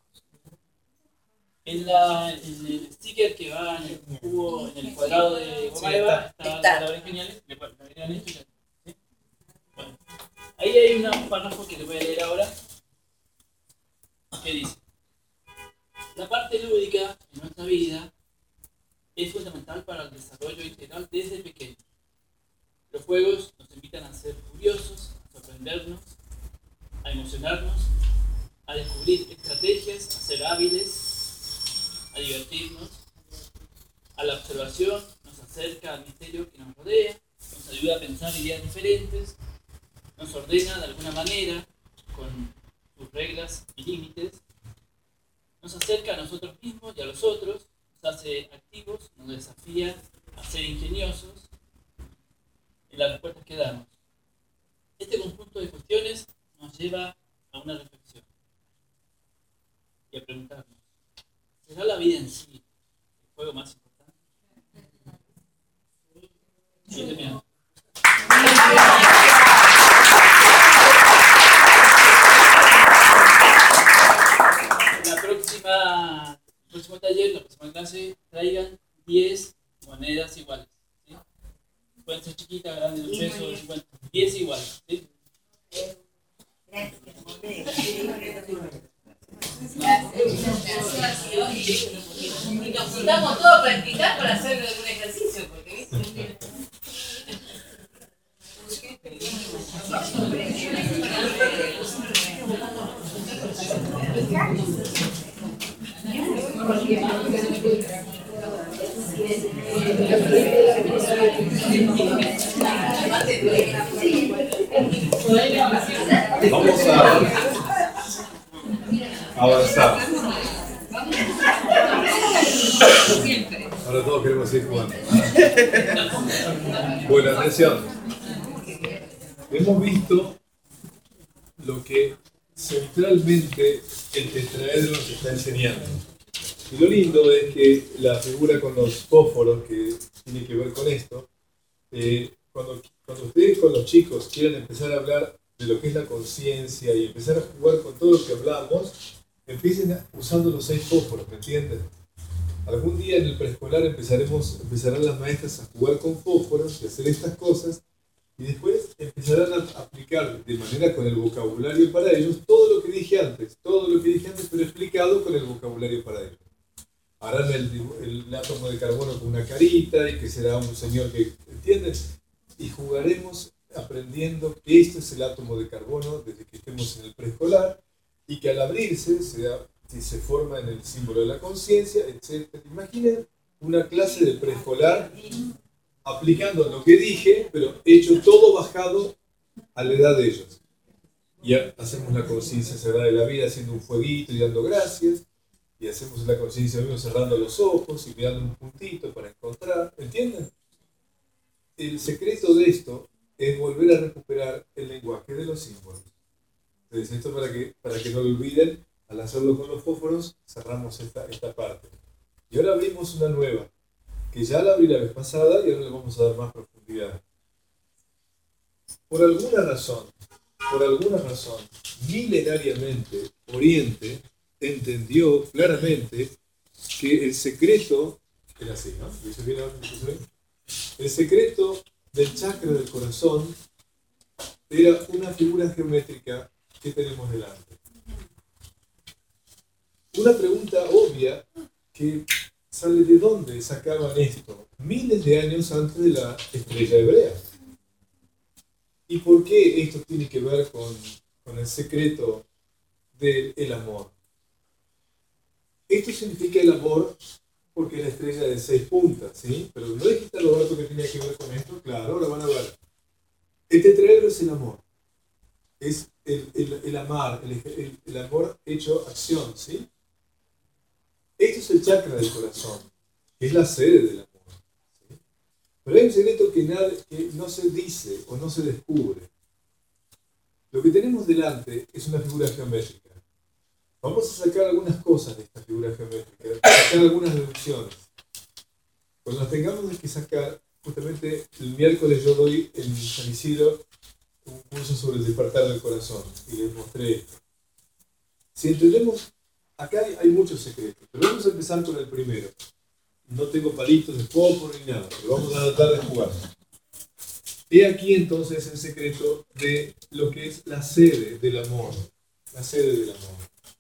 En el sticker que va en el cubo, en el cuadrado de goma eva, está la palabra Geniales. Le agregan esto y ya. ¿Sí? Bueno, ahí hay un párrafo que les voy a leer ahora. Que dice: la parte lúdica en nuestra vida es fundamental para el desarrollo integral desde pequeños. Los juegos nos invitan a ser curiosos, a sorprendernos, a emocionarnos, a descubrir estrategias, a ser hábiles, a divertirnos. A la observación nos acerca al misterio que nos rodea, nos ayuda a pensar ideas diferentes, nos ordena de alguna manera con sus reglas y límites, nos acerca a nosotros mismos y a los otros, nos hace activos, nos desafía a ser ingeniosos en las respuestas que damos. Este conjunto de cuestiones nos lleva a una reflexión y a preguntarnos: ¿será la vida en sí el juego más importante? Sí, terminamos. El próximo taller, la próxima clase, traigan 10 monedas iguales. ¿Sí? Pueden ser chiquitas, grandes, de un peso, 50. 10 iguales. ¿Sí? Y nos juntamos todos a practicar para hacer algún ejercicio, porque Vamos a avanzar. Ahora todos queremos ir jugando. Bueno, atención. Hemos visto lo que centralmente el tetraedro nos está enseñando. Y lo lindo es que la figura con los fósforos, que tiene que ver con esto, cuando ustedes con los chicos quieran empezar a hablar de lo que es la conciencia y empezar a jugar con todo lo que hablamos, empiecen usando los 6 fósforos, ¿me entienden? Algún día en el preescolar empezarán las maestras a jugar con fósforos y hacer estas cosas, y después empezarán a aplicar de manera con el vocabulario para ellos todo lo que dije antes, pero explicado con el vocabulario para ellos. Harán el átomo de carbono con una carita y que será un señor que, ¿entienden? Y jugaremos aprendiendo que esto es el átomo de carbono desde que estemos en el preescolar, y que al abrirse se forma en el símbolo de la conciencia, etc. Imaginen una clase de preescolar aplicando lo que dije, pero hecho todo bajado a la edad de ellos. Y hacemos la conciencia sagrada de la vida haciendo un fueguito y dando gracias, y hacemos la conciencia de uno cerrando los ojos y mirando un puntito para encontrar, ¿entienden? El secreto de esto es volver a recuperar el lenguaje de los símbolos. Entonces, esto para que no lo olviden, al hacerlo con los fósforos, cerramos esta parte. Y ahora abrimos una nueva, que ya la abrí la vez pasada y ahora le vamos a dar más profundidad. por alguna razón, milenariamente, Oriente entendió claramente que el secreto, era así, ¿no? ¿Dice bien ahora? El secreto del chakra del corazón era una figura geométrica que tenemos delante. Una pregunta obvia que sale de dónde sacaban esto miles de años antes de la estrella hebrea. ¿Y por qué esto tiene que ver con el secreto del amor? Esto significa el amor porque es la estrella de 6 puntas, ¿sí? Pero no dijiste los datos que tenía que ver con esto, claro, ahora van a ver. El tetraedro es el amor, es el amar, el amor hecho acción, ¿sí? Esto es el chakra del corazón, que es la sede del amor, ¿sí? Pero hay un secreto que no se dice o no se descubre. Lo que tenemos delante es una figura geométrica. Vamos a sacar algunas cosas de esta figura geométrica, sacar algunas deducciones. Cuando las tengamos que sacar, justamente el miércoles yo doy en San Isidro un curso sobre el despertar del corazón y les mostré esto. Si entendemos, acá hay muchos secretos, pero vamos a empezar con el primero. No tengo palitos de fósforo ni nada, pero vamos a tratar de jugar. He aquí entonces el secreto de lo que es la sede del amor. La sede del amor.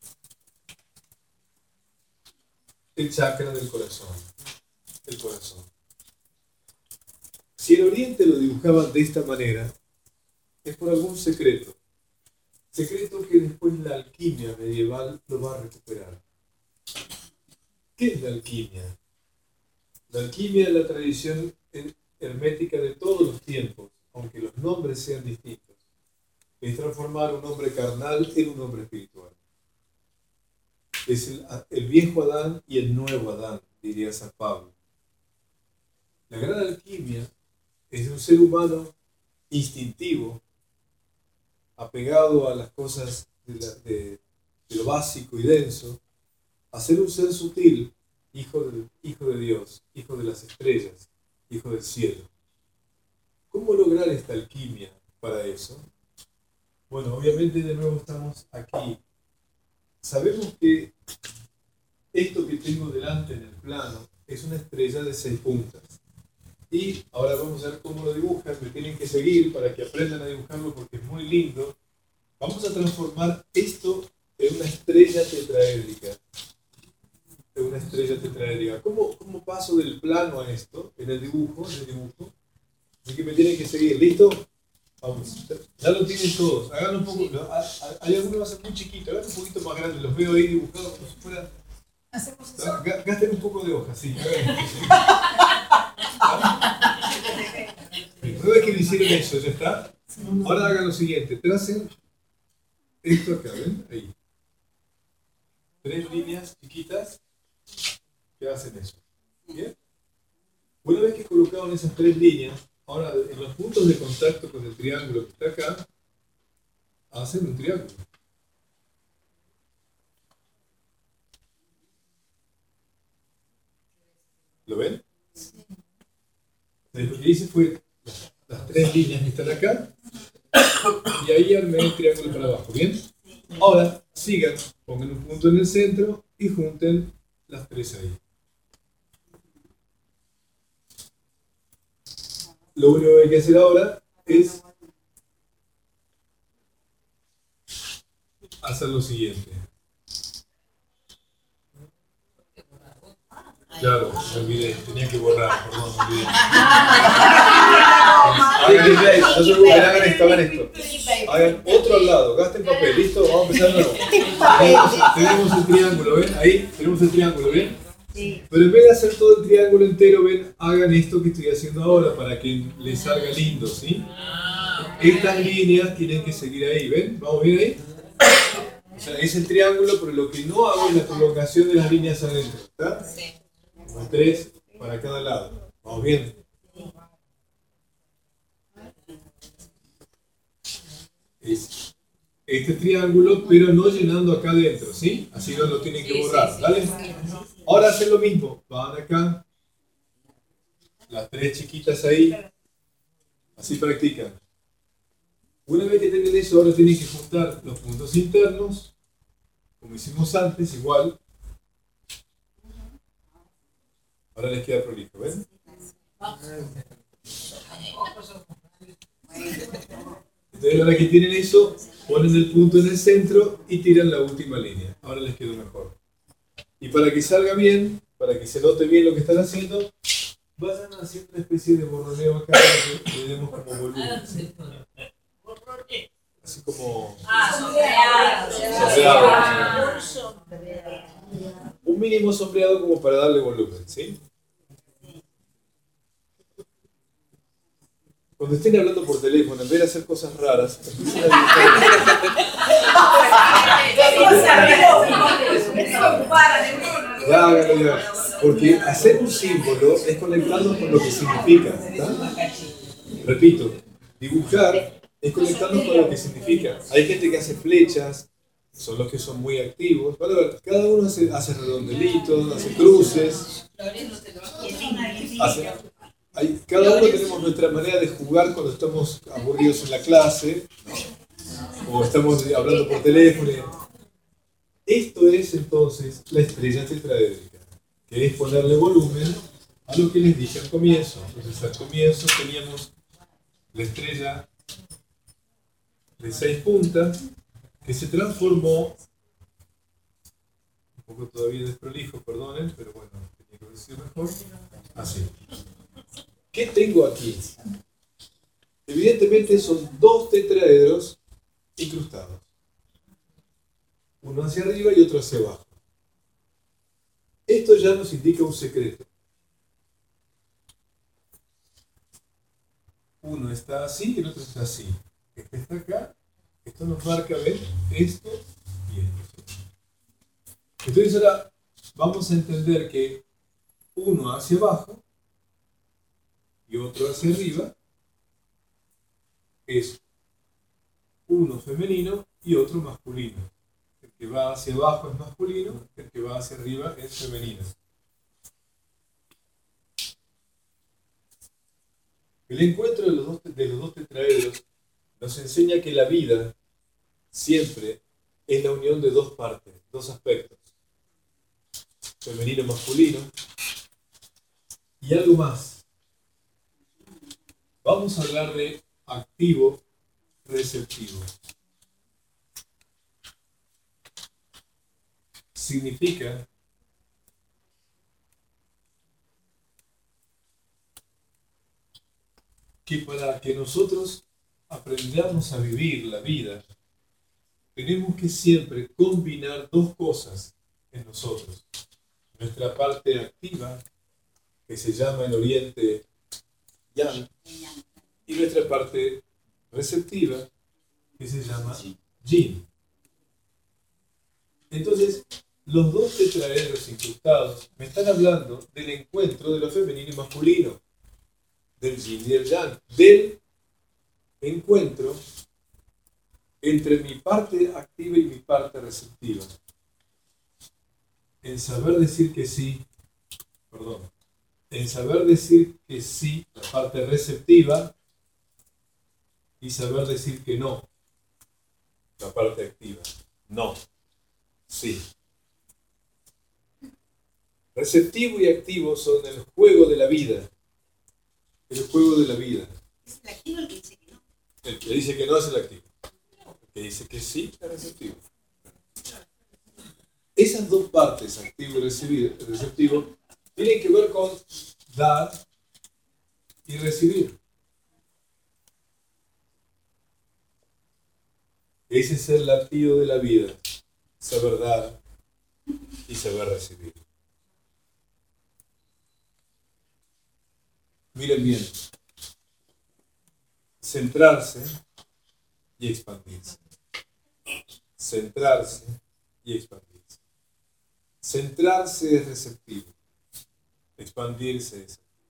El chakra del corazón. El corazón. Si el Oriente lo dibujaba de esta manera, es por algún secreto. Secreto que después la alquimia medieval lo va a recuperar. ¿Qué es la alquimia? La alquimia es la tradición hermética de todos los tiempos, aunque los nombres sean distintos. Es transformar un hombre carnal en un hombre espiritual. Es el viejo Adán y el nuevo Adán, diría San Pablo. La gran alquimia es de un ser humano instintivo, apegado a las cosas de lo básico y denso, a ser un ser sutil, hijo de Dios, hijo de las estrellas, hijo del cielo. ¿Cómo lograr esta alquimia para eso? Bueno, obviamente de nuevo estamos aquí. Sabemos que esto que tengo delante en el plano es una estrella de 6 puntas. Y ahora vamos a ver cómo lo dibujan. Me tienen que seguir para que aprendan a dibujarlo porque es muy lindo. Vamos a transformar esto en una estrella tetraédrica. En una estrella tetraédrica. ¿Cómo paso del plano a esto? En el dibujo. Así que me tienen que seguir. ¿Listo? Vamos. Ya lo tienen todos. Háganlo un poco. Hay algunos que va a ser muy chiquito. Háganlo un poquito más grande. Los veo ahí dibujados como si fuera. ¿Hacemos eso? Gasten un poco de hoja, sí. Prueben que lo hicieron eso, ¿ya está? Ahora hagan lo siguiente. Tracen esto acá, ¿ven? Ahí. 3 líneas chiquitas que hacen eso. ¿Bien? Una vez que colocaron esas 3 líneas, ahora en los puntos de contacto con el triángulo que está acá, hacen un triángulo. ¿Lo ven? Lo que hice fue las 3 líneas que están acá y ahí armé el triángulo para abajo. ¿Bien? Ahora sigan, pongan un punto en el centro y junten las 3 ahí. Lo único que hay que hacer ahora es hacer lo siguiente. Claro, me olvidé, tenía que borrar, perdón, me olvidé. Hagan esto. Hagan otro al lado, gasten papel, ¿listo? Vamos a empezar de nuevo. Tenemos el triángulo, ¿ven? Ahí tenemos el triángulo, ¿ven? Sí. Pero en vez de hacer todo el triángulo entero, ven, hagan esto que estoy haciendo ahora para que les salga lindo, ¿sí? Estas líneas tienen que seguir ahí, ¿ven? ¿Vamos bien ahí? O sea, es el triángulo, pero lo que no hago es la prolongación de las líneas adentro, ¿está? Sí. 3 para cada lado. ¿Vamos bien? Este triángulo, pero no llenando acá adentro, ¿sí? Así no lo tienen que borrar, ¿vale? Ahora hacen lo mismo. Van acá. Las 3 chiquitas ahí. Así practican. Una vez que tienen eso, ahora tienen que juntar los puntos internos, como hicimos antes, igual. Ahora les queda prolijo, ¿ven? Entonces ahora que tienen eso, ponen el punto en el centro y tiran la última línea. Ahora les quedó mejor. Y para que salga bien, para que se note bien lo que están haciendo, vayan haciendo una especie de borroneo acá que le demos como volumen. ¿Sí? Así como sombreado. Un mínimo sombreado como para darle volumen, ¿sí? Cuando estén hablando por teléfono, en vez de hacer cosas raras, empiecen a dibujar. Porque hacer un símbolo es conectarnos con lo que significa, ¿está? Repito, dibujar es conectarnos con lo que significa. Hay gente que hace flechas, son los que son muy activos. Van a ver, cada uno hace redondelitos, hace cruces. Cada uno tenemos nuestra manera de jugar cuando estamos aburridos en la clase, ¿no? O estamos hablando por teléfono. Esto es entonces la estrella tetraédrica, que es ponerle volumen a lo que les dije al comienzo. Entonces al comienzo teníamos la estrella de 6 puntas que se transformó, un poco todavía desprolijo, perdonen, pero bueno, tenía que decir mejor, así. ¿Qué tengo aquí? Evidentemente son 2 tetraedros incrustados. Uno hacia arriba y otro hacia abajo. Esto ya nos indica un secreto. Uno está así y el otro está así. Este está acá. Esto nos marca, ¿ven? Esto y esto. Entonces ahora vamos a entender que uno hacia abajo y otro hacia arriba es uno femenino y otro masculino. El que va hacia abajo es masculino, el que va hacia arriba es femenino. El encuentro de los dos tetraedros nos enseña que la vida siempre es la unión de 2 partes, 2 aspectos. Femenino, masculino. Y algo más. Vamos a hablar de activo receptivo. Significa que para que nosotros aprendamos a vivir la vida, tenemos que siempre combinar 2 cosas en nosotros. Nuestra parte activa, que se llama en Oriente Yang, y nuestra parte receptiva, que se llama Yin. Entonces, los 2 tetraedros incrustados me están hablando del encuentro de lo femenino y masculino, del Yin y el Yang, del encuentro entre mi parte activa y mi parte receptiva. En saber decir que sí, en saber decir que sí, la parte receptiva, y saber decir que no, la parte activa. No, sí. Receptivo y activo son el juego de la vida. El juego de la vida. ¿Es el activo el que dice que no? El que dice que no es el activo. El que dice que sí es receptivo. Esas 2 partes, activo y receptivo, tienen que ver con dar y recibir. Ese es el latido de la vida, saber dar y saber recibir. Miren bien, centrarse y expandirse. Centrarse y expandirse. Centrarse es receptivo. Expandirse es activo.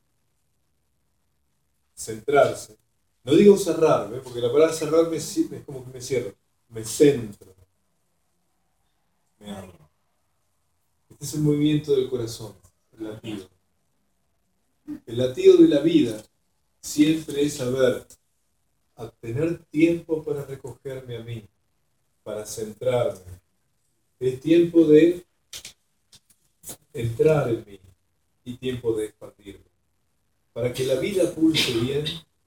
Centrarse. No digo cerrar, ¿ve? Porque la palabra cerrar es como que me cierro. Me centro. Me abro. Este es el movimiento del corazón, el latido. El latido de la vida siempre es saber a tener tiempo para recogerme a mí, para centrarme. Es tiempo de entrar en mí y tiempo de expandirme. Para que la vida pulse bien,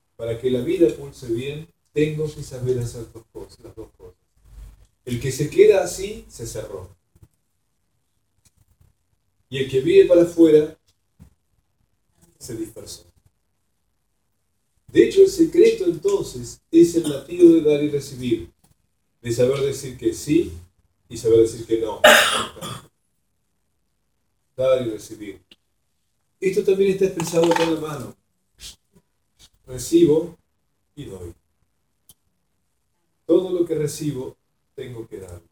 tengo que saber hacer las dos cosas. El que se queda así, se cerró. Y el que vive para afuera, se dispersó. De hecho, el secreto entonces es el latido de dar y recibir, de saber decir que sí y saber decir que no. Dar y recibir. Esto también está expresado con la mano. Recibo y doy. Todo lo que recibo, tengo que dar.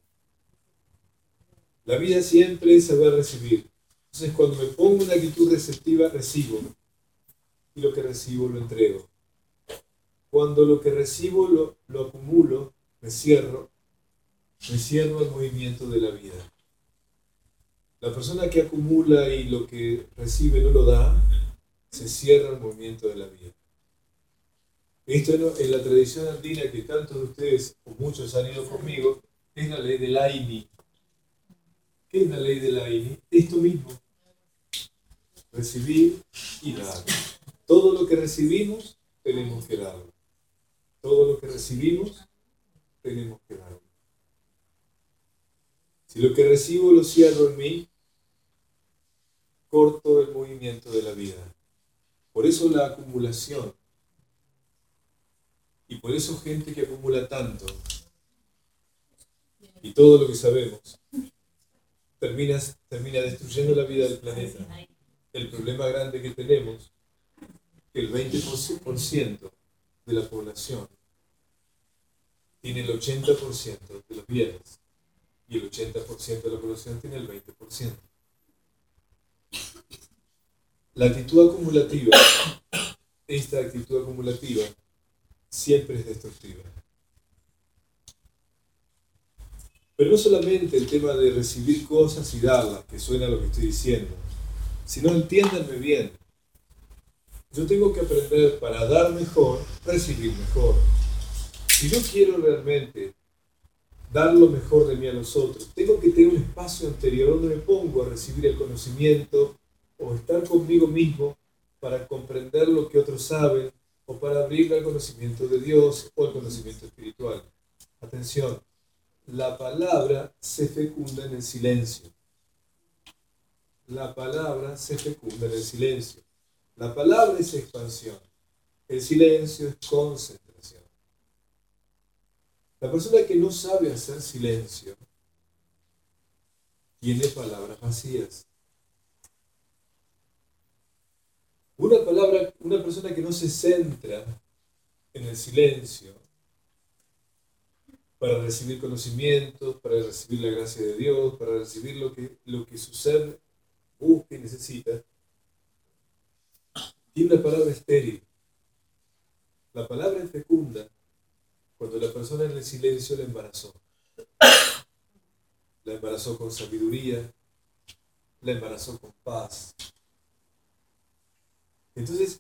La vida siempre es saber recibir. Entonces, cuando me pongo una actitud receptiva, recibo. Y lo que recibo, lo entrego. Cuando lo que recibo lo acumulo, me cierro al movimiento de la vida. La persona que acumula y lo que recibe no lo da, se cierra al movimiento de la vida. Esto en la tradición andina que tantos de ustedes, o muchos han ido conmigo, es la ley del Aini. ¿Qué es la ley del Aini? Esto mismo. Recibir y dar. Todo lo que recibimos, tenemos que darlo. Todo lo que recibimos, tenemos que darlo. Si lo que recibo lo cierro en mí, corto el movimiento de la vida. Por eso la acumulación. Y por eso gente que acumula tanto, y todo lo que sabemos, termina destruyendo la vida del planeta. El problema grande que tenemos, que el 20% de la población tiene el 80% de los bienes, y el 80% de la población tiene el 20%. La actitud acumulativa, esta actitud acumulativa, siempre es destructiva. Pero no solamente el tema de recibir cosas y darlas, que suena a lo que estoy diciendo, sino entiéndanme bien. Yo tengo que aprender para dar mejor, recibir mejor. Si yo quiero realmente dar lo mejor de mí a los otros, tengo que tener un espacio anterior donde me pongo a recibir el conocimiento o estar conmigo mismo para comprender lo que otros saben o para abrirle al conocimiento de Dios o al conocimiento espiritual. Atención, la palabra se fecunda en el silencio. La palabra se fecunda en el silencio. La palabra es expansión. El silencio es concentración. La persona que no sabe hacer silencio tiene palabras vacías. Una persona que no se centra en el silencio para recibir conocimientos, para recibir la gracia de Dios, para recibir lo que su ser busca y necesita, tiene una palabra estéril. La palabra es fecunda cuando la persona en el silencio la embarazó. La embarazó con sabiduría, la embarazó con paz. Entonces,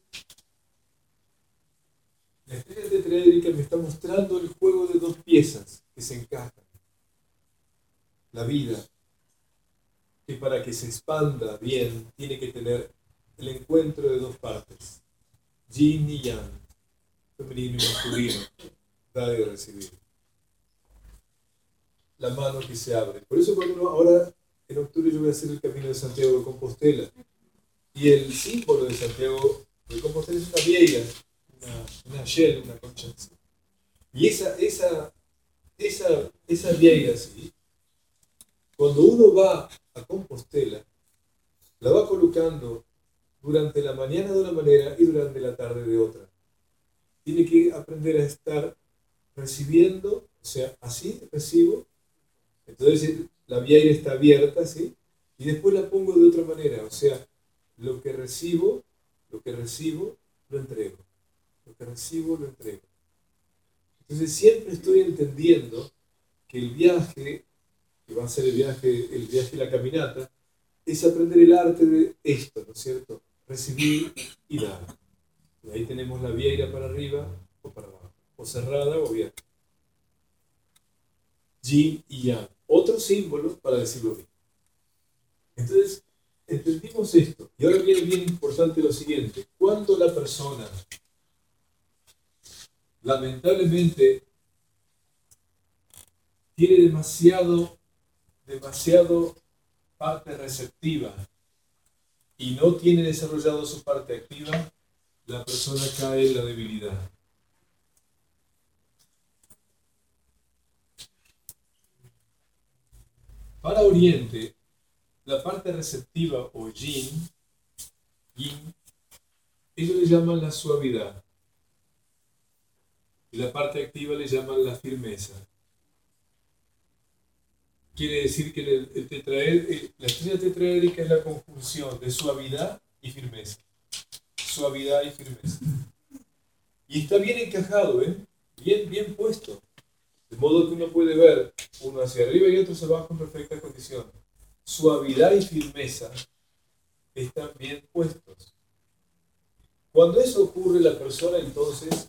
la estrella tetraédrica me está mostrando el juego de dos piezas que se encajan. La vida, que para que se expanda bien, tiene que tener el encuentro de dos partes. Yin y Yang, femenino y masculino, dar y recibir. La mano que se abre. Por eso cuando ahora, en octubre, yo voy a hacer el Camino de Santiago de Compostela. Y el símbolo de Santiago de Compostela es una vieira, una shell, una concha. Y esa vieira así, cuando uno va a Compostela, la va colocando durante la mañana de una manera y durante la tarde de otra. Tiene que aprender a estar recibiendo, o sea, así recibo, entonces la vieira está abierta, ¿sí? Y después la pongo de otra manera, o sea, lo que recibo, lo entrego. Lo que recibo, lo entrego. Entonces siempre estoy entendiendo que el viaje, que va a ser el viaje y la caminata, es aprender el arte de esto, ¿no es cierto? Recibir y dar. Y ahí tenemos la vieira para arriba o para abajo. o cerrada o abierta. Yin y Yang. Otro símbolo para decir lo mismo. Entonces, entendimos esto. Y ahora viene bien importante lo siguiente. Cuando la persona, lamentablemente, tiene demasiado parte receptiva y no tiene desarrollado su parte activa, la persona cae en la debilidad. Para Oriente, la parte receptiva o yin, ellos le llaman la suavidad. Y la parte activa le llaman la firmeza. Quiere decir que la estrella tetraédrica es la conjunción de suavidad y firmeza. Suavidad y firmeza. Y está bien encajado, bien puesto. De modo que uno puede ver uno hacia arriba y otro hacia abajo en perfecta condición. Suavidad y firmeza están bien puestos. Cuando eso ocurre, la persona entonces,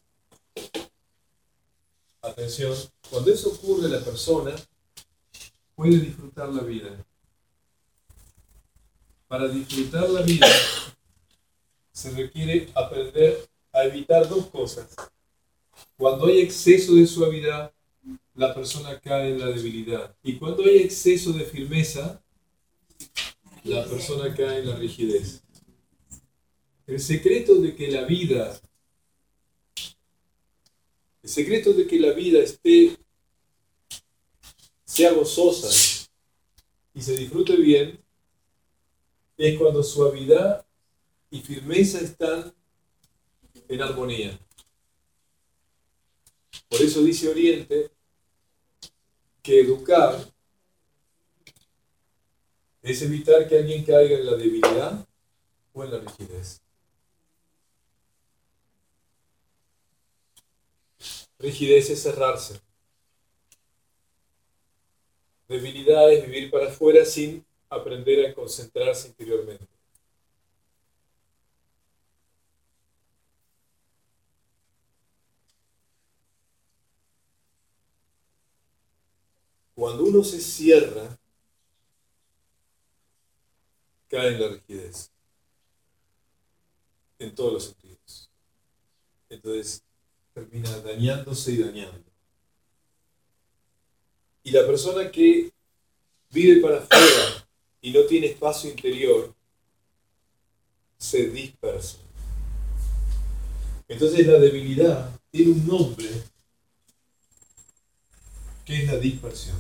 atención, cuando eso ocurre, la persona puede disfrutar la vida. Para disfrutar la vida se requiere aprender a evitar dos cosas. Cuando hay exceso de suavidad, la persona cae en la debilidad. Y cuando hay exceso de firmeza, la persona cae en la rigidez. El secreto de que la vida sea gozosa y se disfrute bien, es cuando suavidad y firmeza están en armonía. Por eso dice Oriente que educar es evitar que alguien caiga en la debilidad o en la rigidez. Rigidez es cerrarse. Debilidad es vivir para afuera sin aprender a concentrarse interiormente. Cuando uno se cierra, cae en la rigidez. En todos los sentidos. Entonces, termina dañándose y dañando. Y la persona que vive para afuera y no tiene espacio interior, se dispersa. Entonces la debilidad tiene un nombre, que es la dispersión.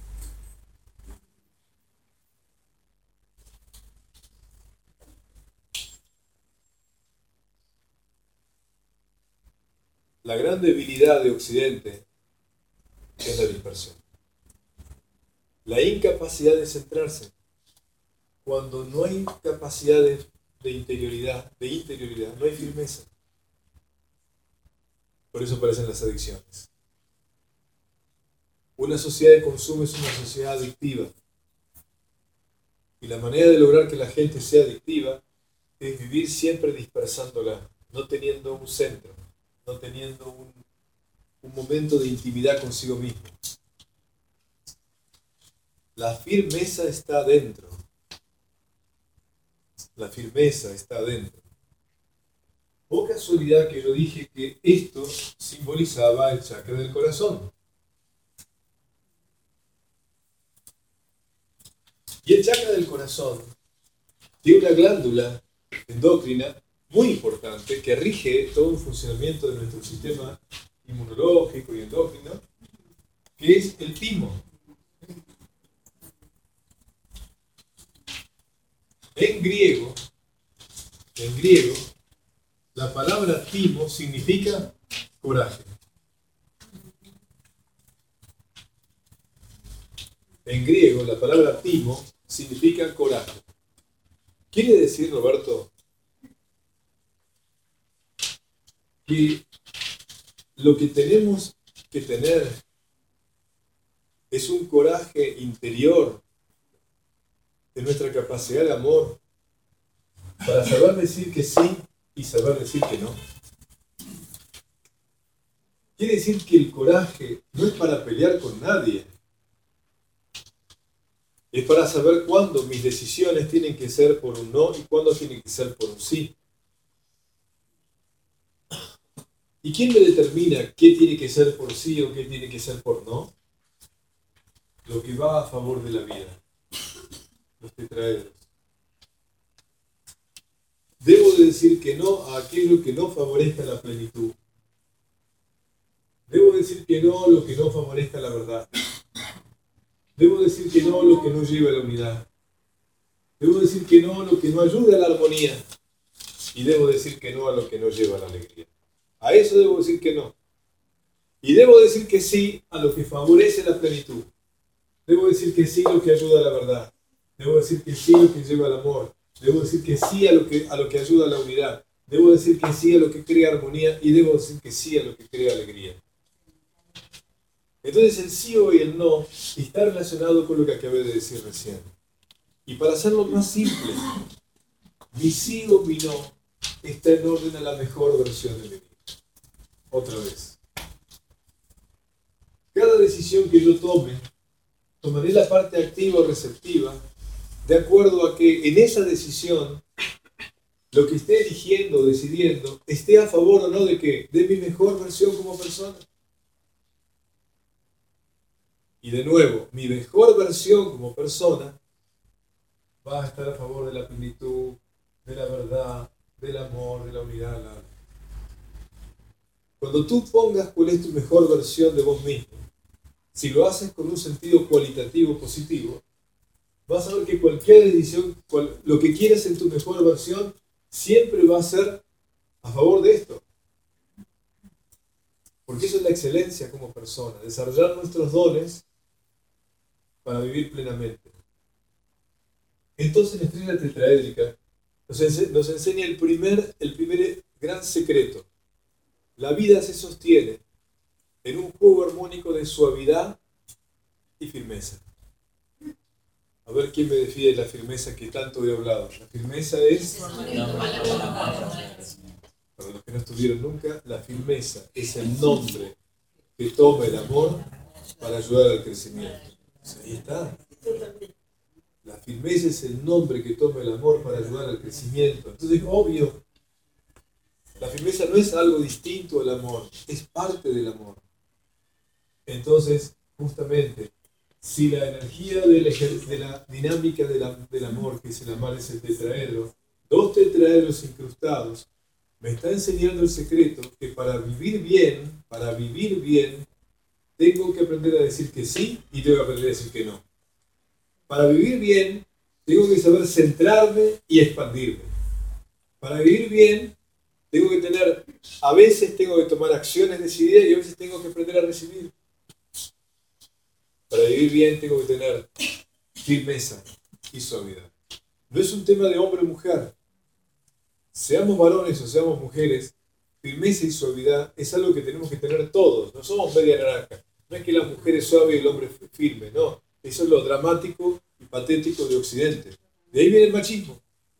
La gran debilidad de Occidente es la dispersión. La incapacidad de centrarse. Cuando no hay capacidad de interioridad, no hay firmeza. Por eso aparecen las adicciones. Una sociedad de consumo es una sociedad adictiva. Y la manera de lograr que la gente sea adictiva es vivir siempre dispersándola, no teniendo un centro, no teniendo un momento de intimidad consigo mismo. La firmeza está adentro. La firmeza está adentro. Por casualidad que yo dije que esto simbolizaba el chakra del corazón. Y el chakra del corazón tiene una glándula endocrina muy importante que rige todo el funcionamiento de nuestro sistema inmunológico y endocrino, que es el timo. En griego, la palabra timo significa coraje. En griego, la palabra timo significa coraje. Quiere decir, Roberto, que lo que tenemos que tener es un coraje interior de nuestra capacidad de amor para saber decir que sí y saber decir que no. Quiere decir que el coraje no es para pelear con nadie. Es para saber cuándo mis decisiones tienen que ser por un no y cuándo tienen que ser por un sí. ¿Y quién me determina qué tiene que ser por sí o qué tiene que ser por no? Lo que va a favor de la vida. Los tetraedros. Debo de decir que no a aquello que no favorezca la plenitud. Debo decir que no a lo que no favorezca la verdad. Debo decir que no a lo que no lleve a la unidad. Debo decir que no a lo que no ayude a la armonía. Y debo decir que no a lo que no lleva a la alegría. A eso debo decir que no. Y debo decir que sí a lo que favorece la plenitud. Debo decir que sí a lo que ayuda a la verdad. Debo decir que sí a lo que lleva al amor. Debo decir que sí a lo que ayuda a la unidad. Debo decir que sí a lo que crea armonía. Y debo decir que sí a lo que crea alegría. Entonces el sí o el no está relacionado con lo que acabé de decir recién. Y para hacerlo más simple, mi sí o mi no está en orden a la mejor versión de mi vida. Otra vez. Cada decisión que yo tomaré la parte activa o receptiva de acuerdo a que en esa decisión lo que esté eligiendo o decidiendo esté a favor o no de ¿qué? De mi mejor versión como persona. Y de nuevo, mi mejor versión como persona va a estar a favor de la plenitud, de la verdad, del amor, de la unidad. Cuando tú pongas cuál es tu mejor versión de vos mismo, si lo haces con un sentido cualitativo positivo, vas a ver que cualquier decisión, lo que quieres en tu mejor versión, siempre va a ser a favor de esto. Porque eso es la excelencia como persona, desarrollar nuestros dones para vivir plenamente. Entonces la estrella tetraédrica nos enseña el primer gran secreto. La vida se sostiene en un juego armónico de suavidad y firmeza. A ver quién me define la firmeza que tanto he hablado. La firmeza es... Para los que no estuvieron nunca, la firmeza es el nombre que toma el amor para ayudar al crecimiento. Ahí está. La firmeza es el nombre que toma el amor para ayudar al crecimiento. Entonces, obvio, la firmeza no es algo distinto al amor, es parte del amor. Entonces, justamente, si la energía de la dinámica del amor, que es el amar, es el tetraedro, dos tetraedros incrustados, me está enseñando el secreto que para vivir bien, tengo que aprender a decir que sí y tengo que aprender a decir que no. Para vivir bien, tengo que saber centrarme y expandirme. Para vivir bien, a veces tengo que tomar acciones decididas y a veces tengo que aprender a recibir. Para vivir bien, tengo que tener firmeza y suavidad. No es un tema de hombre o mujer. Seamos varones o seamos mujeres, firmeza y suavidad es algo que tenemos que tener todos. No somos media naranja. No es que la mujer es suave y el hombre es firme, no. Eso es lo dramático y patético de Occidente. De ahí viene el machismo.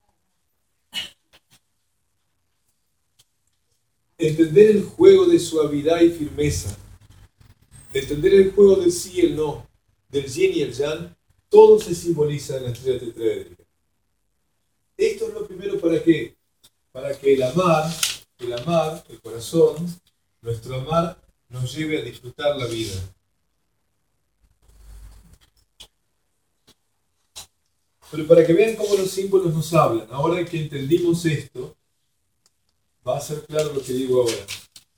Entender el juego de suavidad y firmeza, entender el juego del sí y el no, del yin y el yang, todo se simboliza en la estrella tetraédrica. Esto es lo primero para qué? Para que el amar, el corazón, nuestro amar nos lleve a disfrutar la vida. Pero para que vean cómo los símbolos nos hablan, ahora que entendimos esto, va a ser claro lo que digo ahora.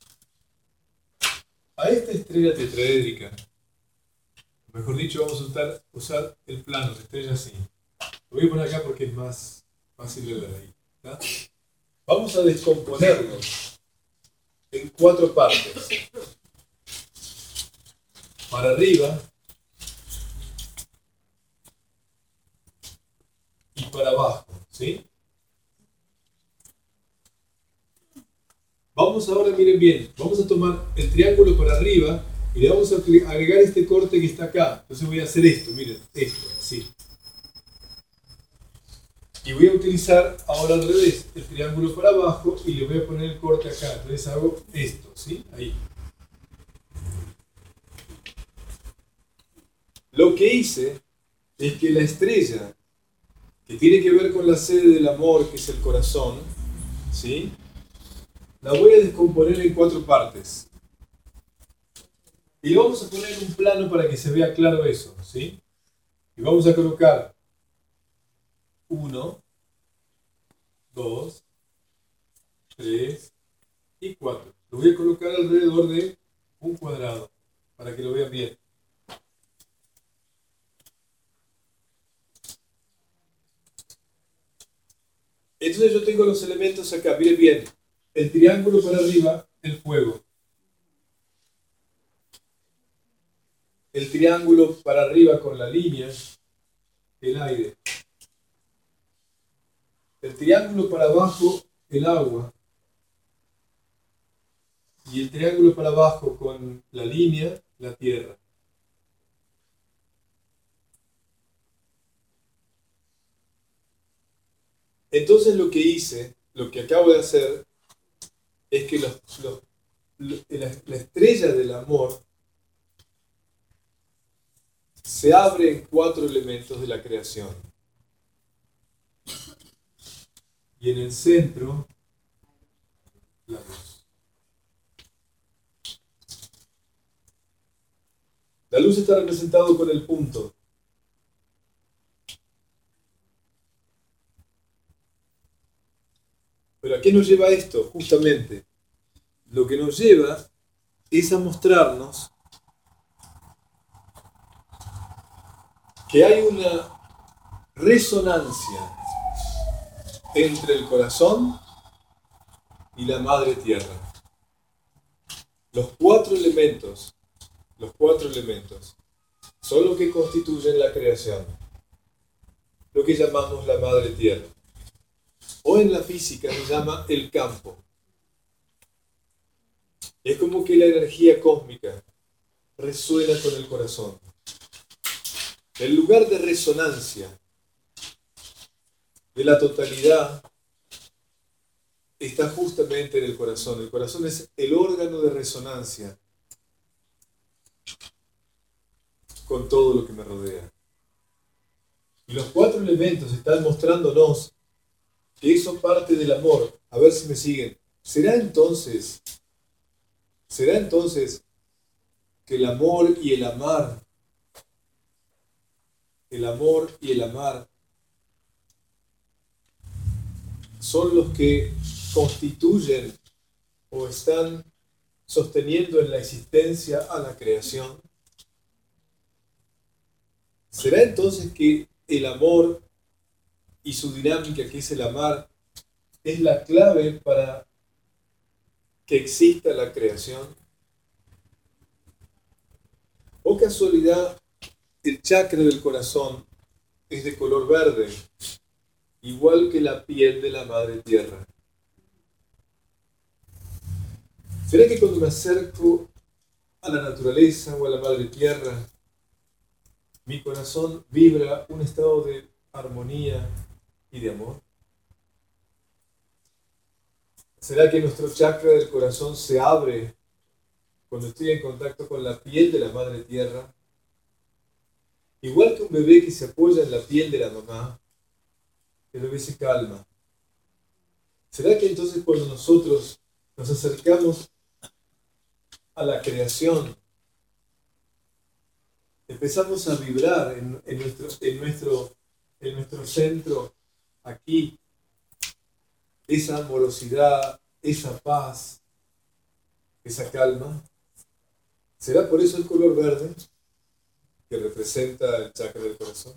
A esta estrella tetraédrica, mejor dicho, vamos a usar el plano de estrella así. Lo voy a poner acá porque es más fácil de ver ahí. ¿Está? Vamos a descomponerlo en 4 partes. Para arriba y para abajo, ¿sí? Vamos ahora, miren bien, vamos a tomar el triángulo para arriba y le vamos a agregar este corte que está acá. Entonces voy a hacer esto, miren, esto, así. Y voy a utilizar ahora al revés, el triángulo para abajo y le voy a poner el corte acá. Entonces hago esto, ¿sí? Ahí. Lo que hice es que la estrella, que tiene que ver con la sede del amor, que es el corazón, ¿sí?, la voy a descomponer en 4 partes. Y vamos a poner un plano para que se vea claro eso, ¿sí? Y vamos a colocar 1, 2, 3 y 4. Lo voy a colocar alrededor de un cuadrado, para que lo vean bien. Entonces yo tengo los elementos acá, miren bien. El triángulo para arriba, el fuego. El triángulo para arriba con la línea, el aire. El triángulo para abajo, el agua. Y el triángulo para abajo con la línea, la tierra. Entonces lo que hice, lo que acabo de hacer, es que la estrella del amor se abre en 4 elementos de la creación. Y en el centro, la luz. La luz está representada con el punto. Pero ¿a qué nos lleva esto? Justamente, lo que nos lleva es a mostrarnos que hay una resonancia entre el corazón y la madre tierra. Los cuatro elementos son los que constituyen la creación, lo que llamamos la madre tierra. O en la física se llama el campo. Es como que la energía cósmica resuena con el corazón. El lugar de resonancia de la totalidad está justamente en el corazón. El corazón es el órgano de resonancia con todo lo que me rodea. Y los cuatro elementos están mostrándonos que eso parte del amor. A ver si me siguen. ¿Será entonces que el amor y el amar son los que constituyen o están sosteniendo en la existencia a la creación? ¿Será entonces que el amor y su dinámica, que es el amar, es la clave para que exista la creación? ¿O casualidad el chakra del corazón es de color verde, igual que la piel de la madre tierra? ¿Será que cuando me acerco a la naturaleza o a la madre tierra, mi corazón vibra un estado de armonía y de amor? ¿Será que nuestro chakra del corazón se abre cuando estoy en contacto con la piel de la madre tierra? Igual que un bebé que se apoya en la piel de la mamá, el bebé se calma. ¿Será que entonces cuando nosotros nos acercamos a la creación, empezamos a vibrar en nuestro centro, aquí, esa amorosidad, esa paz, esa calma? ¿Será por eso el color verde que representa el chakra del corazón?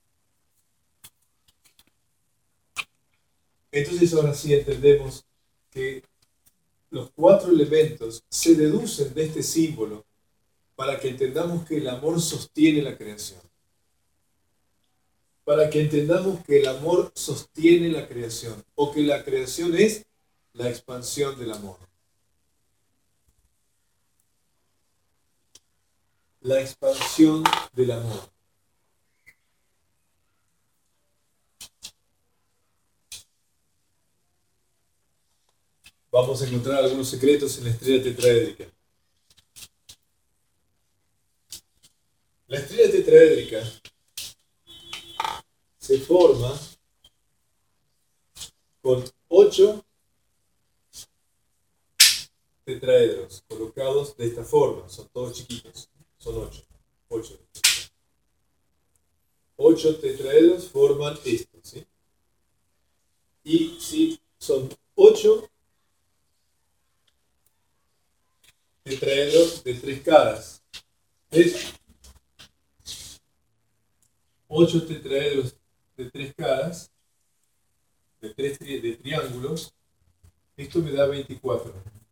Entonces ahora sí entendemos que los cuatro elementos se deducen de este símbolo para que entendamos que el amor sostiene la creación. Para que entendamos que el amor sostiene la creación, o que la creación es la expansión del amor. La expansión del amor. Vamos a encontrar algunos secretos en la estrella tetraédrica. La estrella tetraédrica tetraédrica se forma con 8 tetraedros colocados de esta forma. Son todos chiquitos. Son 8. 8 tetraedros forman esto, ¿sí? Y si son 8 tetraedros de 3 caras, ¿ves? 8 tetraedros de 3 caras, de triángulos, esto me da 24.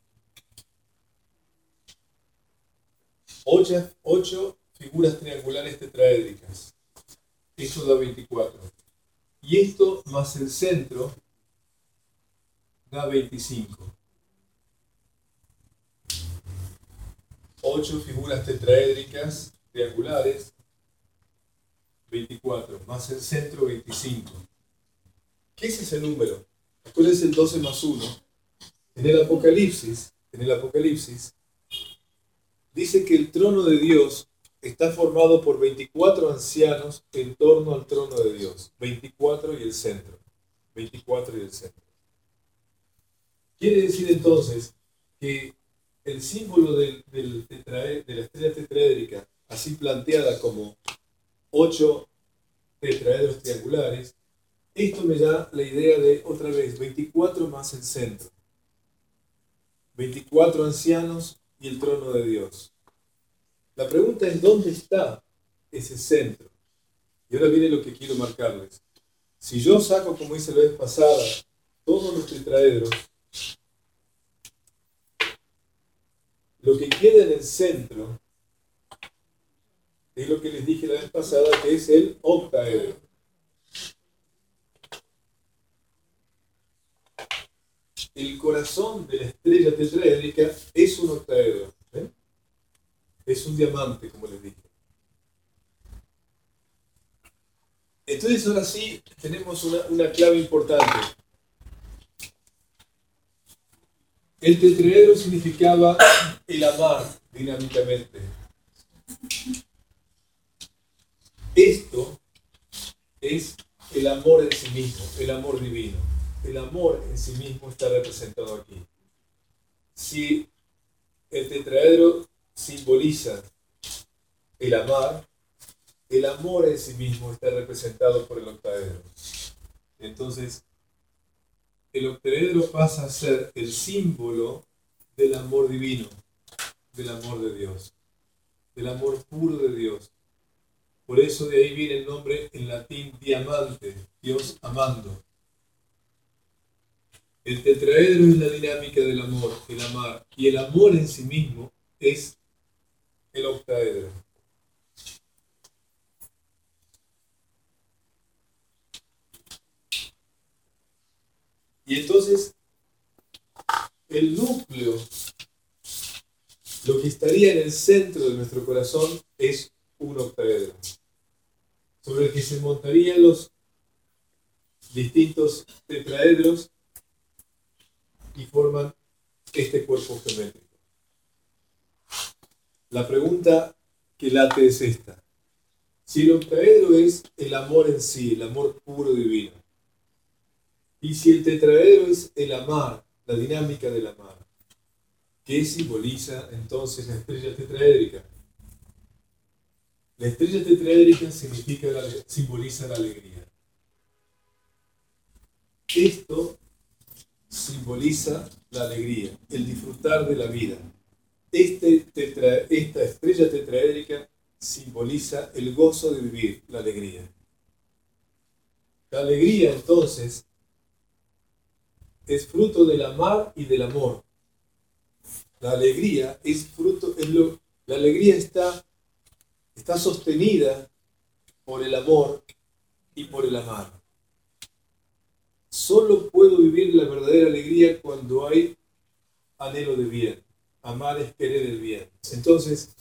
8 figuras triangulares tetraédricas. Esto da 24. Y esto más el centro da 25. 8 figuras tetraédricas triangulares, 24, más el centro 25. ¿Qué es ese número? ¿Cuál es el 12 más 1? En el Apocalipsis, dice que el trono de Dios está formado por 24 ancianos en torno al trono de Dios. 24 y el centro. 24 y el centro. Quiere decir entonces que el símbolo de la estrella tetraédrica, así planteada como 8 tetraedros triangulares, esto me da la idea de, otra vez, 24 más el centro. 24 ancianos y el trono de Dios. La pregunta es, ¿dónde está ese centro? Y ahora viene lo que quiero marcarles. Si yo saco, como hice la vez pasada, todos los tetraedros, lo que queda en el centro es lo que les dije la vez pasada, que es el octaedro. El corazón de la estrella tetraédrica es un octaedro. ¿Eh? Es un diamante, como les dije. Entonces ahora sí tenemos una clave importante. El tetraedro significaba el amar dinámicamente. Esto es el amor en sí mismo, el amor divino. El amor en sí mismo está representado aquí. Si el tetraedro simboliza el amor en sí mismo está representado por el octaedro. Entonces, el octaedro pasa a ser el símbolo del amor divino, del amor de Dios, del amor puro de Dios. Por eso de ahí viene el nombre en latín diamante, Dios amando. El tetraedro es la dinámica del amor, el amar, y el amor en sí mismo es el octaedro. Y entonces, el núcleo, lo que estaría en el centro de nuestro corazón, es un octaedro, sobre el que se montarían los distintos tetraedros y forman este cuerpo geométrico. La pregunta que late es esta. Si el octaedro es el amor en sí, el amor puro divino, y si el tetraedro es el amar, la dinámica del amar, ¿qué simboliza entonces la estrella tetraédrica? La estrella tetraédrica simboliza la alegría. Esto simboliza la alegría, el disfrutar de la vida. Esta estrella tetraédrica simboliza el gozo de vivir, la alegría. La alegría, entonces, es fruto del amar y del amor. La alegría es fruto, la alegría está sostenida por el amor y por el amar. Solo puedo vivir la verdadera alegría cuando hay anhelo de bien. Amar es querer el bien. Entonces,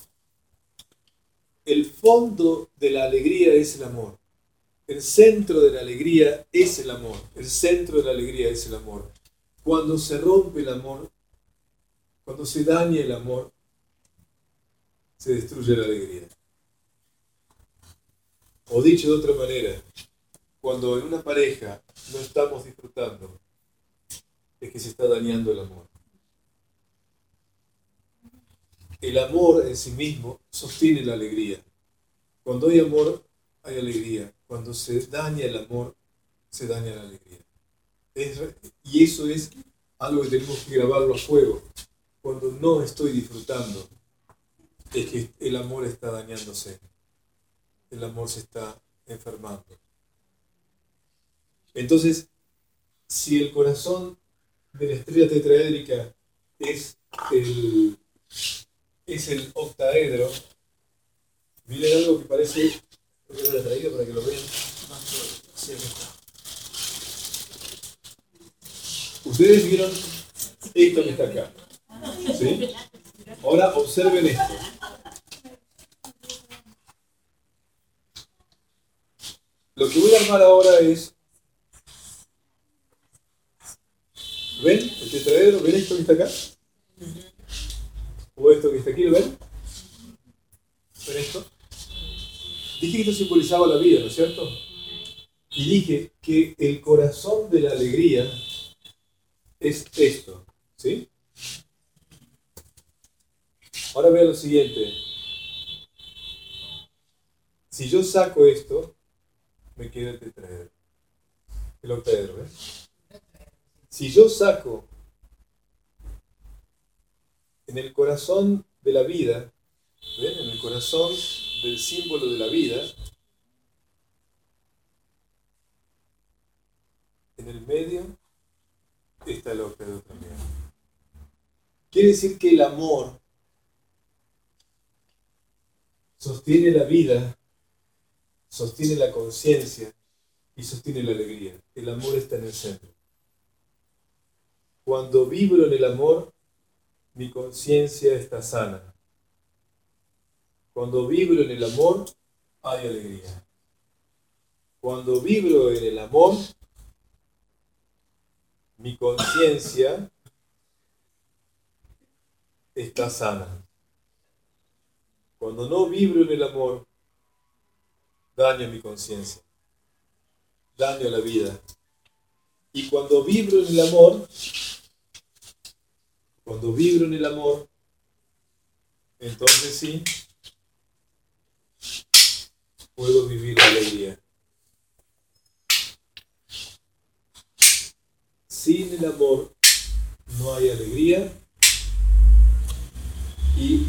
el fondo de la alegría es el amor. El centro de la alegría es el amor. El centro de la alegría es el amor. Cuando se rompe el amor, cuando se daña el amor, se destruye la alegría. O dicho de otra manera, cuando en una pareja no estamos disfrutando, es que se está dañando el amor. El amor en sí mismo sostiene la alegría. Cuando hay amor, hay alegría. Cuando se daña el amor, se daña la alegría. Y eso es algo que tenemos que grabarlo a fuego. Cuando no estoy disfrutando, es que el amor está dañándose. El amor se está enfermando. Entonces, si el corazón de la estrella tetraédrica es el octaedro, miren algo que parece, porque lo he traído para que lo vean. Ustedes vieron esto que está acá, ¿sí? Ahora observen esto. Lo que voy a armar ahora es, ¿ven el tetraedro? ¿Ven esto que está acá? ¿O esto que está aquí? ¿Lo ven? ¿Ven esto? Dije que esto simbolizaba la vida, ¿no es cierto? Y dije que el corazón de la alegría es esto, ¿sí? Ahora vean lo siguiente. Si yo saco esto, me queda el tetraedro. El octaedro, ¿ves? Si yo saco en el corazón de la vida, ¿ven? En el corazón del símbolo de la vida, en el medio está el octaedro también. Quiere decir que el amor sostiene la vida, sostiene la conciencia y sostiene la alegría. El amor está en el centro. Cuando vibro en el amor, mi conciencia está sana. Cuando vibro en el amor, hay alegría. Cuando vibro en el amor, mi conciencia está sana. Cuando no vibro en el amor, daño mi conciencia, daño la vida. Y cuando vibro en el amor, entonces sí, puedo vivir la alegría. Sin el amor no hay alegría y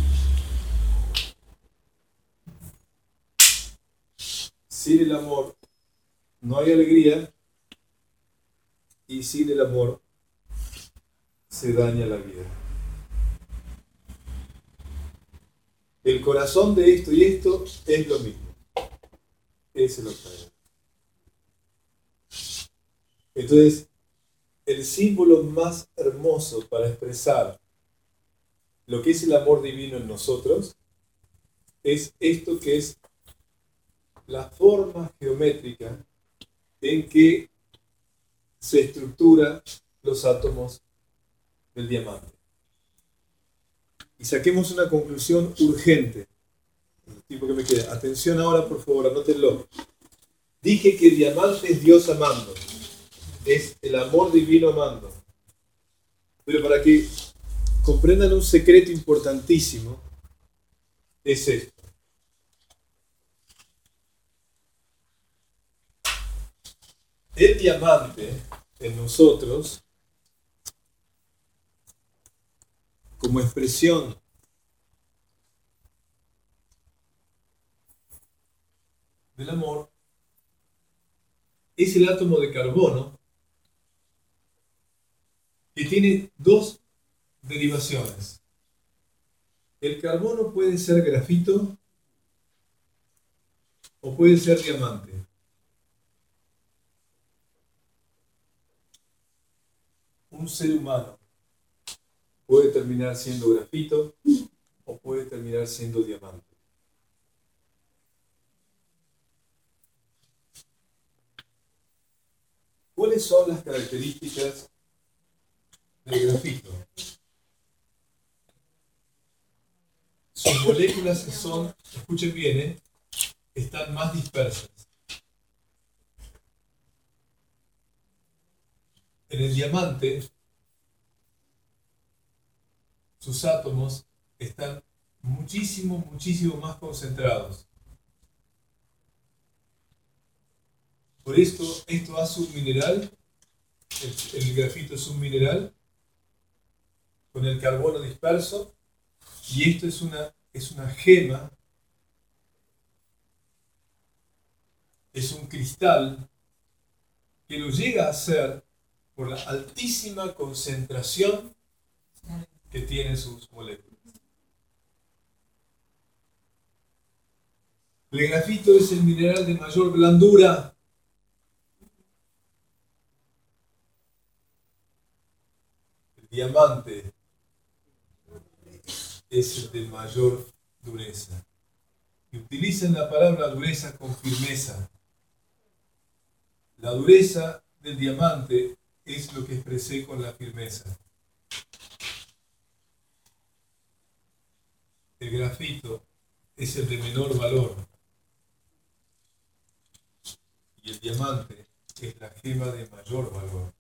sin el amor no hay alegría y sin el amor se daña la vida. El corazón de esto y esto es lo mismo. Es el octaedro. Entonces, el símbolo más hermoso para expresar lo que es el amor divino en nosotros es esto que es la forma geométrica en que se estructuran los átomos del diamante. Y saquemos una conclusión urgente. El tiempo que me queda. Atención ahora, por favor, anótenlo. Dije que el diamante es Dios amando. Es el amor divino amando. Pero para que comprendan un secreto importantísimo, es esto. El diamante en nosotros, como expresión del amor, es el átomo de carbono que tiene dos derivaciones. El carbono puede ser grafito o puede ser diamante. Un ser humano puede terminar siendo grafito o puede terminar siendo diamante. ¿Cuáles son las características del grafito? Sus moléculas son, escuchen bien, están más dispersas. En el diamante, sus átomos están muchísimo más concentrados. Por esto hace un mineral, el grafito es un mineral con el carbono disperso, y esto es una gema, es un cristal que lo llega a ser por la altísima concentración que tienen sus moléculas. El grafito es el mineral de mayor blandura. El diamante es el de mayor dureza. Y utilizan la palabra dureza con firmeza. La dureza del diamante es lo que expresé con la firmeza. El grafito es el de menor valor. Y el diamante es la gema de mayor valor.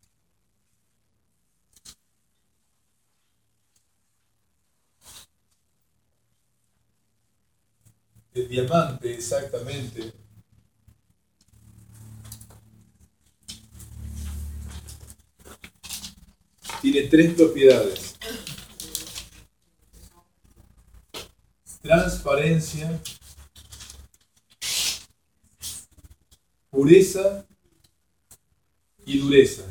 El diamante exactamente tiene 3 propiedades: transparencia, pureza y dureza.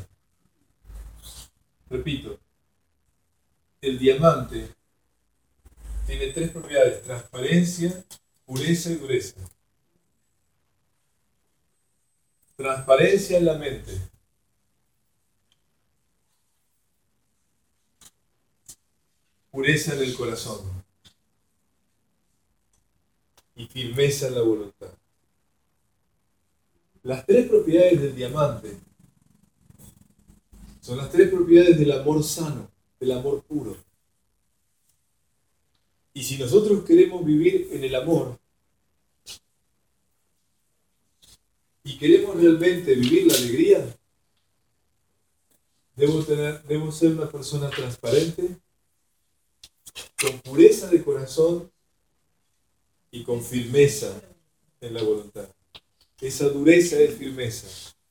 Repito, el diamante tiene 3 propiedades: transparencia, pureza y dureza. Transparencia en la mente. Pureza en el corazón. Y firmeza en la voluntad. Las 3 propiedades del diamante son las 3 propiedades del amor sano, del amor puro. Y si nosotros queremos vivir en el amor y queremos realmente vivir la alegría, debo ser una persona transparente, con pureza de corazón y con firmeza en la voluntad. Esa dureza es firmeza.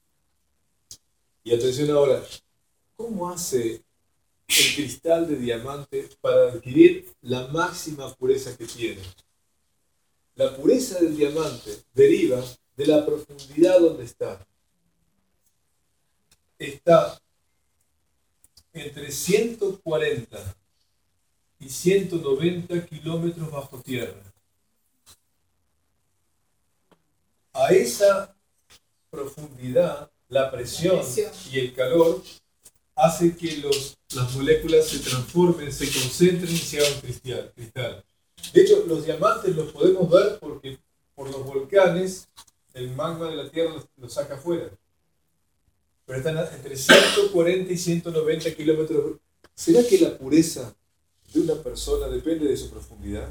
Y atención ahora, ¿cómo hace el cristal de diamante para adquirir la máxima pureza que tiene? La pureza del diamante deriva de la profundidad donde está. Está entre 140 y 190 kilómetros bajo tierra. A esa profundidad, la presión y el calor hace que las moléculas se transformen, se concentren y se hagan cristal. De hecho, los diamantes los podemos ver porque por los volcanes el magma de la Tierra los saca afuera. Pero están entre 140 y 190 kilómetros. ¿Será que la pureza de una persona depende de su profundidad?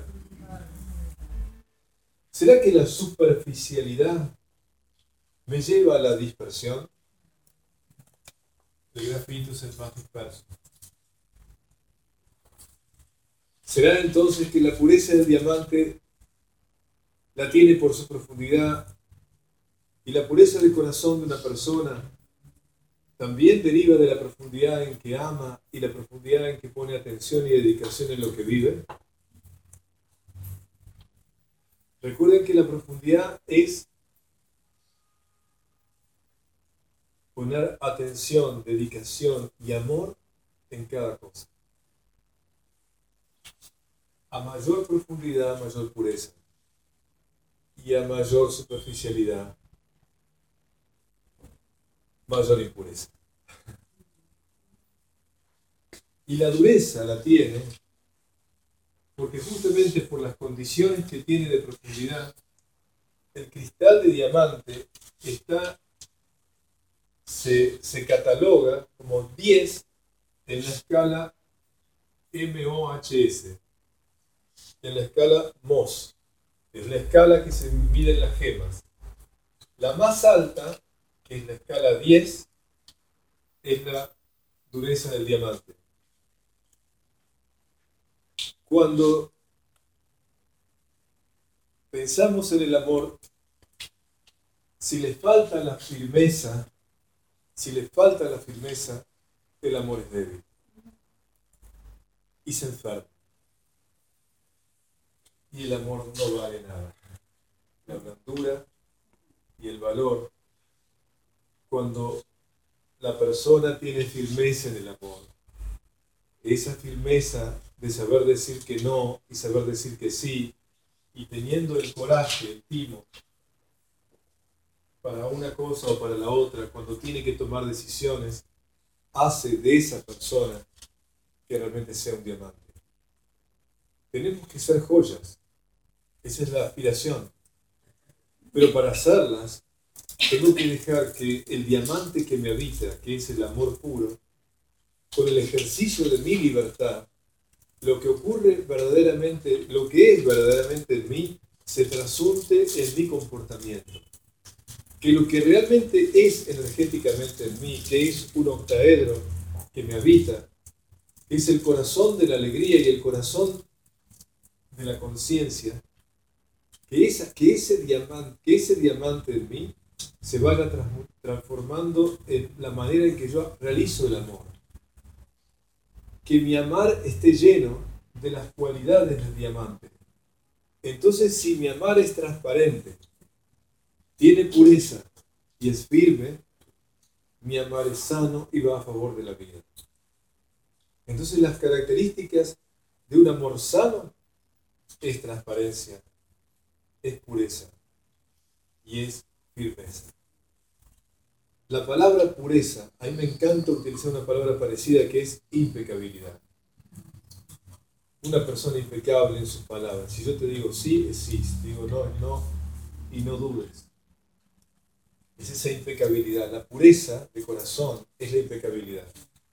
¿Será que la superficialidad me lleva a la dispersión? El grafito es el más disperso. ¿Será entonces que la pureza del diamante la tiene por su profundidad y la pureza del corazón de una persona también deriva de la profundidad en que ama y la profundidad en que pone atención y dedicación en lo que vive? Recuerden que la profundidad es poner atención, dedicación y amor en cada cosa. A mayor profundidad, mayor pureza. Y a mayor superficialidad, mayor impureza. Y la dureza la tiene porque justamente por las condiciones que tiene de profundidad, el cristal de diamante se cataloga como 10 en la escala MOHS, en la escala Mohs, Es la escala que se mide en las gemas. La más alta, que es la escala 10, es la dureza del diamante. Cuando pensamos en el amor, si le falta la firmeza, el amor es débil y se enferma. Y el amor no vale nada. La blandura y el valor, cuando la persona tiene firmeza en el amor, esa firmeza de saber decir que no y saber decir que sí, y teniendo el coraje, el timo, para una cosa o para la otra, cuando tiene que tomar decisiones, hace de esa persona que realmente sea un diamante. Tenemos que ser joyas. Esa es la aspiración. Pero para hacerlas, tengo que dejar que el diamante que me habita, que es el amor puro, con el ejercicio de mi libertad, lo que es verdaderamente en mí, se trasunte en mi comportamiento. Que lo que realmente es energéticamente en mí, que es un octaedro que me habita, es el corazón de la alegría y el corazón de la conciencia, que ese diamante en mí se vaya transformando en la manera en que yo realizo el amor. Que mi amar esté lleno de las cualidades del diamante. Entonces, si mi amar es transparente, tiene pureza y es firme, mi amar es sano y va a favor de la vida. Entonces, las características de un amor sano es transparencia, es pureza y es firmeza. La palabra pureza, a mí me encanta utilizar una palabra parecida que es impecabilidad. Una persona impecable en sus palabras. Si yo te digo sí, es sí. Si digo no, es no. Y no dudes. Es esa impecabilidad. La pureza de corazón es la impecabilidad.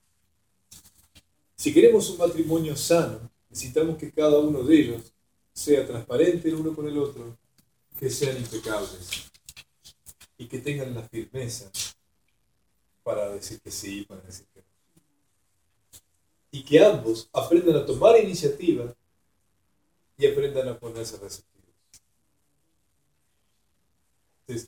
Si queremos un matrimonio sano, necesitamos que cada uno de ellos sea transparente el uno con el otro, que sean impecables y que tengan la firmeza para decir que sí, para decir que no. Y que ambos aprendan a tomar iniciativa y aprendan a ponerse receptivos. Entonces,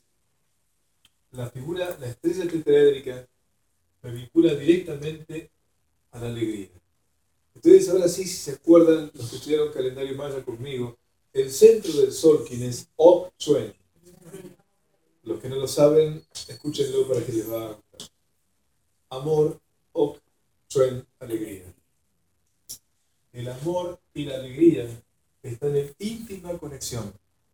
la estrella tetraédrica me vincula directamente a la alegría. Entonces, ahora sí, si se acuerdan, los que estudiaron calendario maya conmigo, el centro del sol, quien es Ok Chuen. Los que no lo saben, escúchenlo para que les va a gustar. Amor, Ok Chuen, alegría. El amor y la alegría están en íntima conexión.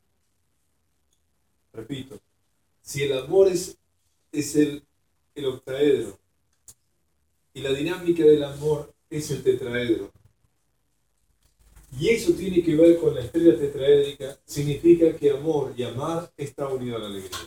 Repito, si el amor es el octaedro y la dinámica del amor es el tetraedro, y eso tiene que ver con la estrella tetraédrica, significa que amor y amar está unido a la alegría.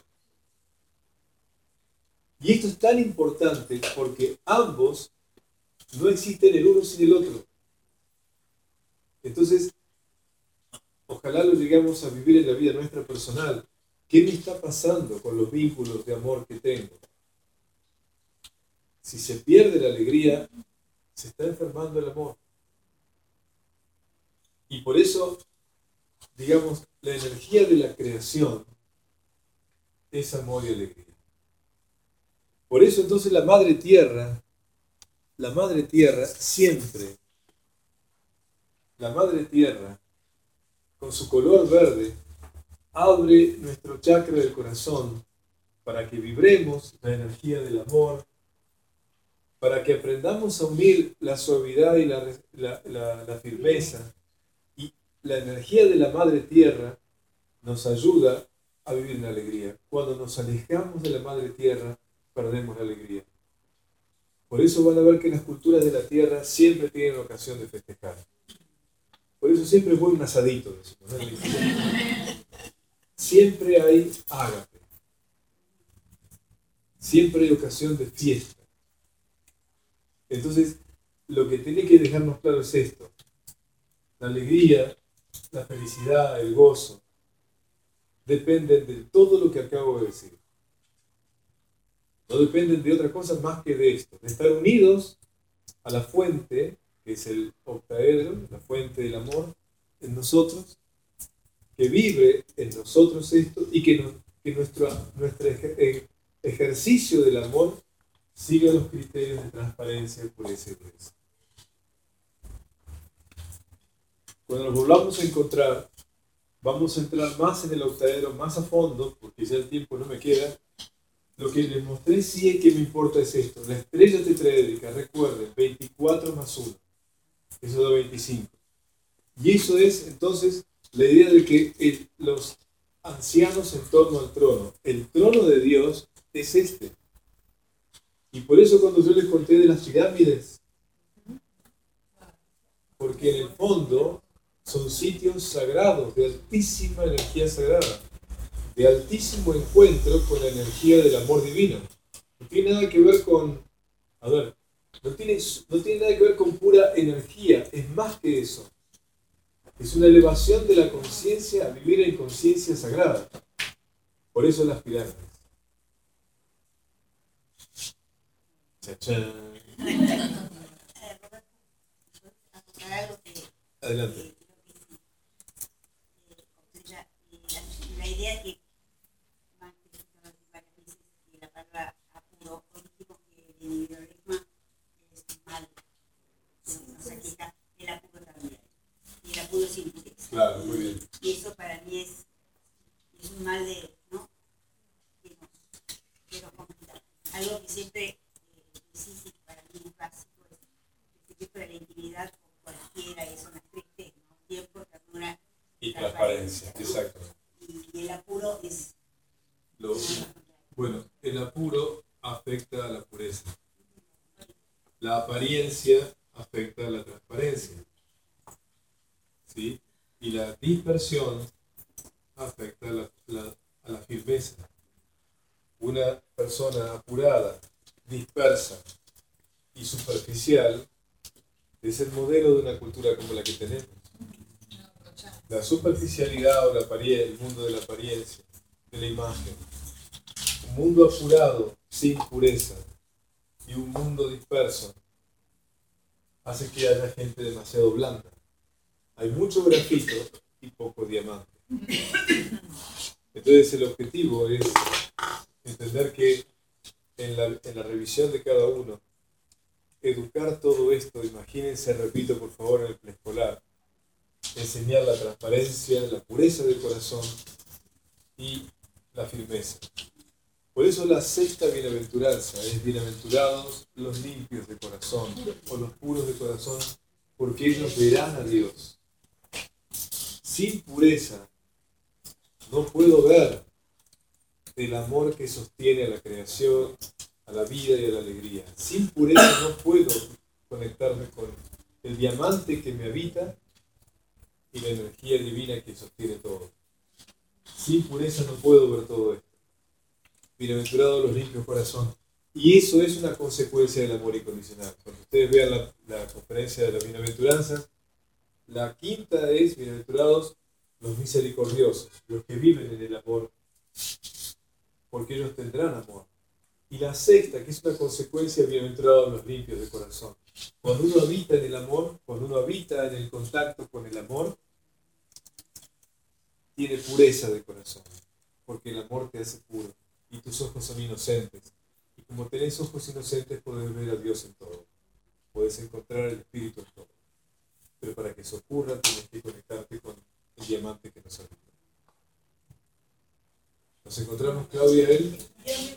Y esto es tan importante porque ambos no existen el uno sin el otro. Entonces, ojalá lo lleguemos a vivir en la vida nuestra personal. ¿Qué me está pasando con los vínculos de amor que tengo? Si se pierde la alegría, se está enfermando el amor. Y por eso, digamos, la energía de la creación es amor y alegría. Por eso entonces la Madre Tierra siempre, la Madre Tierra, con su color verde, abre nuestro chakra del corazón para que vibremos la energía del amor, para que aprendamos a unir la suavidad y la firmeza. Y la energía de la Madre Tierra nos ayuda a vivir en alegría. Cuando nos alejamos de la Madre Tierra, perdemos la alegría. Por eso van a ver que las culturas de la Tierra siempre tienen ocasión de festejar. Por eso siempre es un asadito. Decimos, ¿no? Siempre hay ágape. Siempre hay ocasión de fiesta. Entonces, lo que tiene que dejarnos claro es esto. La alegría, la felicidad, el gozo, dependen de todo lo que acabo de decir. No dependen de otra cosa más que de esto, de estar unidos a la fuente, que es el octaedro, la fuente del amor en nosotros, que vibre en nosotros esto y que nuestro ejercicio del amor siga los criterios de transparencia, pureza y pureza. Cuando nos volvamos a encontrar, vamos a entrar más en el octaedro, más a fondo, porque ya el tiempo no me queda. Lo que les mostré sí es que me importa es esto. La estrella tetraédrica, recuerden, 24 más 1. Eso da 25. Y eso es entonces la idea de que los ancianos en torno al trono, el trono de Dios es este. Y por eso cuando yo les conté de las pirámides, porque en el fondo son sitios sagrados, de altísima energía sagrada, de altísimo encuentro con la energía del amor divino. No tiene nada que ver con, no tiene nada que ver con pura energía, es más que eso. Es una elevación de la conciencia a vivir en conciencia sagrada. Por eso las pirámides. Chachán. Adelante. La idea que la palabra apuro político, que el individualismo es mal, nos aqueja el apuro también, y el apuro sin pureza. Claro, muy bien. Y eso para mí es un mal de, ¿no? que nos complica. Algo que siempre existe, que para mí es básico, es el secreto de la intimidad con cualquiera, eso no es triste, ¿no? Tiempo, ternura y transparencia, exacto. Y el apuro es... Bueno, el apuro afecta a la pureza. La apariencia afecta a la transparencia. ¿Sí? Y la dispersión afecta a la firmeza. Una persona apurada, dispersa y superficial es el modelo de una cultura como la que tenemos. La superficialidad o el mundo de la apariencia, de la imagen. Un mundo apurado, sin pureza, y un mundo disperso hace que haya gente demasiado blanda. Hay mucho grafito y poco diamante. Entonces el objetivo es entender que en la revisión de cada uno, educar todo esto, imagínense, repito por favor en el preescolar, enseñar la transparencia, la pureza del corazón y la firmeza. Por eso la sexta bienaventuranza es bienaventurados los limpios de corazón o los puros de corazón, porque ellos verán a Dios. Sin pureza no puedo ver el amor que sostiene a la creación, a la vida y a la alegría. Sin pureza no puedo conectarme con el diamante que me habita y la energía divina que sostiene todo. Sin pureza no puedo ver todo esto. Bienaventurados los limpios corazón. Y eso es una consecuencia del amor incondicional. Cuando ustedes vean la conferencia de las bienaventuranzas, la quinta es bienaventurados los misericordiosos, los que viven en el amor, porque ellos tendrán amor. Y la sexta, que es una consecuencia, bienaventurados los limpios de corazón. Cuando uno habita en el amor, cuando uno habita en el contacto con el amor, tiene pureza de corazón, porque el amor te hace puro y tus ojos son inocentes. Y como tenés ojos inocentes, podés ver a Dios en todo. Podés encontrar el Espíritu en todo. Pero para que eso ocurra, tienes que conectarte con el diamante que nos habita. Nos encontramos, Claudia, él.